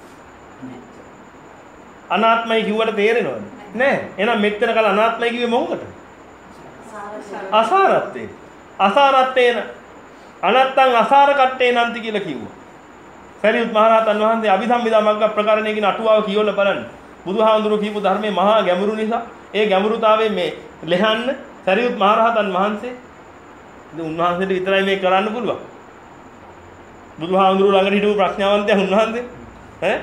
අනාත්මයි කිව්වට තේරෙනවද? නෑ. එහෙනම් මෙච්චර කල අනාත්මයි කිව්වේ මොකකට? අසාරත්වේ. අසාරත්වේන අනත්තං අසාර කට්ටේ නන්ති කියලා කිව්වා. සරියුත් මහ රහතන් වහන්සේ අභිධම්මිදා මග්ග ප්‍රකරණය කියන අටුවාව කියවලා බලන්න. බුදුහාමුදුරුවෝ කියපු ධර්මයේ මහා ගැඹුරු නිසා ඒ ගැඹුරුතාවයෙන් මේ ලෙහන්න සරියුත් මහ රහතන් වහන්සේ ඉතින් උන්වහන්සේට විතරයි මේ කරන්න පුළුවන්. බුදුහාමුදුරුවෝ ළඟට හිටපු ප්‍රඥාවන්තයා උන්වහන්සේ ඈ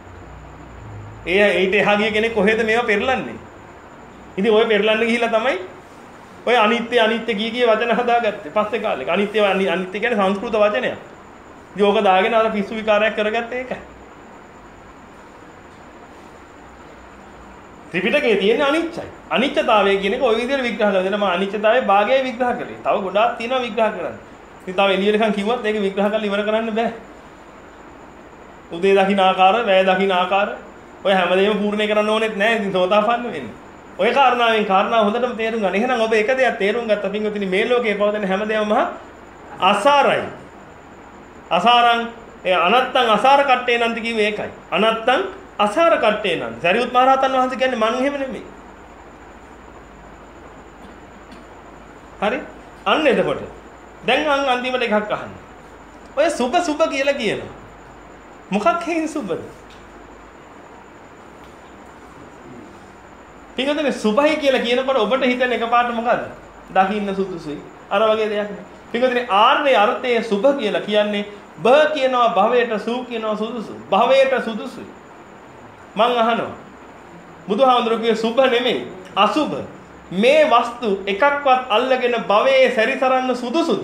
ඒ ඊට එහා ගිය කෙනෙක් කොහෙද මේවා පෙරලන්නේ? ඉතින් ඔය පෙරලන්න ගිහිල්ලා තමයි ඔය අනිත්‍ය අනිත්‍ය කී කී වචන හදාගත්තේ. පස්සේ කාලෙක අනිත්‍ය අනිත්‍ය කියන්නේ සංස්කෘත වචනයක්. ඉතින් ඕක දාගෙන අර පිස්සු විකාරයක් කරගත්තේ ඒකයි. ත්‍රිපිටකයේ තියෙන අනිත්‍යයි. අනිත්‍යතාවය කියන එක ওই විදිහට විග්‍රහ කරලා දෙනවා. මම අනිත්‍යතාවයේ භාගයයි විග්‍රහ කළේ. තව ගොඩාක් තියෙනවා විග්‍රහ කරන්න. ඉතින් තව එළියෙකන් කිව්වත් ඒක විග්‍රහ කරලා ඉවර කරන්න බෑ. උදේ දකින්න ආකාර, වැය දකින්න ආකාර ඔය හැමදේම පූර්ණේ කරන්න ඕනෙත් නෑ. ඉතින් සෝතාපන්න වෙන්නේ. ඔය කාරණාවෙන් කාරණාව හොඳටම තේරුම් ගන්න. එහෙනම් ඔබ එක දෙයක් තේරුම් ගත්ත පින්වතුනි මේ ලෝකේ පවතින හැමදේම මහා අසාරයි. අසාරං ඒ අනත්තං අසාර කට්ටේ නන්ති කිව්වේ ඒකයි. අනත්තං අසාර කට්ටේ නන්ති. සරියුත් මහ රහතන් වහන්සේ කියන්නේ මං එහෙම නෙමෙයි. හරි? අන්න එතකොට. දැන් අන් අන්තිමට එකක් අහන්න. ඔය සුබ සුබ කියලා කියනවා. මොකක් හේයින් සුබද? පින්වතුනි සුභයි කියලා කියනකොට ඔබට හිතෙන එකපාරට මොකද්ද? දකින්න සුදුසුයි. අර වගේ දෙයක් නේ. පින්වතුනි ආර්ය අර්ථයේ සුභ කියලා කියන්නේ බ කියනවා භවයට සු කියනවා සුදුසු. භවයට සුදුසුයි. මං අහනවා. බුදුහාමුදුරුවෝ කිව්වේ සුභ නෙමෙයි අසුභ. මේ වස්තු එකක්වත් අල්ලගෙන භවයේ සැරිසරන්න සුදුසුද?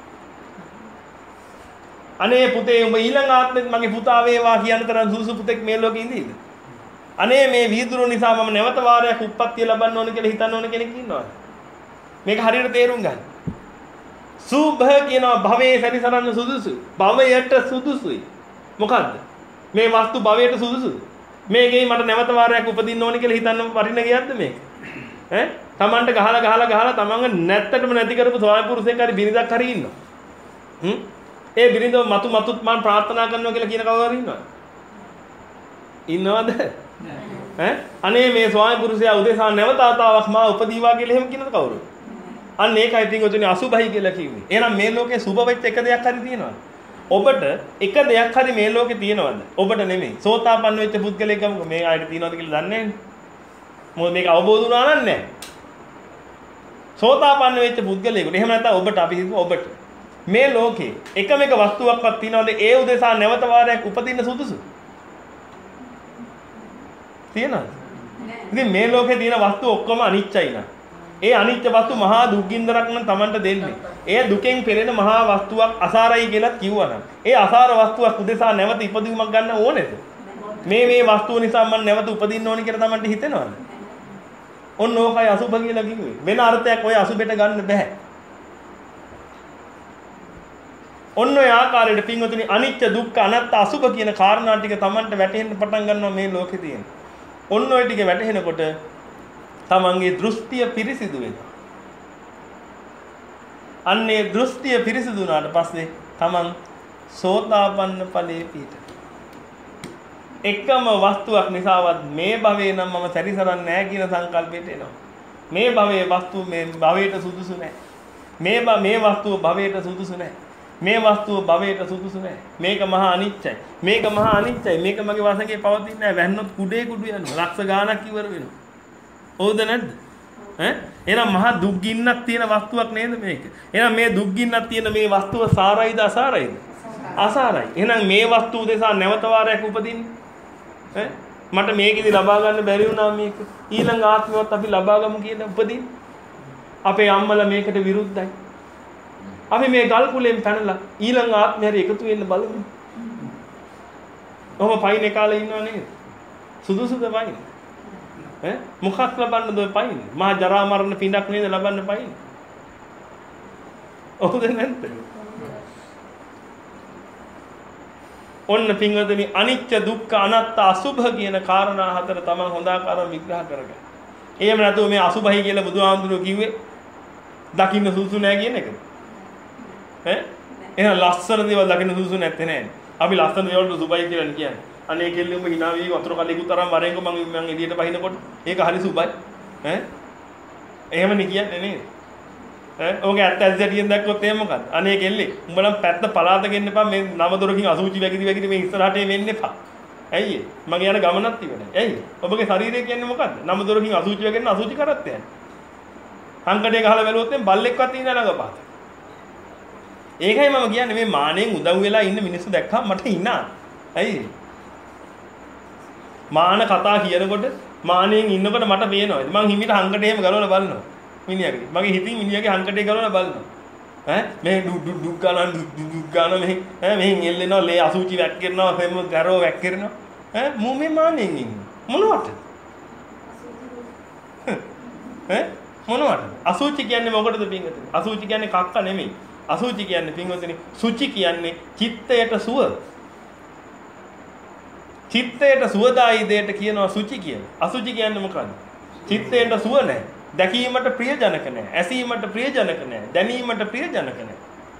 අනේ පුතේ උඹ ඊළඟ ආත්මෙත් මගේ පුතා වේවා කියන තරම් සුදුසු පුතෙක් මේ ලෝකේ ඉඳීද? අනේ මේ වීදුරු නිසා මම නැවත වාරයක් උප්පත්තිය ලබන්න ඕන කියලා හිතන්න ඕන කෙනෙක් ඉන්නවද? මේක හරියට තේරුම් ගන්න. සුභ කියනවා භවයේ සැරිසරන්න සුදුසුයි. භවයට සුදුසුයි. මොකද්ද? මේ වස්තු භවයට සුදුසුද? මේකේ මට නැවත වාරයක් උපදින්න ඕන කියලා හිතන්න වරිණ ගියද්ද මේක? ඈ? Tamanට ගහලා ගහලා ගහලා තමන්ව නැත්තටම නැති කරපු ස්වාමි පුරුෂයෙක් හරි බිරිඳක් හරි ඉන්නවා. හ්ම්? ඒ බිරිඳව මතු මතුත් මම ප්‍රාර්ථනා කරනවා කියලා කියන කවුරු හරි ඉන්නවද? ඉන්නවද? ඈ අනේ මේ ස්වාමි පුරුෂයා උදෙසා නැවත ආතාවක් මා උපදීවා කියලා එහෙම කියනද කවුරු? අන්න ඒකයි පින්වතුනි අසුභයි කියලා කිව්වේ. එහෙනම් මේ ලෝකේ සුභ වෙච්ච එක දෙයක් හරි තියෙනවද? ඔබට එක දෙයක් හරි මේ ලෝකේ තියෙනවද? ඔබට නෙමෙයි. සෝතාපන්න වෙච්ච පුද්ගලයෙක් ගමු මේ ආයෙත් තියෙනවද කියලා දන්නේ නැහැ. මොකද මේක අවබෝධ වුණා නම් නැහැ. සෝතාපන්න වෙච්ච පුද්ගලයෙකුට එහෙම නැත්නම් ඔබට අපි හිතමු ඔබට මේ ලෝකේ එකම එක වස්තුවක්වත් තියෙනවද ඒ උදෙසා නැවත වාරයක් උපදින්න සුදුසු? තියෙනවද? ඉතින් මේ ලෝකේ තියෙන වස්තු ඔක්කොම අනිත්‍යයි නා. ඒ අනිත්‍ය වස්තු මහා දුක්ගින්දරක් නම් Tamanට දෙන්නේ. ඒ දුකෙන් පෙළෙන මහා වස්තුවක් අසාරයි කියලා කිව්වනම් ඒ අසාර වස්තුවක් උදෙසා නැවත ඉපදීමක් ගන්න ඕනේද? මේ මේ වස්තුව නිසා මම නැවත උපදින්න ඕනේ කියලා Tamanට හිතෙනවද? ඔන්න ඕකයි අසුභ කියලා කිව්වේ. වෙන අර්ථයක් ඔය අසුභෙට ගන්න බෑ. ඔන්න ඔය ආකාරයට පින්වතුනි අනිත්‍ය දුක්ඛ අනාත්ම අසුභ කියන කාරණා ටික Tamanට වැටහෙන්න පටන් ගන්නවා මේ ලෝකේ තියෙන. ඔන්න ඔය ටික වැටහෙනකොට තමන්ගේ දෘෂ්ටිය පිරිසිදු වෙනවා. අන්නේ දෘෂ්ටිය පිරිසිදු වුණාට පස්සේ තමන් සෝතාපන්න ඵලයේ පිහිට. එකම වස්තුවක් නිසාවත් මේ භවයේ නම් මම සැරිසරන්නේ නැහැ කියන සංකල්පයට එනවා. මේ භවයේ වස්තුව මේ භවයට සුදුසු නැහැ. මේ මේ වස්තුව භවයට සුදුසු නැහැ. මේ වස්තුව භවයට සුදුසු නැහැ. මේක මහා අනිත්‍යයි. මේක මහා අනිත්‍යයි. මේක මගේ වශයෙන් පවතින්නේ නැහැ. වැන්නොත් කුඩේ කුඩු යනවා. ලක්ෂ ගාණක් ඉවර වෙනවා. හොඳ නැද්ද? ඈ එහෙනම් මහා දුක් ගින්නක් තියෙන වස්තුවක් නේද මේක? එහෙනම් මේ දුක් ගින්නක් තියෙන මේ වස්තුව සාරයිද අසාරයිද? අසාරයි. එහෙනම් මේ වස්තුව දෙසා නැවත වාරයක් උපදින්නේ ඈ මට මේකෙදි ලබා ගන්න බැරි වුණා මේක ඊළඟ ආත්මෙවත් අපි ලබා ගමු කියන උපදින්න. අපේ අම්මලා මේකට විරුද්ධයි. අපි මේ ගල් කුලෙන් පැනලා ඊළඟ ආත්මෙ හරි එකතු වෙන්න බලමු. ඔහොම පයින් කාලේ ඉන්නව නේද? සුදුසුද පයින්? ඈ මොකක් ලබන්නද ඔය පයින්? මහා ජරා මරණ පිඬක් නේද ලබන්න පයින්? ඔහොද නැද්ද? ඔන්න පින්වතුනි අනිත්‍ය දුක්ඛ අනාත්ත අසුභ කියන කාරණා හතර තමයි හොඳාකාරව විග්‍රහ කරගන්න. එහෙම නැතුව මේ අසුභයි කියලා බුදුහාමුදුරුවෝ කිව්වේ දකින්න සුසු නැහැ කියන එකද? ඈ එහෙනම් ලස්සන දේවල් දකින්න සුසු නැත්තේ නෑ. අපි ලස්සන දේවල්ට සුභයි කියලා නේ කියන්නේ. අනේ කෙල්ලෙම hina වී වතුර කලෙකු තරම් වරෙන්ක මම මම එළියට බහිනකොට ඒක හරි සුභයි. ඈ එහෙමනේ කියන්නේ නේද? ඈ ඔගේ ඇත්ත ඇත්තටියෙන් දැක්කොත් එහෙම මොකද්ද? අනේ කෙල්ලේ උඹලම් පැත්ත පලාත ගෙන්න එපා මේ නව දොරකින් අසුචි වැగిදි වැగిදි මේ ඉස්සරහට වෙන්න එපා. ඇයි ඒ? මගේ යන ගමනක් ඉවරයි. ඇයි? ඔබගේ ශරීරය කියන්නේ මොකද්ද? නව දොරකින් අසුචි වැගෙන්න අසුචි කරත් යන්නේ. හංකඩේ ගහලා බැලුවොත් එම් බල්ලෙක්වත් ඉන්න ළඟපාත. ඒකයි මම කියන්නේ මේ මානෙන් උදව් වෙලා ඉන්න මිනිස්සු දැක්කම මට hina. ඇයි? මාන කතා කියනකොට මානෙන් ඉන්නකොට මට පේනවා. මං හිමිට හංකඩේ එහෙම ගලවලා බලනවා. මිනිහාගේ. මගේ හිතින් මිනිහාගේ හංකඩේ ගලවලා බලනවා. ඈ මේ ඩු ඩු ඩු ගාන ඩු ඩු ගාන මෙහෙන් ඈ මෙහෙන් එල්ලෙනවා ලේ අසුචි වැක්කිරනවා හැම දරෝ වැක්කිරනවා. ඈ මු මේ මානෙන් ඉන්නේ. මොනවට? ඈ මොනවට? අසුචි කියන්නේ මොකටද පින්වතුනි? අසුචි කියන්නේ කක්ක නෙමෙයි. අසුචි කියන්නේ පින්වතුනි සුචි කියන්නේ චිත්තයට සුව. චිත්තයට සුවදායි දෙයට කියනවා සුචි කියලා. අසුචි කියන්නේ මොකද්ද? චිත්තයට සුව නැහැ. දැකීමට ප්‍රියජනක නැහැ. ඇසීමට ප්‍රියජනක නැහැ. දැනීමට ප්‍රියජනක නැහැ.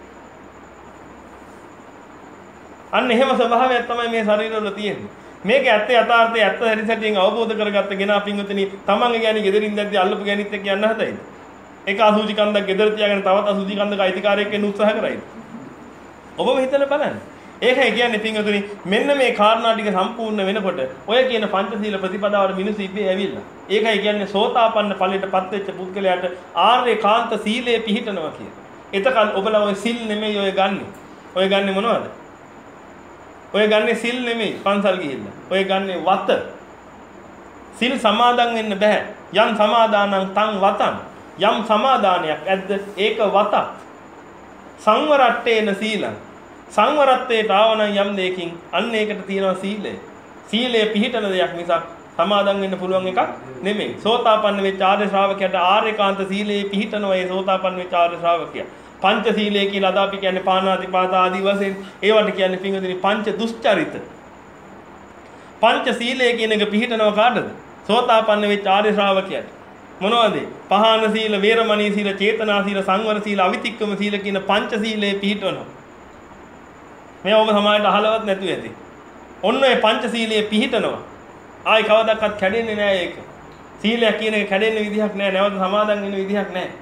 අන්න එහෙම ස්වභාවයක් තමයි මේ ශරීරවල තියෙන්නේ. මේක ඇත්ත යථාර්ථය ඇත්ත හරිසැටියෙන් අවබෝධ කරගත්ත කෙනා පින්වතුනි තමන්ගේ ගෑණි ගෙදරින් දැද්දි අල්ලපු ගෑණිත් එක්ක යන්න හදයිද? ඒක අසුචි කන්දක් ගෙදර තියාගෙන තවත් අසුචි කන්දක අයිතිකාරයෙක් වෙන්න උත්සාහ කරයිද? ඔබම හිතලා බලන්න. ඒකයි කියන්නේ පින්වතුනි මෙන්න මේ කාරණා ටික සම්පූර්ණ වෙනකොට ඔය කියන පංචශීල ප්‍රතිපදාවට මිනිස්සු ඉබේ ඇවිල්ලා. ඒකයි කියන්නේ සෝතාපන්න ඵලයටපත් වෙච්ච පුද්ගලයාට ආර්යකාන්ත සීලයේ පිහිටනවා කියන. එතකන් ඔබලා ඔය සිල් නෙමෙයි ඔය ගන්නෙ. ඔය ගන්නෙ මොනවද? ඔය ගන්නෙ සිල් නෙමෙයි පන්සල් ගිහිල්ලා. ඔය ගන්නෙ වත. සිල් සමාදන් වෙන්න බෑ. යම් සමාදානං තං වතං. යම් සමාදානයක් ඇද්ද ඒක වතක්. සංවරට්ඨේන සීලං. සංවරත්වයට ආවනම් යම් දෙයකින් අන්න ඒකට තියෙනවා සීලය. සීලය පිහිටන දෙයක් මිසක් සමාදන් වෙන්න පුළුවන් එකක් නෙමෙයි. සෝතාපන්න වෙච්ච ආර්ය ශ්‍රාවකයාට ආර්යකාන්ත සීලයේ පිහිටනවා. ඒ සෝතාපන්න වෙච්ච ආර්ය ශ්‍රාවකයා. පංච සීලය කියලා අද අපි කියන්නේ පාණාතිපාත ආදී වශයෙන් ඒවට කියන්නේ පින්වතුනි පංච දුස්චරිත. පංච සීලය කියන එක පිහිටනවා කාටද? සෝතාපන්න වෙච්ච ආර්ය ශ්‍රාවකයාට. මොනවද? පහාන සීල, වේරමණී සීල, චේතනා සීල, සංවර සීල, අවිතික්කම සීල කියන පංච සීලයේ පිහිටවනවා. මේ ඔබ සමාජයට අහලවත් නැතුව ඇති. ඔන්න ඔය පංචශීලයේ පිහිටනවා. ආයි කවදාවත් කැඩෙන්නේ නැහැ ඒක. සීලයක් කියන එක කැඩෙන්න විදිහක් නැහැ. නැවත සමාදන් වෙන්න විදිහක් නැහැ.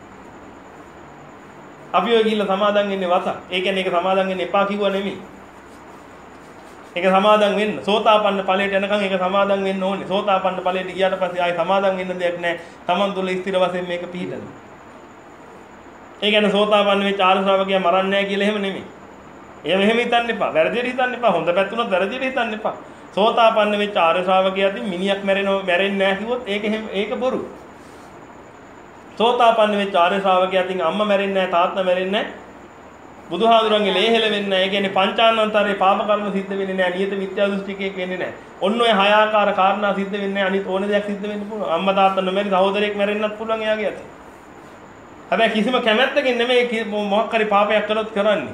අපි ඔය ගිහිල්ලා සමාදන් වෙන්නේ වත. ඒ කියන්නේ ඒක සමාදන් වෙන්න එපා කිව්වා නෙමෙයි. ඒක සමාදන් වෙන්න. සෝතාපන්න ඵලයට යනකම් ඒක සමාදන් වෙන්න ඕනේ. සෝතාපන්න ඵලයට ගියාට පස්සේ ආයි සමාදන් වෙන්න දෙයක් නැහැ. Taman තුල ස්ථිර වශයෙන් මේක පිහිටනවා. ඒ කියන්නේ සෝතාපන්න වෙච්ච ආර්ය ශ්‍රාවකයා මරන්නේ නැහැ කියලා එහෙම නෙමෙයි. එහෙම එහෙම හිතන්න එපා. වැරදියට හිතන්න එපා. හොඳ පැත්තුනොත් වැරදියට හිතන්න එපා. සෝතාපන්න වෙච්ච ආර්ය ශ්‍රාවකයාදී මිනිහක් මැරෙනව මැරෙන්නේ නැහැ කිව්වොත් ඒක එහෙම ඒක බොරු. සෝතාපන්න වෙච්ච ආර්ය ශ්‍රාවකයාදී අම්මා මැරෙන්නේ නැහැ, තාත්තා මැරෙන්නේ නැහැ. බුදුහාඳුරන්ගේ ලේහෙල වෙන්නේ නැහැ. ඒ කියන්නේ පංචානන්තරේ පාප කර්ම සිද්ධ වෙන්නේ නැහැ. නියත මිත්‍යා දෘෂ්ටිකයෙක් වෙන්නේ නැහැ. ඔන්න ඔය හය ආකාර කාරණා සිද්ධ වෙන්නේ නැහැ. අනිත් ඕන දෙයක් සිද්ධ වෙන්න පුළුවන්. අම්මා තාත්තා නොමැරි සහෝදරයෙක් මැරෙන්නත් පුළුවන් එයාගේ අත. හැබැයි කිසිම කැමැත්තකින් නෙමෙයි මොකක් හරි පාපයක් කළොත් කරන්නේ.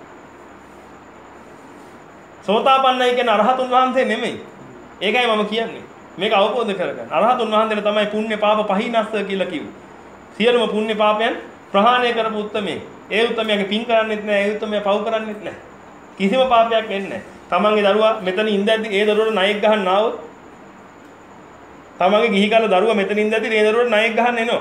සෝතාපන්නයි කියන අරහතුන් වහන්සේ නෙමෙයි. ඒකයි මම කියන්නේ. මේක අවබෝධ කරගන්න. අරහතුන් වහන්සේලා තමයි පුණ්‍ය පාප පහිනස්ස කියලා කිව්වේ. සියලුම පුණ්‍ය පාපයන් ප්‍රහාණය කරපු උත්මේ. ඒ උත්මයාගේ පින් කරන්නෙත් නැහැ. ඒ උත්මයා පව් කරන්නෙත් නැහැ. කිසිම පාපයක් වෙන්නේ නැහැ. තමන්ගේ දරුවා මෙතන ඉඳද්දි ඒ දරුවට ණයෙක් ගහන්න ආවොත් තමන්ගේ ගිහි කාල දරුවා මෙතන ඉඳද්දි ඒ දරුවට ණයෙක් ගහන්න එනවා.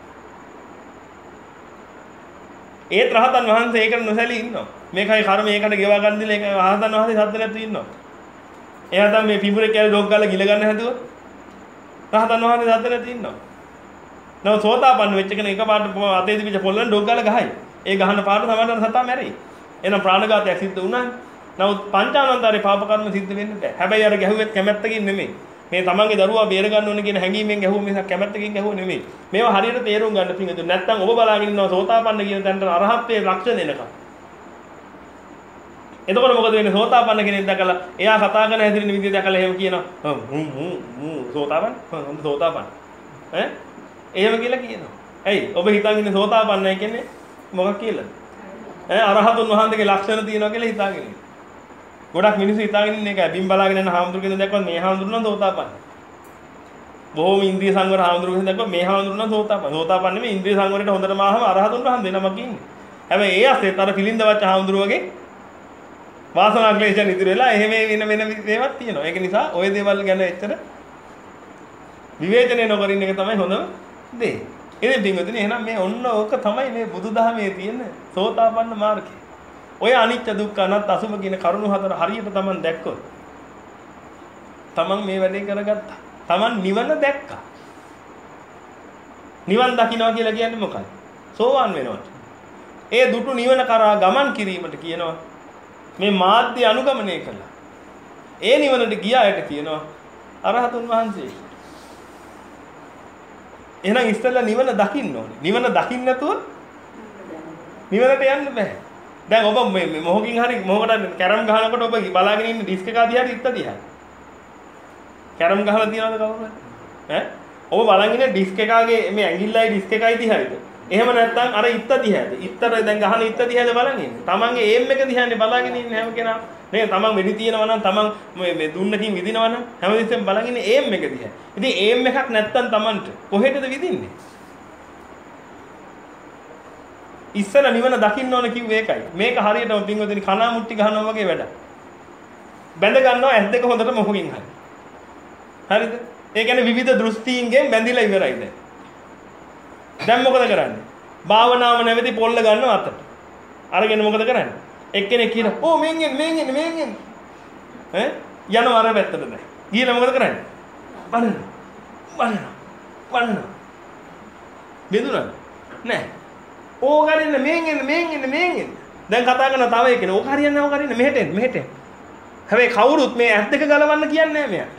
ඒත් රහතන් වහන්සේ ඒකට නොසැලී ඉන්නවා. මේකයි කර්ම ඒකට ගෙවා ගන්න දිලා ඒක රහතන් වහන්සේ සද්ද නැතුව ඉන්නවා. එයා තමයි මේ පිඹුරේ කැල ඩොග් ගාලා ගිල ගන්න හැදුවා. රහතන් වහන්සේ සද්ද නැතුව ඉන්නවා. නෝ සෝතාපන්න වෙච්ච කෙනෙක් එකපාරට අතේ තිබිච්ච පොල්ලෙන් ඩොග් ගාලා ගහයි. ඒ ගහන පාට තමයි සතා මැරෙයි. එහෙනම් ප්‍රාණඝාතයක් සිද්ධ වුණානේ. නමුත් පංචානන්තරේ පාප කර්ම සිද්ධ වෙන්නේ නැහැ. හැබැයි අර ගැහුවෙත් කැමැත්තකින් නෙමෙයි. මේ තමන්ගේ දරුවා බේර ගන්න ඕන කියන හැඟීමෙන් ගැහුව මිසක් කැමැත්තකින් ගැහුව නෙමෙයි. මේවා හරියට තේරුම් ගන්න පිංගුතුනි. නැත්තම් ඔබ බලාගෙන ඉන්නවා සෝතාපන්න කියන තැනට අරහත්ත්වයේ ලක්ෂණ එනකම්. එතකොට මොකද වෙන්නේ? සෝතාපන්න කෙනෙක් දැකලා එයා කතා කරන හැදිරෙන විදිය දැකලා එහෙම කියනවා. හ්ම් හ්ම් හ්ම් සෝතාපන්න. හ්ම් සෝතාපන්න. ඈ? එහෙම කියලා කියනවා. ඇයි? ඔබ හිතන් ඉන්නේ සෝතාපන්නයි කියන්නේ මොකක් කියලාද? ඈ අරහතුන් වහන්සේගේ ලක්ෂණ තියෙනවා කියලා හිතාගෙන ඉන්නේ. ගොඩක් මිනිස්සු හිතාගෙන ඉන්නේ ඒකයි. බිම් බලාගෙන යන හාමුදුරුවෝ කෙනෙක් දැක්කොත් මේ හාමුදුරුවෝ නම් සෝතාපන්න. බොහෝම ඉන්ද්‍රිය සංවර හාමුදුරුවෝ කෙනෙක් දැක්කොත් මේ හාමුදුරුවෝ නම් සෝතාපන්න. සෝතාපන්න නෙමෙයි ඉන්ද්‍රිය සංවරයට හොඳටම ආවම අරහතුන් වහන්සේ නමක් ඉන්නේ. හැබැයි ඒ අස්සෙත් අර පිළිඳ වච්ච හාමුදුරුවෝගේ වාසනා ක්ලේශයන් ඉදිරි වෙලා එහෙම වෙන වෙන දේවල් තියෙනවා. ඒක නිසා ওই දේවල් ගැන එච්චර විවේචනය නොකර ඉන්න එක තමයි හොඳම දේ. ඉතින් පින්වතුනි එහෙනම් මේ ඔන්න ඕක තමයි මේ බුදුදහමේ තියෙන සෝතාපන්න මාර්ගය. ඔය අනිත්‍ය දුක්ඛ අනාත්ම අසුභ කියන කරුණු හතර හරියට Taman දැක්කොත් Taman මේ වැඩේ කරගත්තා. Taman නිවන දැක්කා. නිවන් දකින්නවා කියලා කියන්නේ මොකක්ද? සෝවාන් වෙනවට. ඒ දුටු නිවන කරා ගමන් කිරීමට කියනවා මේ මාධ්‍ය අනුගමනය කළා. ඒ නිවනට ගියායට කියනවා අරහතුන් වහන්සේ. එහෙනම් ඉස්සෙල්ලා නිවන දකින්න ඕනේ. නිවන දකින්න නැතුව නිවනට යන්න බෑ. දැන් ඔබ මේ මොහොකින් හරි මොහොකට කැරම් ගහනකොට ඔබ බලාගෙන ඉන්න ඩිස්ක් එක දිහාට ඉත්ත දිහා. කැරම් ගහලා තියනවද කවුරුහරි? ඈ? ඔබ බලන් ඉන්නේ ඩිස්ක් එකගේ මේ ඇඟිල්ලයි ඩිස්ක් එකයි දිහාද? එහෙම නැත්නම් අර ඉත්ත දිහාද? ඉත්තර දැන් ගහන ඉත්ත දිහාද බලන් ඉන්නේ. තමන්ගේ ඒම් එක දිහානේ බලාගෙන ඉන්නේ හැම කෙනා. නේ තමන් වෙඩි තියනවා නම් තමන් මේ මේ දුන්නකින් විදිනවා නම් හැමතිස්සෙම බලන් ඉන්නේ ඒම් එක දිහා. ඉතින් ඒම් එකක් නැත්නම් තමන්ට කොහෙටද විදින්නේ? ඉස්සෙල්ලා නිවන දකින්න ඕන කිව්වේ ඒකයි. මේක හරියටම පින්වතුනි කනා මුට්ටි ගහනවා වගේ වැඩක්. බැඳ ගන්නවා ඇස් දෙක හොඳට මොහොකින් හරි. හරිද? ඒ කියන්නේ විවිධ දෘෂ්ටීන්ගෙන් බැඳිලා ඉවරයි දැන්. දැන් මොකද කරන්නේ? භාවනාව නැවති පොල්ල ගන්නවා අතට. අරගෙන මොකද කරන්නේ? එක්කෙනෙක් කියන "ඕ මෙන් එන්න මෙන් එන්න මෙන් එන්න." ඈ යනවා අර පැත්තට දැන්. ගිහලා මොකද කරන්නේ? බලන්න. බලන්න. බලන්න. බෙදුණා? නෑ. ඕක හරියන්නේ මෙන් එන්න මෙන් එන්න මෙන් එන්න. දැන් කතා කරන තව එකනේ ඕක හරියන්නේ නැහැ ඕක හරියන්නේ මෙහෙට එන්න මෙහෙට එන්න. හැබැයි කවුරුත් මේ ඇස් දෙක ගලවන්න කියන්නේ නැහැ මෙයාට.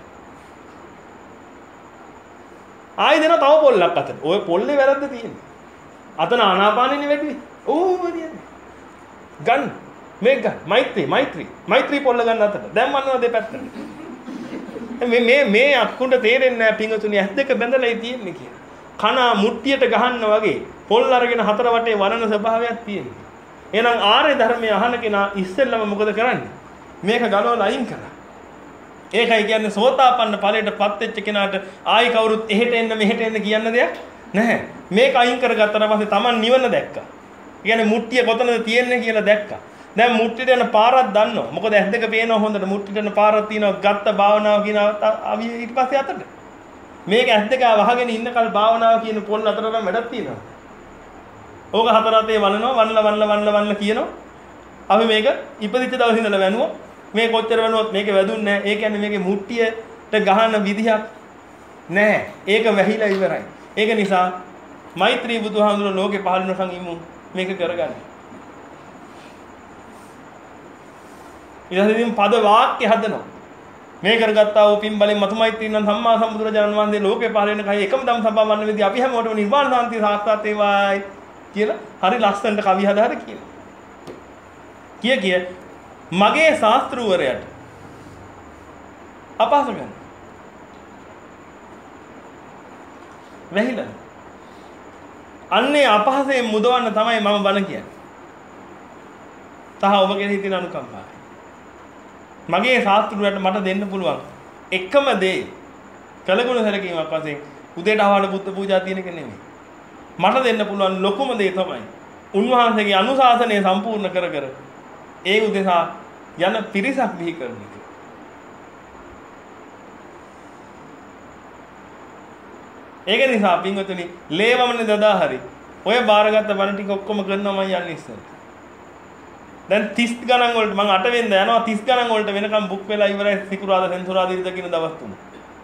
ආයෙ දෙනවා තව පොල්ලක් අතට. ඔය පොල්ලේ වැරද්ද තියෙන්නේ. අතන ආනාපානෙන්නේ වැඩි. ඕම හරියන්නේ. ගන්න. මේක ගන්න. මෛත්‍රී මෛත්‍රී. මෛත්‍රී පොල්ල ගන්න අතට. දැන් මන්නව දෙපැත්තට. මේ මේ මේ අක්කුන්ට තේරෙන්නේ නැහැ පිංගුතුනි ඇස් දෙක බැඳලායි තියෙන්නේ කියලා. කන මුට්ටියට ගහන්න වගේ පොල් අරගෙන හතර වටේ වනන ස්වභාවයක් තියෙනවා. එහෙනම් ආර්ය ධර්මයේ අහන කෙනා ඉස්සෙල්ලම මොකද කරන්නේ? මේක ගලවලා අයින් කරා. ඒකයි කියන්නේ සෝතාපන්න ඵලයටපත් වෙච්ච කෙනාට ආයි කවුරුත් එහෙට එන්න මෙහෙට එන්න කියන්න දෙයක් නැහැ. මේක අයින් කරගත්තාට පස්සේ Taman නිවන දැක්කා. කියන්නේ මුට්ටිය කොතනද තියෙන්නේ කියලා දැක්කා. දැන් මුට්ටියට යන පාරක් දන්නවා. මොකද ඇස් දෙක පේනවා හොඳට මුට්ටියට යන පාරක් තියෙනවා. ගත්ත භාවනාව කියන අවිය ඊට පස්සේ අතට. මේක ඇස් දෙක වහගෙන ඉන්නකල් භාවනාව කියන පොල් අතරම වැඩක් තියෙනවා. ඕක හතර අතේ වනනවා වන්නලා වන්නලා වන්නලා වන්නලා කියනවා. අපි මේක ඉපදිච්ච දවස් ඉඳලා වැනුවා. මේ කොච්චර වෙනවත් මේක වැදුන්නේ නැහැ. ඒ කියන්නේ මේකේ මුට්ටියට ගහන විදිහක් නැහැ. ඒක වැහිලා ඉවරයි. ඒක නිසා මෛත්‍රී බුදුහාමුදුරුවෝ ලෝකේ පහළ වෙනකන් ඉමු මේක කරගන්න. ඊළඟින් පද වාක්‍ය හදනවා. මේ කරගත්තා වූ පින් බලෙන් මතු මෛත්‍රී නම් සම්මා සම්බුදුරජාණන් වහන්සේ ලෝකේ පහළ වෙන කයි එකම ධම්ම සභාව වන්න වෙදී අපි හැමෝටම නිර්වාණ සාන්තිය සාක්ෂාත් වේවායි කියලා හරි ලස්සනට කවි හදාහර කියනවා. කිය කිය මගේ ශාස්ත්‍රූවරයාට අපහාස කරනවා. වැහිලා. අන්නේ අපහාසයෙන් මුදවන්න තමයි මම බණ කියන්නේ. තහ ඔබ කෙරෙහි තියෙන අනුකම්පාව. මගේ ශාස්ත්‍රූවරයාට මට දෙන්න පුළුවන් එකම දේ කළගුණ සැලකීමක් වශයෙන් උදේට ආවල බුද්ධ පූජා තියෙන එක නෙමෙයි. මට දෙන්න පුළුවන් ලොකුම දේ තමයි උන්වහන්සේගේ අනුශාසනය සම්පූර්ණ කර කර ඒ උදෙසා යන පිරිසක් බිහි කරන එක. ඒක නිසා පින්වතුනි ලේවමනේ දදා හරි ඔය බාරගත්ත බණ ටික ඔක්කොම කරනවා මම යන්නේ ඉස්සර. දැන් තිස් ගණන් වලට මම අට වෙනිදා යනවා තිස් ගණන් වලට වෙනකම් බුක් වෙලා ඉවරයි සිකුරාදා සෙන්සුරාදා ඉරිදා කියන දවස් තුන.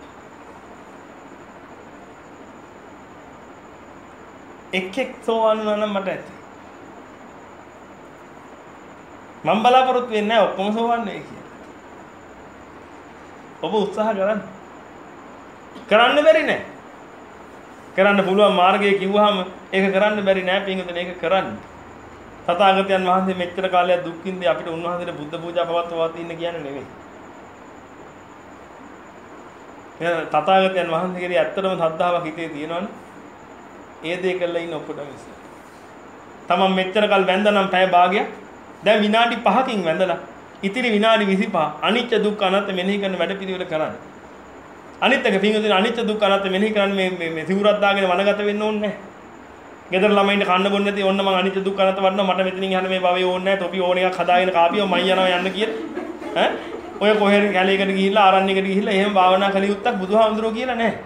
එක් එක් සෝවන් වුණා නම් මට ඇති. මම බලාපොරොත්තු වෙන්නේ නැහැ ඔක්කොම සෝවන් වෙයි කියලා. ඔබ උත්සාහ කරන්න. කරන්න බැරි නෑ. කරන්න පුළුවන් මාර්ගය කිව්වහම ඒක කරන්න බැරි නෑ පින්වතුනි ඒක කරන්න. තථාගතයන් වහන්සේ මෙච්චර කාලයක් දුක් විඳි අපිට උන්වහන්සේට බුද්ධ පූජා පවත්වවා තින්න කියන්නේ නෙවෙයි. එහෙනම් තථාගතයන් වහන්සේගේ ඇත්තටම ශ්‍රද්ධාවක් හිතේ තියෙනවනේ. ඒ දේ කළා ඉන්න ඔක්කොටම ඉස්සර. තමන් මෙච්චර කල් වැඳනම් පැය භාගයක් දැන් විනාඩි පහකින් වැඳලා ඉතිරි විනාඩි විසිපහ අනිත්‍ය දුක්ඛ අනාත්ම මෙනෙහි කරන වැඩ පිළිවෙල කරන්න. අනිත් එක පින්වතුනි අනිත්‍ය දුක්ඛ අනාත්ම මෙනෙහි කරන්න මේ මේ මේ සිවුරක් දාගෙන වනගත වෙන්න ඕනේ නැහැ. ගෙදර ළමයින්ට කන්න බොන්න නැති ඕන්න මං අනිත්‍ය දුක්ඛ අනාත්ම වඩනවා මට මෙතනින් යන්න මේ භවයේ ඕනේ නැහැ තොපි ඕන එකක් හදාගෙන කාපියව මං යනවා යන්න කියලා. ඈ ඔය කොහෙද කැලේකට ගිහිල්ලා ආරණ්‍යයකට ගිහිල්ලා එහෙම භාවනා කළ යුත්තක් බුදුහාමුදුරුවෝ කියලා නැහැ.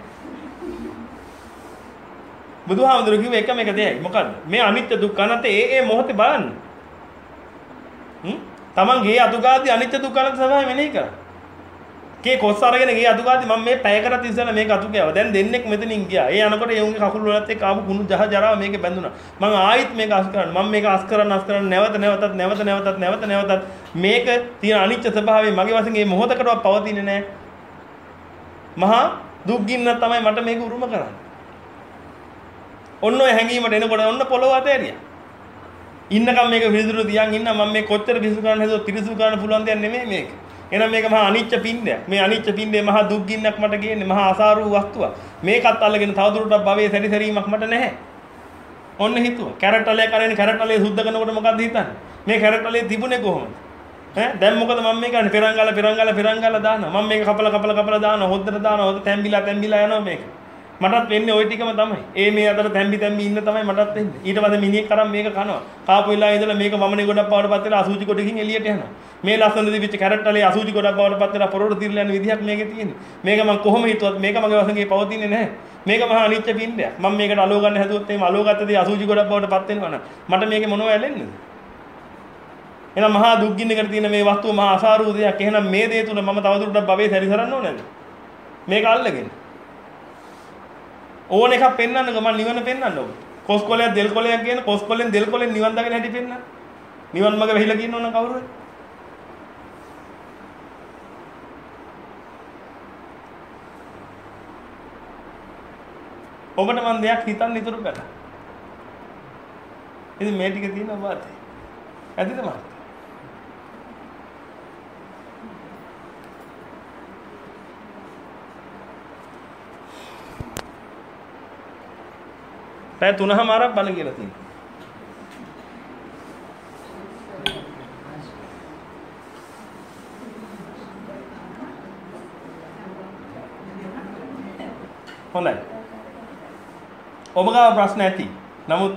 බුදුහාමුදුරුවෝ කිව්ව එකම එක දෙයයි. මොකද්ද? මේ අනිත්‍ය දුක්ඛ අනාත්ම ඒ ඒ මොහොතේ බලන්න. හ්ම්? Taman ගේ අතුගාදී අනිත්‍ය දුක්ඛ අනාත්ම සබාවේ මෙනෙහි කරා. කේ කොස් අරගෙන ගේ අතුගාදී මම මේ පැයකට ඉස්සෙල්ලා මේක අතු ගෑවා. දැන් දෙන්නෙක් මෙතනින් ගියා. ඒ යනකොට ඒ උන්ගේ කකුල් වලත් එක්ක ආපු කුණු ජහ ජරාව මේකේ බැඳුනා. මම ආයිත් මේක අස් කරන්න. මම මේක අස් කරන්න අස් කරන්න නැවත නැවතත් නැවත නැවතත් නැවත නැවතත් මේක තියෙන අනිත්‍ය ස්වභාවය මගේ වශයෙන් මේ මොහොතකටවත් පවතින්නේ නැහැ. මහා දුක් ගින්න තමයි මට මේක උරුම කරන්නේ. ඔන්න ඔය හැංගීමට එනකොට ඔන්න පොළොව අතෑරියා. ඉන්නකම් මේක විසිරු තියන් ඉන්න මම මේ කොච්චර විසිරු කරන්න හදුවත් පිරිසිදු කරන්න පුළුවන් දෙයක් නෙමෙයි මේක. එහෙනම් මේක මහා අනිච්ච පින්ඩයක්. මේ අනිච්ච පින්ඩේ මහා දුක් ගින්නක් මට ගේන්නේ මහා අසාරු වස්තුවක්. මේකත් අල්ලගෙන තවදුරටත් භවයේ සැරිසැරීමක් මට නැහැ. ඔන්න හිතුවා. කැරට්ටලේ කරන්නේ කැරට්ටලේ සුද්ධ කරනකොට මොකද්ද හිතන්නේ? මේ කැරට්ටලේ තිබුණේ කොහොමද? ඈ දැන් මොකද මම මේ කරන්නේ? පෙරංගල පෙරංගල පෙරංගල දානවා. මම මේක කපල කපල කපල දානවා. හොද්දට දානවා. හොද්ද තැම්බිලා තැම්බිලා යනවා මේක. මටත් වෙන්නේ ওই ටිකම තමයි. ඒ මේ අතර තැම්බි තැම්බි ඉන්න තමයි මටත් වෙන්නේ. ඊට පස්සේ මිනිහෙක් කරන් මේක කනවා. කාපු වෙලාවේ ඉඳලා මේක වමනේ ගොඩක් බවට පත් වෙලා අසුචි කොටකින් එළියට යනවා. මේ ලස්සන දිවිච්ච කැරට්ටලේ අසුචි ගොඩක් බවට පත් වෙලා පොරොට තිරලා යන විදිහක් මේකේ තියෙන්නේ. මේක මම කොහොම හිතුවත් මේක මගේ වශයෙන් පවතින්නේ නැහැ. මේක මහා අනිත්‍ය පින්ඩයක්. මම මේකට අලෝ ගන්න හැදුවොත් එහෙම අලෝ ගත්තදී අසුචි ගොඩක් බවට පත් වෙනවා නම් මට මේකේ මොනව ඇලෙන්නේද? එහෙනම් මහා දුක් ගින්නකට තියෙන මේ වස්තුව මහා අසාරු දෙයක්. එහෙනම් මේ දේ තුල මම තවදුරටත් භවයේ සැරිසරන්න ඕනේද? මේක අල්ලගෙන ඕන එකක් පෙන්වන්නකො මම නිවන පෙන්වන්න ඕන. කොස් කොලයක් දෙල් කොලයක් කියන කොස් කොලෙන් දෙල් කොලෙන් නිවන් දකින හැටි පෙන්වන්න. නිවන් මඟ වෙහිලා කියන්න ඕන කවුරුද? ඔබට මම දෙයක් හිතන්න ඉතුරු කරා. ඉතින් මේ ටික තියෙනවා වාතේ. ඇදිද මාත්? පැය තුනමාරක් බණ කියලා තියෙනවා. හොඳයි. ඔබ ගාව ප්‍රශ්න ඇති. නමුත්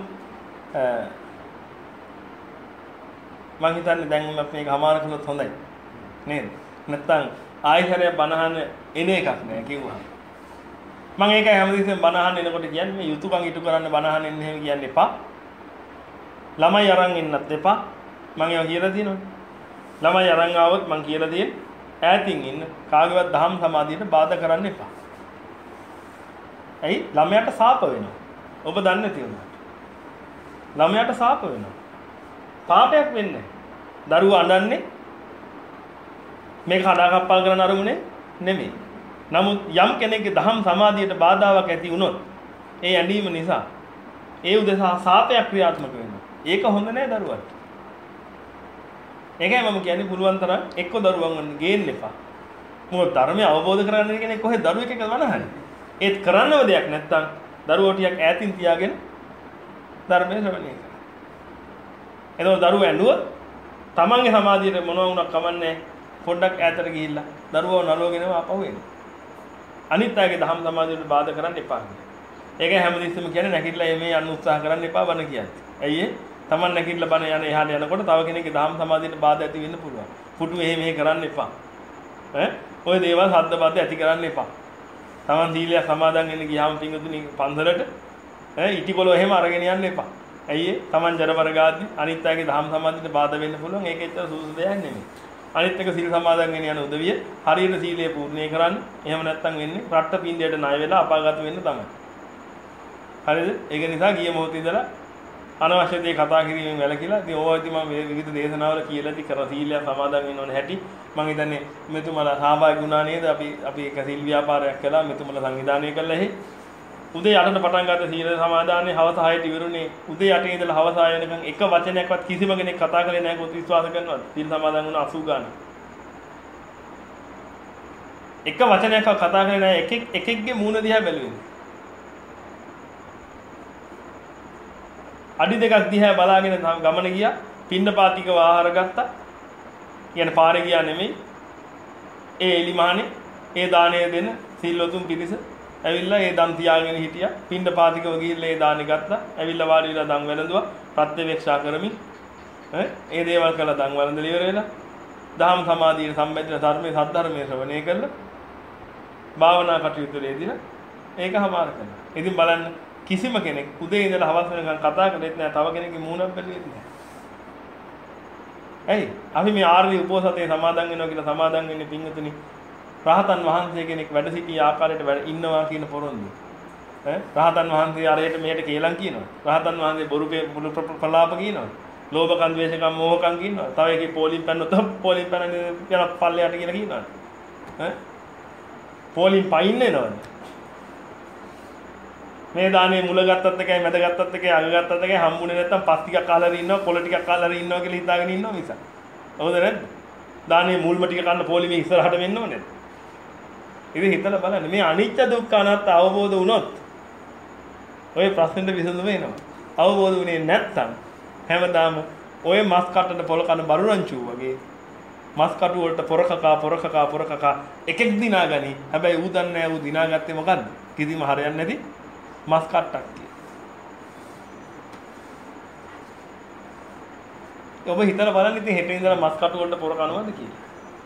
මම හිතන්නේ දැන් මේක හමාර කළොත් හොඳයි. නේද? නැත්තම් ආයෙත් බණහන එන එකක් නෑ කිව්වා. මම ඒකයි හැමදෙස්සෙම බණ අහන්න එනකොට කියන්නේ මේ යුතුයකම් ඉටු කරන්න බණ අහන්න එන්න එහෙම කියන්න එපා. ළමයි අරන් එන්නත් එපා. මම ඒවා කියලා තියෙනවා. ළමයි අරන් ආවොත් මම කියලා තියෙන්නේ ඈතින් ඉන්න කාගේවත් දහම් සමාධියට බාධා කරන්න එපා. ඇයි? ළමයාට සාප වෙනවා. ඔබ දන්නේ නැති වුණාට. ළමයාට සාප වෙනවා. පාපයක් වෙන්නේ නැහැ. දරුවා අඬන්නේ මේක හදාගප්පල් කරන අරමුණේ නෙමෙයි. නමුත් යම් කෙනෙක්ගේ දහම් සමාධියට බාධාවක් ඇති වුණොත් ඒ ඇඬීම නිසා ඒ උදෙසා සාපයක් ක්‍රියාත්මක වෙනවා. ඒක හොඳ නෑ දරුවට. ඒකයි මම කියන්නේ පුළුවන් තරම් එක්ක දරුවන් ගේන්න එපා. මොකද ධර්මය අවබෝධ කරගන්න කෙනෙක් කොහෙද දරුවෙක් එක්ක වනහන්නේ. ඒත් කරන්නව දෙයක් නැත්තම් දරුවෝ ටිකක් ඈතින් තියාගෙන ධර්මය ශ්‍රවණය කරන්න. එතකොට දරුවෝ ඇඬුවොත් තමන්ගේ සමාධියට මොනවා වුණා කමන්නේ පොඩ්ඩක් ඈතට ගිහිල්ලා දරුවෝ නලවගෙනම ආපහු එන්න. අනිත් අයගේ දහම් සමාධියට බාධා කරන්න එපා. ඒකයි හැමදෙස්සම කියන්නේ නැගිටලා මේ යන්න උත්සාහ කරන්න එපා බණ කියන්නේ. ඇයි ඒ? Taman නැගිටලා බණ යන එහාට යනකොට තව කෙනෙක්ගේ දහම් සමාධියට බාධා ඇති වෙන්න පුළුවන්. පුටු එහෙ මෙහෙ කරන්න එපා. ඈ ඔය දේවල් සද්ද බද්ද ඇති කරන්න එපා. Taman සීලය සමාදන් වෙන්න ගියාම පින්වතුනි පන්සලට ඈ ඉටිකොල එහෙම අරගෙන යන්න එපා. ඇයි ඒ? Taman ජරබර ගාද්දි අනිත් අයගේ දහම් සමාධියට බාධා වෙන්න පුළුවන්. ඒක ඇත්තට සුදුසු දෙයක් නෙමෙයි. අනිත් එක සීල් සමාදන් වෙන යන උදවිය හරියට සීලය පූර්ණේ කරන්න. එහෙම නැත්නම් වෙන්නේ රට්ට පින්දයට ණය වෙලා අපාගත වෙන්න තමයි. හරිද? ඒක නිසා ගිය මොහොතේ ඉඳලා අනවශ්‍ය දේ කතා කිරීමෙන් වැළකීලා ඉතින් ඕවා ඉතින් මම විවිධ දේශනාවල කියලා ඉතින් කර සීලය සමාදන් වෙන්න ඕනේ හැටි මම හිතන්නේ මෙතුමලා සහභාගී වුණා නේද අපි අපි එක සීල් ව්‍යාපාරයක් කළා මෙතුමලා සංවිධානය කළා එහි උදේ අටට පටන් ගත්ත සීල සමාදානේ හවස හයට ඉවරුනේ උදේ අටේ ඉඳලා හවස හය වෙනකන් එක වචනයක්වත් කිසිම කෙනෙක් කතා කරේ නැහැ කොහොමද විශ්වාස කරනවද සීල් සමාදන් වුණා අසූ ගාන එක වචනයක්වත් කතා කරේ නැහැ එකෙක් එකෙක්ගේ මූණ දිහා බැලුවේ අඩි දෙකක් දිහා බලාගෙන ගමන ගියා පින්නපාතික ආහාර ගත්තා කියන්නේ පාරේ ගියා නෙමෙයි ඒ එලිමානේ ඒ දාණය දෙන සිල්වතුන් පිරිස ඇවිල්ලා ඒ දන් තියාගෙන හිටියා පින්නපාතිකව ගිහිල්ලා ඒ දාණය ගත්තා ඇවිල්ලා වාඩි වෙලා දන් වැළඳුවා ප්‍රත්‍යවේක්ෂා කරමින් ඈ ඒ දේවල් කළා දන් වැළඳලා ඉවර වෙලා දහම් සමාධියට සම්බන්ධ ධර්මයේ සද්ධර්මයේ ශ්‍රවණය කළා භාවනා කටයුතු වලදීලා ඒක හමාර කරනවා ඉතින් බලන්න කිසිම කෙනෙක් උදේ ඉඳලා හවස වෙනකන් කතා කරෙත් නෑ තව කෙනෙක්ගේ මූණක් බැලුවෙත් නෑ. ඇයි? අපි මේ ආර්ය උපෝසතේ සමාදන් වෙනවා කියලා සමාදන් වෙන්නේ පින්වතුනි රහතන් වහන්සේ කෙනෙක් වැඩ සිටි ආකාරයට වැඩ ඉන්නවා කියන පොරොන්දු. ඈ රහතන් වහන්සේ අරයට මෙහෙට කේලම් කියනවා. රහතන් වහන්සේ බොරු ප්‍රලාප කියනවා. ලෝභකම් ද්වේෂකම් මෝහකම් කියනවා. තව එකේ පොලිම් පැන්නොත් පොලිම් පැනන යන පල්ලයට කියලා කියනවා. ඈ පොලිම් පයින් එනවනේ. මේ දානේ මුල ගත්තත් එකයි මැද ගත්තත් එකයි අග ගත්තත් එකයි හම්බුනේ නැත්තම් පස් ටිකක් කාලා හරි ඉන්නවා කොළ ටිකක් කාලා හරි ඉන්නවා කියලා හිතාගෙන ඉන්නවා මිස. හවුද නැද්ද? දානේ මුල්ම ටික කන්න පොලිමේ ඉස්සරහට වෙන්න ඕනේ. ඉතින් හිතලා බලන්න මේ අනිත්‍ය දුක්ඛ අනාත්ම අවබෝධ වුණොත් ඔය ප්‍රශ්නෙට විසඳුම එනවා. අවබෝධ වුණේ නැත්තම් හැමදාම ඔය මස් කටට පොල කන බරුරංචු වගේ මස් කටු වලට පොරකකා පොරකකා පොරකකා එකෙක් දිනාගනි. හැබැයි ඌ දන්නේ නැහැ ඌ දිනාගත්තේ මොකද්ද? කිසිම හරයක් නැති මස් කට්ටක් කිය. ඔබ හිතලා බලන්න ඉතින් හෙට ඉඳලා මස් කටු වලට පොර කනවද කියලා.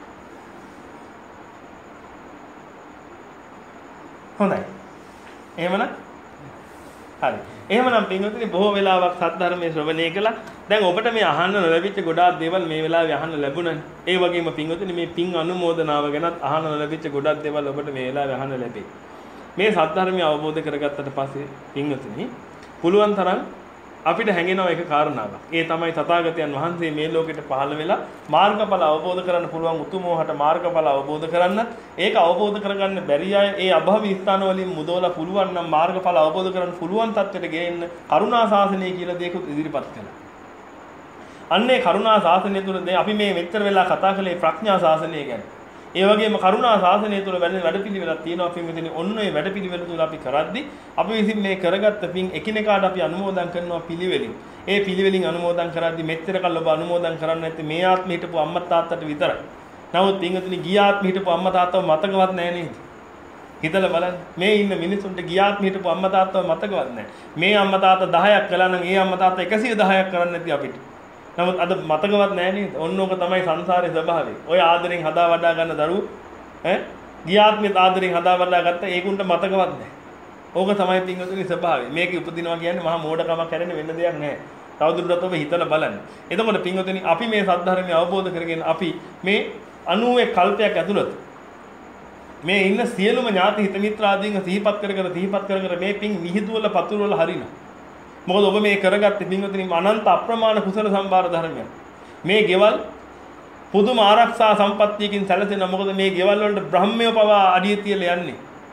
හොඳයි. එහෙමනම් හරි. එහෙමනම් පින්වතුනි බොහෝ වෙලාවක් සද්ධර්මයේ ශ්‍රවණය කළා. දැන් ඔබට මේ අහන්න ලැබිච්ච ගොඩාක් දේවල් මේ වෙලාවේ අහන්න ලැබුණානේ. ඒ වගේම පින්වතුනි මේ පින් අනුමෝදනාව ගැනත් අහන්න ලැබිච්ච ගොඩාක් දේවල් ඔබට මේ වෙලාවේ අහන්න ලැබේ. මේ සත්‍ය අවබෝධ කරගත්තට පස්සේ පින්වතුනි පුළුවන් තරම් අපිට හැඟෙනවා එක කාරණාවක්. ඒ තමයි තථාගතයන් වහන්සේ මේ ලෝකෙට පහළ වෙලා මාර්ගඵල අවබෝධ කරන්න පුළුවන් උතුමෝහට මාර්ගඵල අවබෝධ කරන්නත් ඒක අවබෝධ කරගන්න බැරි අය ඒ අභවී ස්ථාන වලින් මුදවලා පුළුවන් නම් මාර්ගඵල අවබෝධ කරන්න පුළුවන් තත්ත්වයට ගේන්න කරුණා ශාසනය කියලා දෙයක් ඉදිරිපත් කළා. අන්නේ කරුණා ශාසනය තුල අපි මේ මෙච්චර වෙලා කතා කළේ ප්‍රඥා ශාසනය ගැන. ඒ වගේම කරුණා ශාසනය තුළ වැඩ වැඩපිළිවෙලක් තියෙනවා පින්විතනි. ඔන්න ඔය වැඩපිළිවෙල තුළ අපි කරද්දි අපි විසින් මේ කරගත්ත පින් එකිනෙකාට අපි අනුමෝදන් කරනවා පිළිවෙලින්. ඒ පිළිවෙලින් අනුමෝදන් කරද්දි මෙච්චර කල් ඔබ අනුමෝදන් කරන්නේ නැත්තේ මේ ආත්මෙ හිටපු අම්මා තාත්තට විතරයි. නමුත් පින්විතනි ගිය ආත්මෙ හිටපු අම්මා තාත්තව මතකවත් නැහැ නේද? හිතලා බලන්න. මේ ඉන්න මිනිසුන්ට ගිය ආත්මෙ හිටපු අම්මා තාත්තව මතකවත් නැහැ. මේ අම්මා තාත්තා දහයක් කළා නම් ඒ අම්මා තාත්තා එකසිය දහයක් කරන්නේ නැති අපිට. නමුත් අද මතකවත් නැහැ නේද? ඔන්න ඕක තමයි සංසාරේ ස්වභාවය. ඔය ආදරෙන් හදා වඩා ගන්න දරුවෝ ඈ ගියාත්මෙත් ආදරෙන් හදා වඩා ගත්ත ඒකුන්ට මතකවත් නැහැ. ඕක තමයි පින්වතුනි ස්වභාවය. මේක උපදිනවා කියන්නේ මහා මෝඩකමක් හැරෙන්න වෙන දෙයක් නැහැ. තවදුරටත් ඔබ හිතලා බලන්න. එතකොට පින්වතුනි අපි මේ සද්ධර්මය අවබෝධ කරගෙන අපි මේ අනූ එක් කල්පයක් ඇතුළත මේ ඉන්න සියලුම ඥාති හිත මිත්‍රාදීන් සිහිපත් කර කර සිහිපත් කර කර මේ පින් විහිදුවල පතුරවල හරිනවා. මොකද ඔබ මේ කරගත්තේ පින්වතුනි අනන්ත අප්‍රමාණ කුසල සම්භාර ධර්මයක්. මේ ගෙවල් පුදුම ආරක්ෂා සම්පත්තියකින් සැලසෙන මොකද මේ ගෙවල් වලට බ්‍රහ්මයෝ පවා අඩිය තියලා යන්නේ.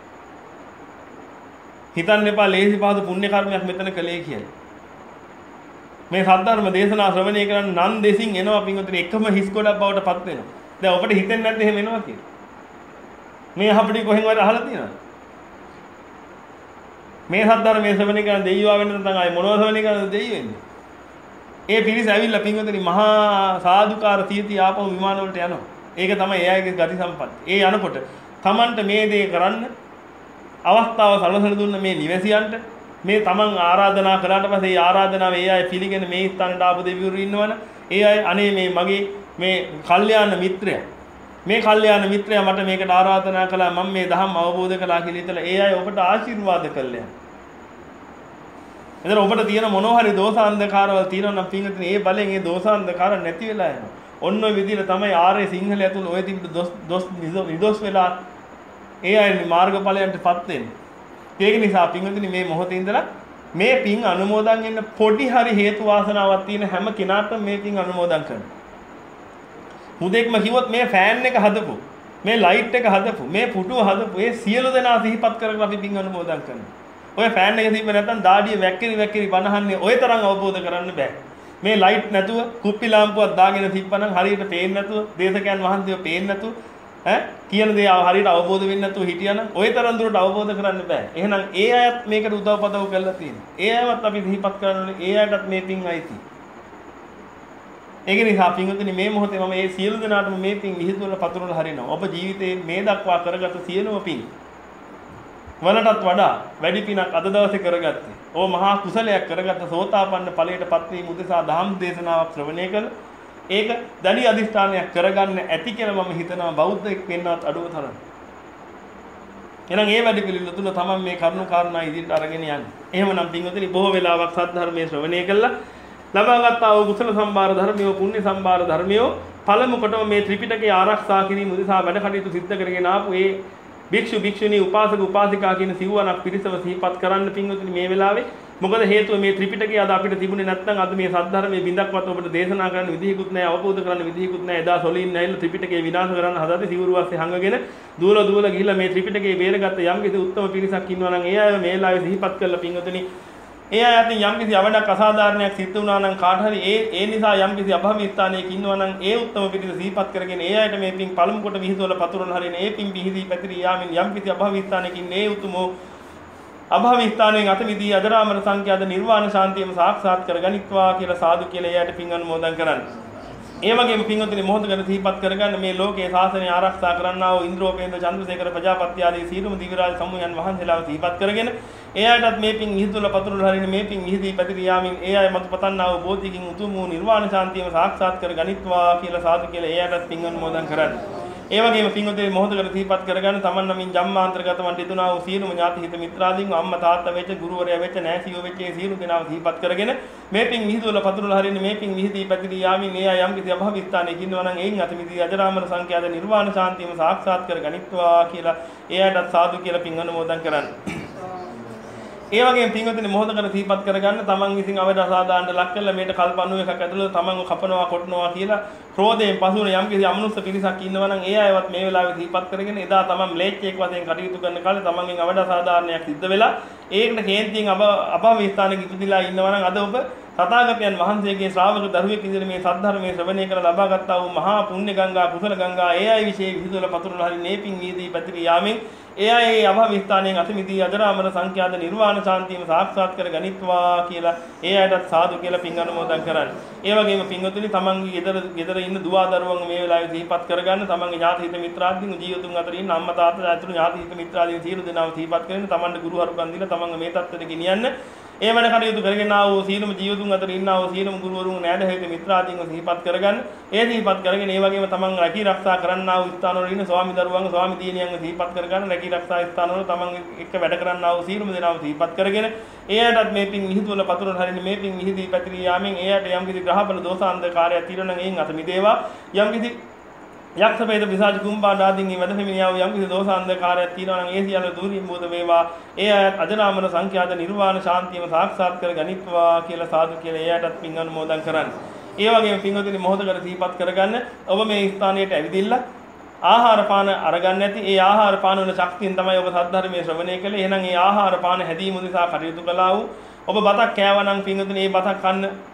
හිතන්න එපා ලේසි පහසු පුණ්‍ය කර්මයක් මෙතන කළේ කියලා. මේ සද්ධර්ම දේශනා ශ්‍රවණය කරන් නන් දෙසින් එනවා පින්වතුනි එකම හිස් ගොඩක් බවට පත් වෙනවා. දැන් ඔබට හිතෙන්නේ නැද්ද එහෙම එනවා කියලා? මේ අපිට කොහෙන් වර අහලා තියෙනවද? මේ සද්ධර්මයේ ශ්‍රවණය කරන දෙයියෝ ආවෙන්න නැත්නම් ආයේ මොනවද ශ්‍රවණය කරන දෙයියෝ එන්නේ? ඒ පිරිස ඇවිල්ලා පින්වතුනි මහා සාදුකාර තීති ආපහු විමාන වලට යනවා. ඒක තමයි එයාගේ ගති සම්පත්. ඒ යනකොට Tamanට මේ දේ කරන්න අවස්ථාව සලසලා දුන්න මේ නිවැසියන්ට මේ තමන් ආරාධනා කළාට පස්සේ ඒ ආරාධනාව ඒ අය පිළිගෙන මේ ස්ථානට ආපු දෙවිවරු ඉන්නවනේ ඒ අය අනේ මේ මගේ මේ කල්යාණ මිත්‍රයා මේ කල්යාණ මිත්‍රයා මට මේකට ආරාධනා කළා මම මේ ධම්ම අවබෝධ කළා කියලා හිතලා ඒ අය ඔබට ආශිර්වාද කළා. එතන ඔබට තියෙන මොනවා හරි දෝෂාන්ධකාරවල තියෙනවා නම් පින්වතුනි ඒ බලෙන් ඒ දෝෂාන්ධකාර නැති වෙලා යනවා. ඔන්න ඔය විදිහට තමයි ආර්ය සිංහල ඇතුළු ඔය තිබුණු දොස් දොස් නිදොස් වෙලා ඒ අය මාර්ගඵලයන්ටපත් වෙන්නේ. ඒක නිසා පින්වතුනි මේ මොහොතේ ඉඳලා මේ පින් අනුමෝදන් වෙන්න පොඩි හරි හේතු වාසනාවක් තියෙන හැම කෙනාටම මේ පින් අනුමෝදන් කරනවා. මුදෙක්ම කිව්වොත් මේ ෆෑන් එක හදපු, මේ ලයිට් එක හදපු, මේ පුටුව හදපු, ඒ සියලු දෙනා සිහිපත් කරගෙන අපි පින් අනුමෝදන් කරනවා. ඔය ෆෑන් එක තිබ්බ නැත්නම් දාඩිය වැක්කිරි වැක්කිරි බනහන්නේ ඔය තරම් අවබෝධ කරන්න බෑ. මේ ලයිට් නැතුව කුප්පි ලාම්පුවක් දාගෙන තිබ්බනම් හරියට පේන්නේ නැතුව, දේශකයන් වහන්සේව පේන්නේ නැතුව ඈ කියන දේ හරියට අවබෝධ වෙන්නේ නැතුව හිටියනම් ඔය තරම් දුරට අවබෝධ කරන්න බෑ. එහෙනම් ඒ අයත් මේකට උදව්පදව් කරලා තියෙනවා. ඒ අයවත් අපි සිහිපත් කරන්න ඕනේ. ඒ අයටත් මේ පින් අයිති. ඒක නිසා පින්වතුනි මේ මොහොතේ මම මේ සියලු දෙනාටම මේ පින් විහිදුවලා පතුරවලා හරිනවා. ඔබ ජීවිතේ මේ දක්වා කරගත් සියලුම පින් වලටත් වඩා වැඩි පිනක් අද දවසේ කරගත්තේ. ඕ මහා කුසලයක් කරගත්ත සෝතාපන්න ඵලයටපත් වීම උදෙසා ධම්ම දේශනාවක් ශ්‍රවණය කළ ඒක දැඩි අධිෂ්ඨානයක් කරගන්න ඇති කියලා මම හිතනවා බෞද්ධයෙක් වෙන්නවත් අඩුව තරම්. එහෙනම් ඒ වැඩි පිළිවෙල තුල තමයි මේ කරුණු කාරණා ඉදිරියට අරගෙන යන්නේ. එහෙමනම් පින්වතුනි බොහෝ වෙලාවක් සද්ධර්මයේ ශ්‍රවණය කළා ලබාගත්තා වූ කුසල සම්භාර ධර්මියෝ පුණ්‍ය සම්භාර ධර්මියෝ පළමු කොටම මේ ත්‍රිපිටකය ආරක්ෂා කිරීම උදෙසා වැඩ කටයුතු සිද්ධ කරගෙන ආපු ඒ භික්ෂු භික්ෂුණී උපාසක උපාසිකා කියන සිව්වණක් පිරිසව සිහිපත් කරන්න පින්වතුනි මේ වෙලාවේ මොකද හේතුව මේ ත්‍රිපිටකය අද අපිට තිබුණේ නැත්නම් අද මේ සද්ධර්මයේ බින්දක්වත් ඔබට දේශනා කරන්න විදිහකුත් නැහැ අවබෝධ කරන්න විදිහකුත් නැහැ එදා සොලින් නැහිලා ත්‍රිපිටකය විනාශ කරන්න හදද්දී සිවුරු වාස්සේ හංගගෙන දුවල දුවල ගිහිල්ලා මේ ත්‍රිපිටකය බේරගත්ත යම් කිසි උත්තම පිරිසක් ඉන්නවා නම් ඒ අය මේ වෙලාවේ සිහිපත් කරලා පින්වතුනි ඒ අය අතින් යම් කිසි අවඩක් අසාධාරණයක් සිද්ධ වුණා නම් කාට හරි ඒ ඒ නිසා යම් කිසි අභවී ස්ථානයක ඉන්නවා නම් ඒ උත්තම පිරිස සිහිපත් කරගෙන ඒ අයට මේ පින් පළමු කොට විහිදුවල පතුරන හරින ඒ පින් විහිදී පැතිරී යාමින් යම් කිසි අභවී ස්ථානයක ඉන්නේ ඒ උතුමෝ අභවී ස්ථානයෙන් අත මිදී අජරාමර සංඛ්‍යාත නිර්වාණ ශාන්තියම සාක්ෂාත් කරගනිත්වා කියලා සාදු කියලා ඒ අයට පින් අනුමෝදන් කරන්න. ඒ වගේම පින්වතුනි මොහොතකට සිහිපත් කරගන්න මේ ලෝකයේ ශාසනය ආරක්ෂා කරන්නා වූ ඉන්ද්‍රෝපේන්ද්‍ර චන්ද්‍රසේකර ප්‍රජාපති ආදී සීලම දිවිරාජ සමුයන් වහන්සේලාව සිහිපත් කරගෙන ඒ අයටත් මේ පින් විහිදුවලා පතුරවලා හරින මේ පින් විහිදී පැතිරී යාමින් ඒ අය මතු පතන්නා වූ බෝධිකින් උතුම් වූ නිර්වාණ ශාන්තියම සාක්ෂාත් කරගනිත්වා කියලා සාදු කියලා ඒ අයටත් පින් අනුමෝදන් කරන්න. ඒ වගේම පින්වතුනි මොහොතකට සිහිපත් කරගන්න තමන් නමින් ජම්මාන්තරගත වන් දිදුනා වූ සියලුම ඥාති හිත මිත්‍රාදීන් අම්මා තාත්තා වෙච්ච ගුරුවරයා වෙච්ච නැසියෝ වෙච්ච ඒ සියලු දෙනාව සිහිපත් කරගෙන මේ පින් විහිදුවලා පතුරවලා හරින මේ පින් විහිදී පැතිරී යාමින් ඒ අය යම් කිසි අභවී ස්ථානයක ඉන්නවා නම් එයින් අත මිදී අජරාමර සංඛ්‍යාත නිර්වාණ ශාන්තියම සාක්ෂාත් කරගනිත්වා කියලා ඒ අයටත් සාදු කියලා පින් අනුමෝදන් කරන්න. ඒ වගේම පින්වතුනි මොහොතකට සිහිපත් කරගන්න තමන් විසින් අවද අසාදාන්න ලක් කළා මේට කල්ප අනූවකක් ඇතුළත තමන්ව කපනවා කොටනවා කියලා ක්‍රෝධයෙන් පසුන යම් කිසි අමනුෂ්‍ය පිරිසක් ඉන්නවා නම් ඒ අයවත් මේ වෙලාවේ සිහිපත් කරගෙන එදා තමන් ම්ලේච්ඡයෙක් වශයෙන් කටයුතු කරන කාලේ තමන්ගෙන් අවද අසාදාරණයක් සිද්ධ වෙලා ඒකට කේන්තියෙන් අබ අභවී ස්ථානයක ඉපදිලා ඉන්නවා නම් අද ඔබ තථාගතයන් වහන්සේගේ ශ්‍රාවක දරුවෙක් විදිහට මේ සද්ධර්මයේ ශ්‍රවණය කරලා ලබාගත්තා වූ මහා පුණ්‍ය ගංගා කුසල ගංගා ඒ අය විශේෂ විහිදුවල පතුරවලා හරි මේ පින් වීදී පැතිරී යාමෙන් ඒ අය ඒ අභවී ස්ථානයෙන් අත මිදී අජරාමර සංඛ්‍යාත නිර්වාණ ශාන්තියම සාක්ෂාත් කර ගනිත්වා කියලා ඒ අයටත් සාදු කියලා පින් අනුමෝදන් කරන්න. ඒ වගේම පින්වතුනි තමන්ගේ ගෙදර ගෙදර ඉන්න දුව දරුවන් මේ වෙලාවේ සිහිපත් කරගන්න තමන්ගේ ඥාති හිත මිත්‍රාදීන් ජීවිතුන් අතර ඉන්න අම්මා තාත්තා ඇතුළු ඥාති හිත මිත්‍රාදීන් සියලු දෙනාම සිහිපත් කරගෙන තමන්ගේ ගුරු හරුකම් දීලා තමන්ව මේ තත්ත්වෙට ගෙනියන්න. ඒ වැඩ කටයුතු කරගෙන ආ වූ සීලම ජීවිතුන් අතර ඉන්නා වූ සීලම ගුරුවරුන් නෑදහිත මිත්‍රාදීන්ව සිහිපත් කරගන්න. ඒ සිහිපත් කරගෙන ඒ වගේම තමන් රැකී ආරක්ෂා කරන්නා වූ ස්ථානවල ඉන්න ස්වාමි දරුවන්ව ස්වාමි දියණියන්ව සිහිපත් කරගන්න. රැකී ආරක්ෂා ස්ථානවල තමන් එක්ක වැඩ කරන්නා වූ සීලම දෙනාව සිහිපත් කරගෙන ඒ අයටත් මේ පින් විහිදුවල පතුරන හරින මේ පින් විහිදී පැතිරී යාමෙන් ඒ අයට යම් කිසි ග්‍රහබල දෝෂාන්ධකාරය తీරන නම් එයින් අත මිදේවා. යම් කිසි යක්ෂ වේද පිසාච කුම්භාණ්ඩ ආදීන් මේ වැදපෙමිනියා වූ යම් කිසි දෝෂාන්ධකාරයක් තියෙනවා නම් ඒ සියල්ල දුරීභූත වේවා. ඒ අයත් අජරාමර සංඛ්‍යාත නිර්වාණ ශාන්තියම සාක්ෂාත් කර ගනිත්වා කියලා සාදු කියලා ඒ අයටත් පින් අනුමෝදන් කරන්න. ඒ වගේම පින්වතුනි මොහොතකට සිහිපත් කරගන්න ඔබ මේ ස්ථානයට ඇවිදින්න ආහාර පාන අරගන්න නැති ඒ ආහාර පාන වල ශක්තියෙන් තමයි ඔබ සද්ධර්මයේ ශ්‍රවණය කළේ. එහෙනම් ඒ ආහාර පාන හැදීම උදෙසා කටයුතු කළා වූ ඔබ බතක් කෑවා නම් පින්වතුනි ඒ බතක් කන්න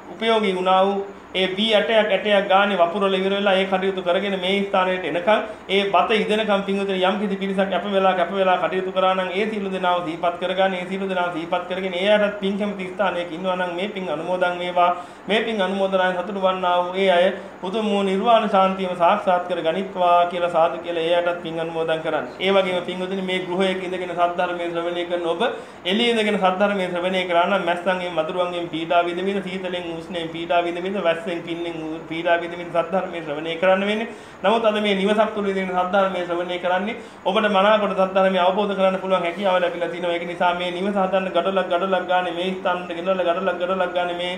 උපයෝගී වුණා වූ ඒ වී ඇටයක් ඇටයක් ගානේ වපුරල ඉවර වෙලා ඒ කටයුතු කරගෙන මේ ස්ථානයට එනකම් ඒ බත ඉදෙනකම් පිංගුතුනි යම් කිසි පිරිසක් කැප වෙලා කැප වෙලා කටයුතු කරා නම් ඒ සීල දෙනාව දීපත් කරගන්න ඒ සීල දෙනාව දීපත් කරගෙන ඒ අයටත් පිං කැමති ස්ථානයක ඉන්නවා නම් මේ පිං අනුමෝදන් වේවා මේ පිං අනුමෝදනාවෙන් සතුටු වන්නා වූ ඒ අය උතුම් වූ නිර්වාණ ශාන්තියම සාක්ෂාත් කර ගනිත්වා කියලා සාදු කියලා ඒ අයටත් පිං අනුමෝදන් කරන්න. ඒ වගේම පිංගුතුනි මේ ගෘහයක ඉඳගෙන සද්ධර්මයේ ශ්‍රවණය කරන ඔබ එළියේ ඉඳගෙන සද්ධර්මයේ ශ්‍රවණය කරා නම් මැස්සන්ගෙන් මදුරුවන්ගෙන් පීඩා විඳින සීතලෙන් උෂ්ණයෙන් පීඩා විඳින වැස්සෙන් පින්නෙන් පීඩා විඳින සද්ධර්මයේ ශ්‍රවණය කරන්න වෙන්නේ. නමුත් අද මේ නිවසක් තුළ ඉඳගෙන සද්ධර්මයේ ශ්‍රවණය කරන්නේ ඔබට මනාකොට සද්ධර්මය අවබෝධ කරගන්න පුළුවන් හැකියාව ලැබිලා තිනවා. ඒක නිසා මේ නිවස හදන්න ගඩොලක් ගඩොලක් ගානේ මේ ස්ථානට ගෙනල්ලා ගඩොලක් ගඩොලක් ගානේ මේ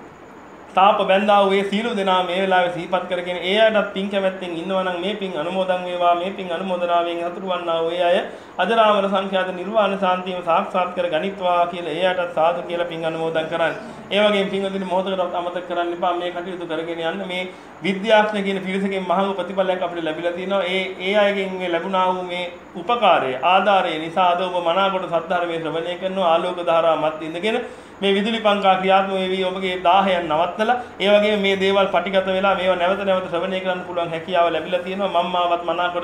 තාප බැඳා වූ ඒ සීල දෙනා මේ වෙලාවේ සිහිපත් කරගෙන ඒ අයටත් පින් කැමැත්තෙන් ඉන්නවා නම් මේ පින් අනුමෝදන් වේවා මේ පින් අනුමෝදනාවෙන් හතුරු වන්නා වූ ඒ අය අජරාමර සංඛ්‍යාත නිර්වාණ ශාන්තියම සාක්ෂාත් කර ගනිත්වා කියලා ඒ අයටත් සාදු කියලා පින් අනුමෝදන් කරන්න. ඒ වගේම පින්වතුනි මොහොතකටවත් අමතක කරන්න එපා මේ කටයුතු කරගෙන යන්න මේ විද්‍යාඥ කියන පිරිසකින් මහඟු ප්‍රතිඵලයක් අපිට ලැබිලා තිනවා. ඒ ඒ අයගෙන් මේ ලැබුණා වූ මේ උපකාරය ආධාරය නිසා අද ඔබ මනාකොට සද්ධර්මයේ ශ්‍රවණය කරනවා ආලෝක ධාරා මත් ඉඳගෙන මේ විදුලි පංකා ක්‍රියාත්මක වෙවි ඔබගේ දාහයන් නවත්තලා ඒ වගේම මේ දේවල් පටිගත වෙලා මේවා නැවත නැවත ශ්‍රවණය කරන්න පුළුවන් හැකියාව ලැබිලා තියෙනවා. මම්මාවත් මනාකොට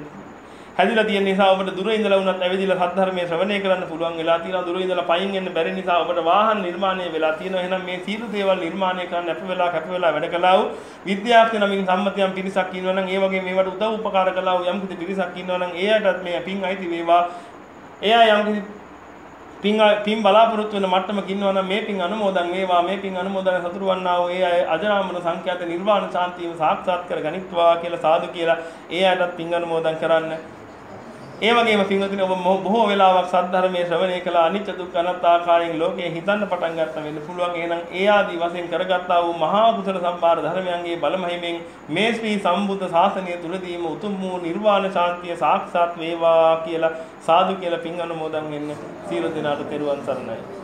හැදිලා තියෙන නිසා ඔබට දුර ඉඳලා වුණත් ඇවිදලා සද්ධර්මයේ ශ්‍රවණය කරන්න පුළුවන් වෙලා තියෙනවා. දුර ඉඳලා පයින් එන්න බැරි නිසා ඔබට වාහන නිර්මාණය වෙලා තියෙනවා. එහෙනම් මේ සීල දේවල් නිර්මාණය කරන්න අප වෙලා කැප වෙලා වැඩ කළා වූ විද්‍යාඥ නමින් සම්මතයන් පිරිසක් ඉන්නවා නම් ඒ වගේ මේවට උදව් උපකාර කළා වූ යම් කිසි පිරිසක් ඉන්නවා නම් ඒ අයටත් මේ පින් අයිති වේවා. ඒ අය යම් කිසි පින් පින් බලාපොරොත්තු වෙන මට්ටමක ඉන්නවා නම් මේ පින් අනුමෝදන් වේවා. මේ පින් අනුමෝදන සතුරු වන්නා වූ ඒ අය අජරාමර සංඛ්‍යාත නිර්වාණ ශාන්තියම සාක්ෂාත් කර ගනිත්වා කියලා සාදු කියලා ඒ අයටත් පින් අනුමෝදන් කරන්න. ඒ වගේම පින්වතුනි ඔබ බොහෝ වෙලාවක් සද්ධර්මයේ ශ්‍රවණය කළා අනිත්‍ය දුක්ඛ අනාත්ම ආකාරයෙන් ලෝකයේ හිතන්න පටන් ගන්න වෙන්න පුළුවන්. එහෙනම් ඒ ආදී වශයෙන් කරගත්තා වූ මහා කුසල සම්භාර ධර්මයන්ගේ බලමහිමෙන් මේ ශ්‍රී සම්බුද්ධ ශාසනය තුලදීම උතුම් වූ නිර්වාණ ශාන්තිය සාක්ෂාත් වේවා කියලා සාදු කියලා පින් අනුමෝදන් වෙන්න සියලු දෙනාට තෙරුවන් සරණයි.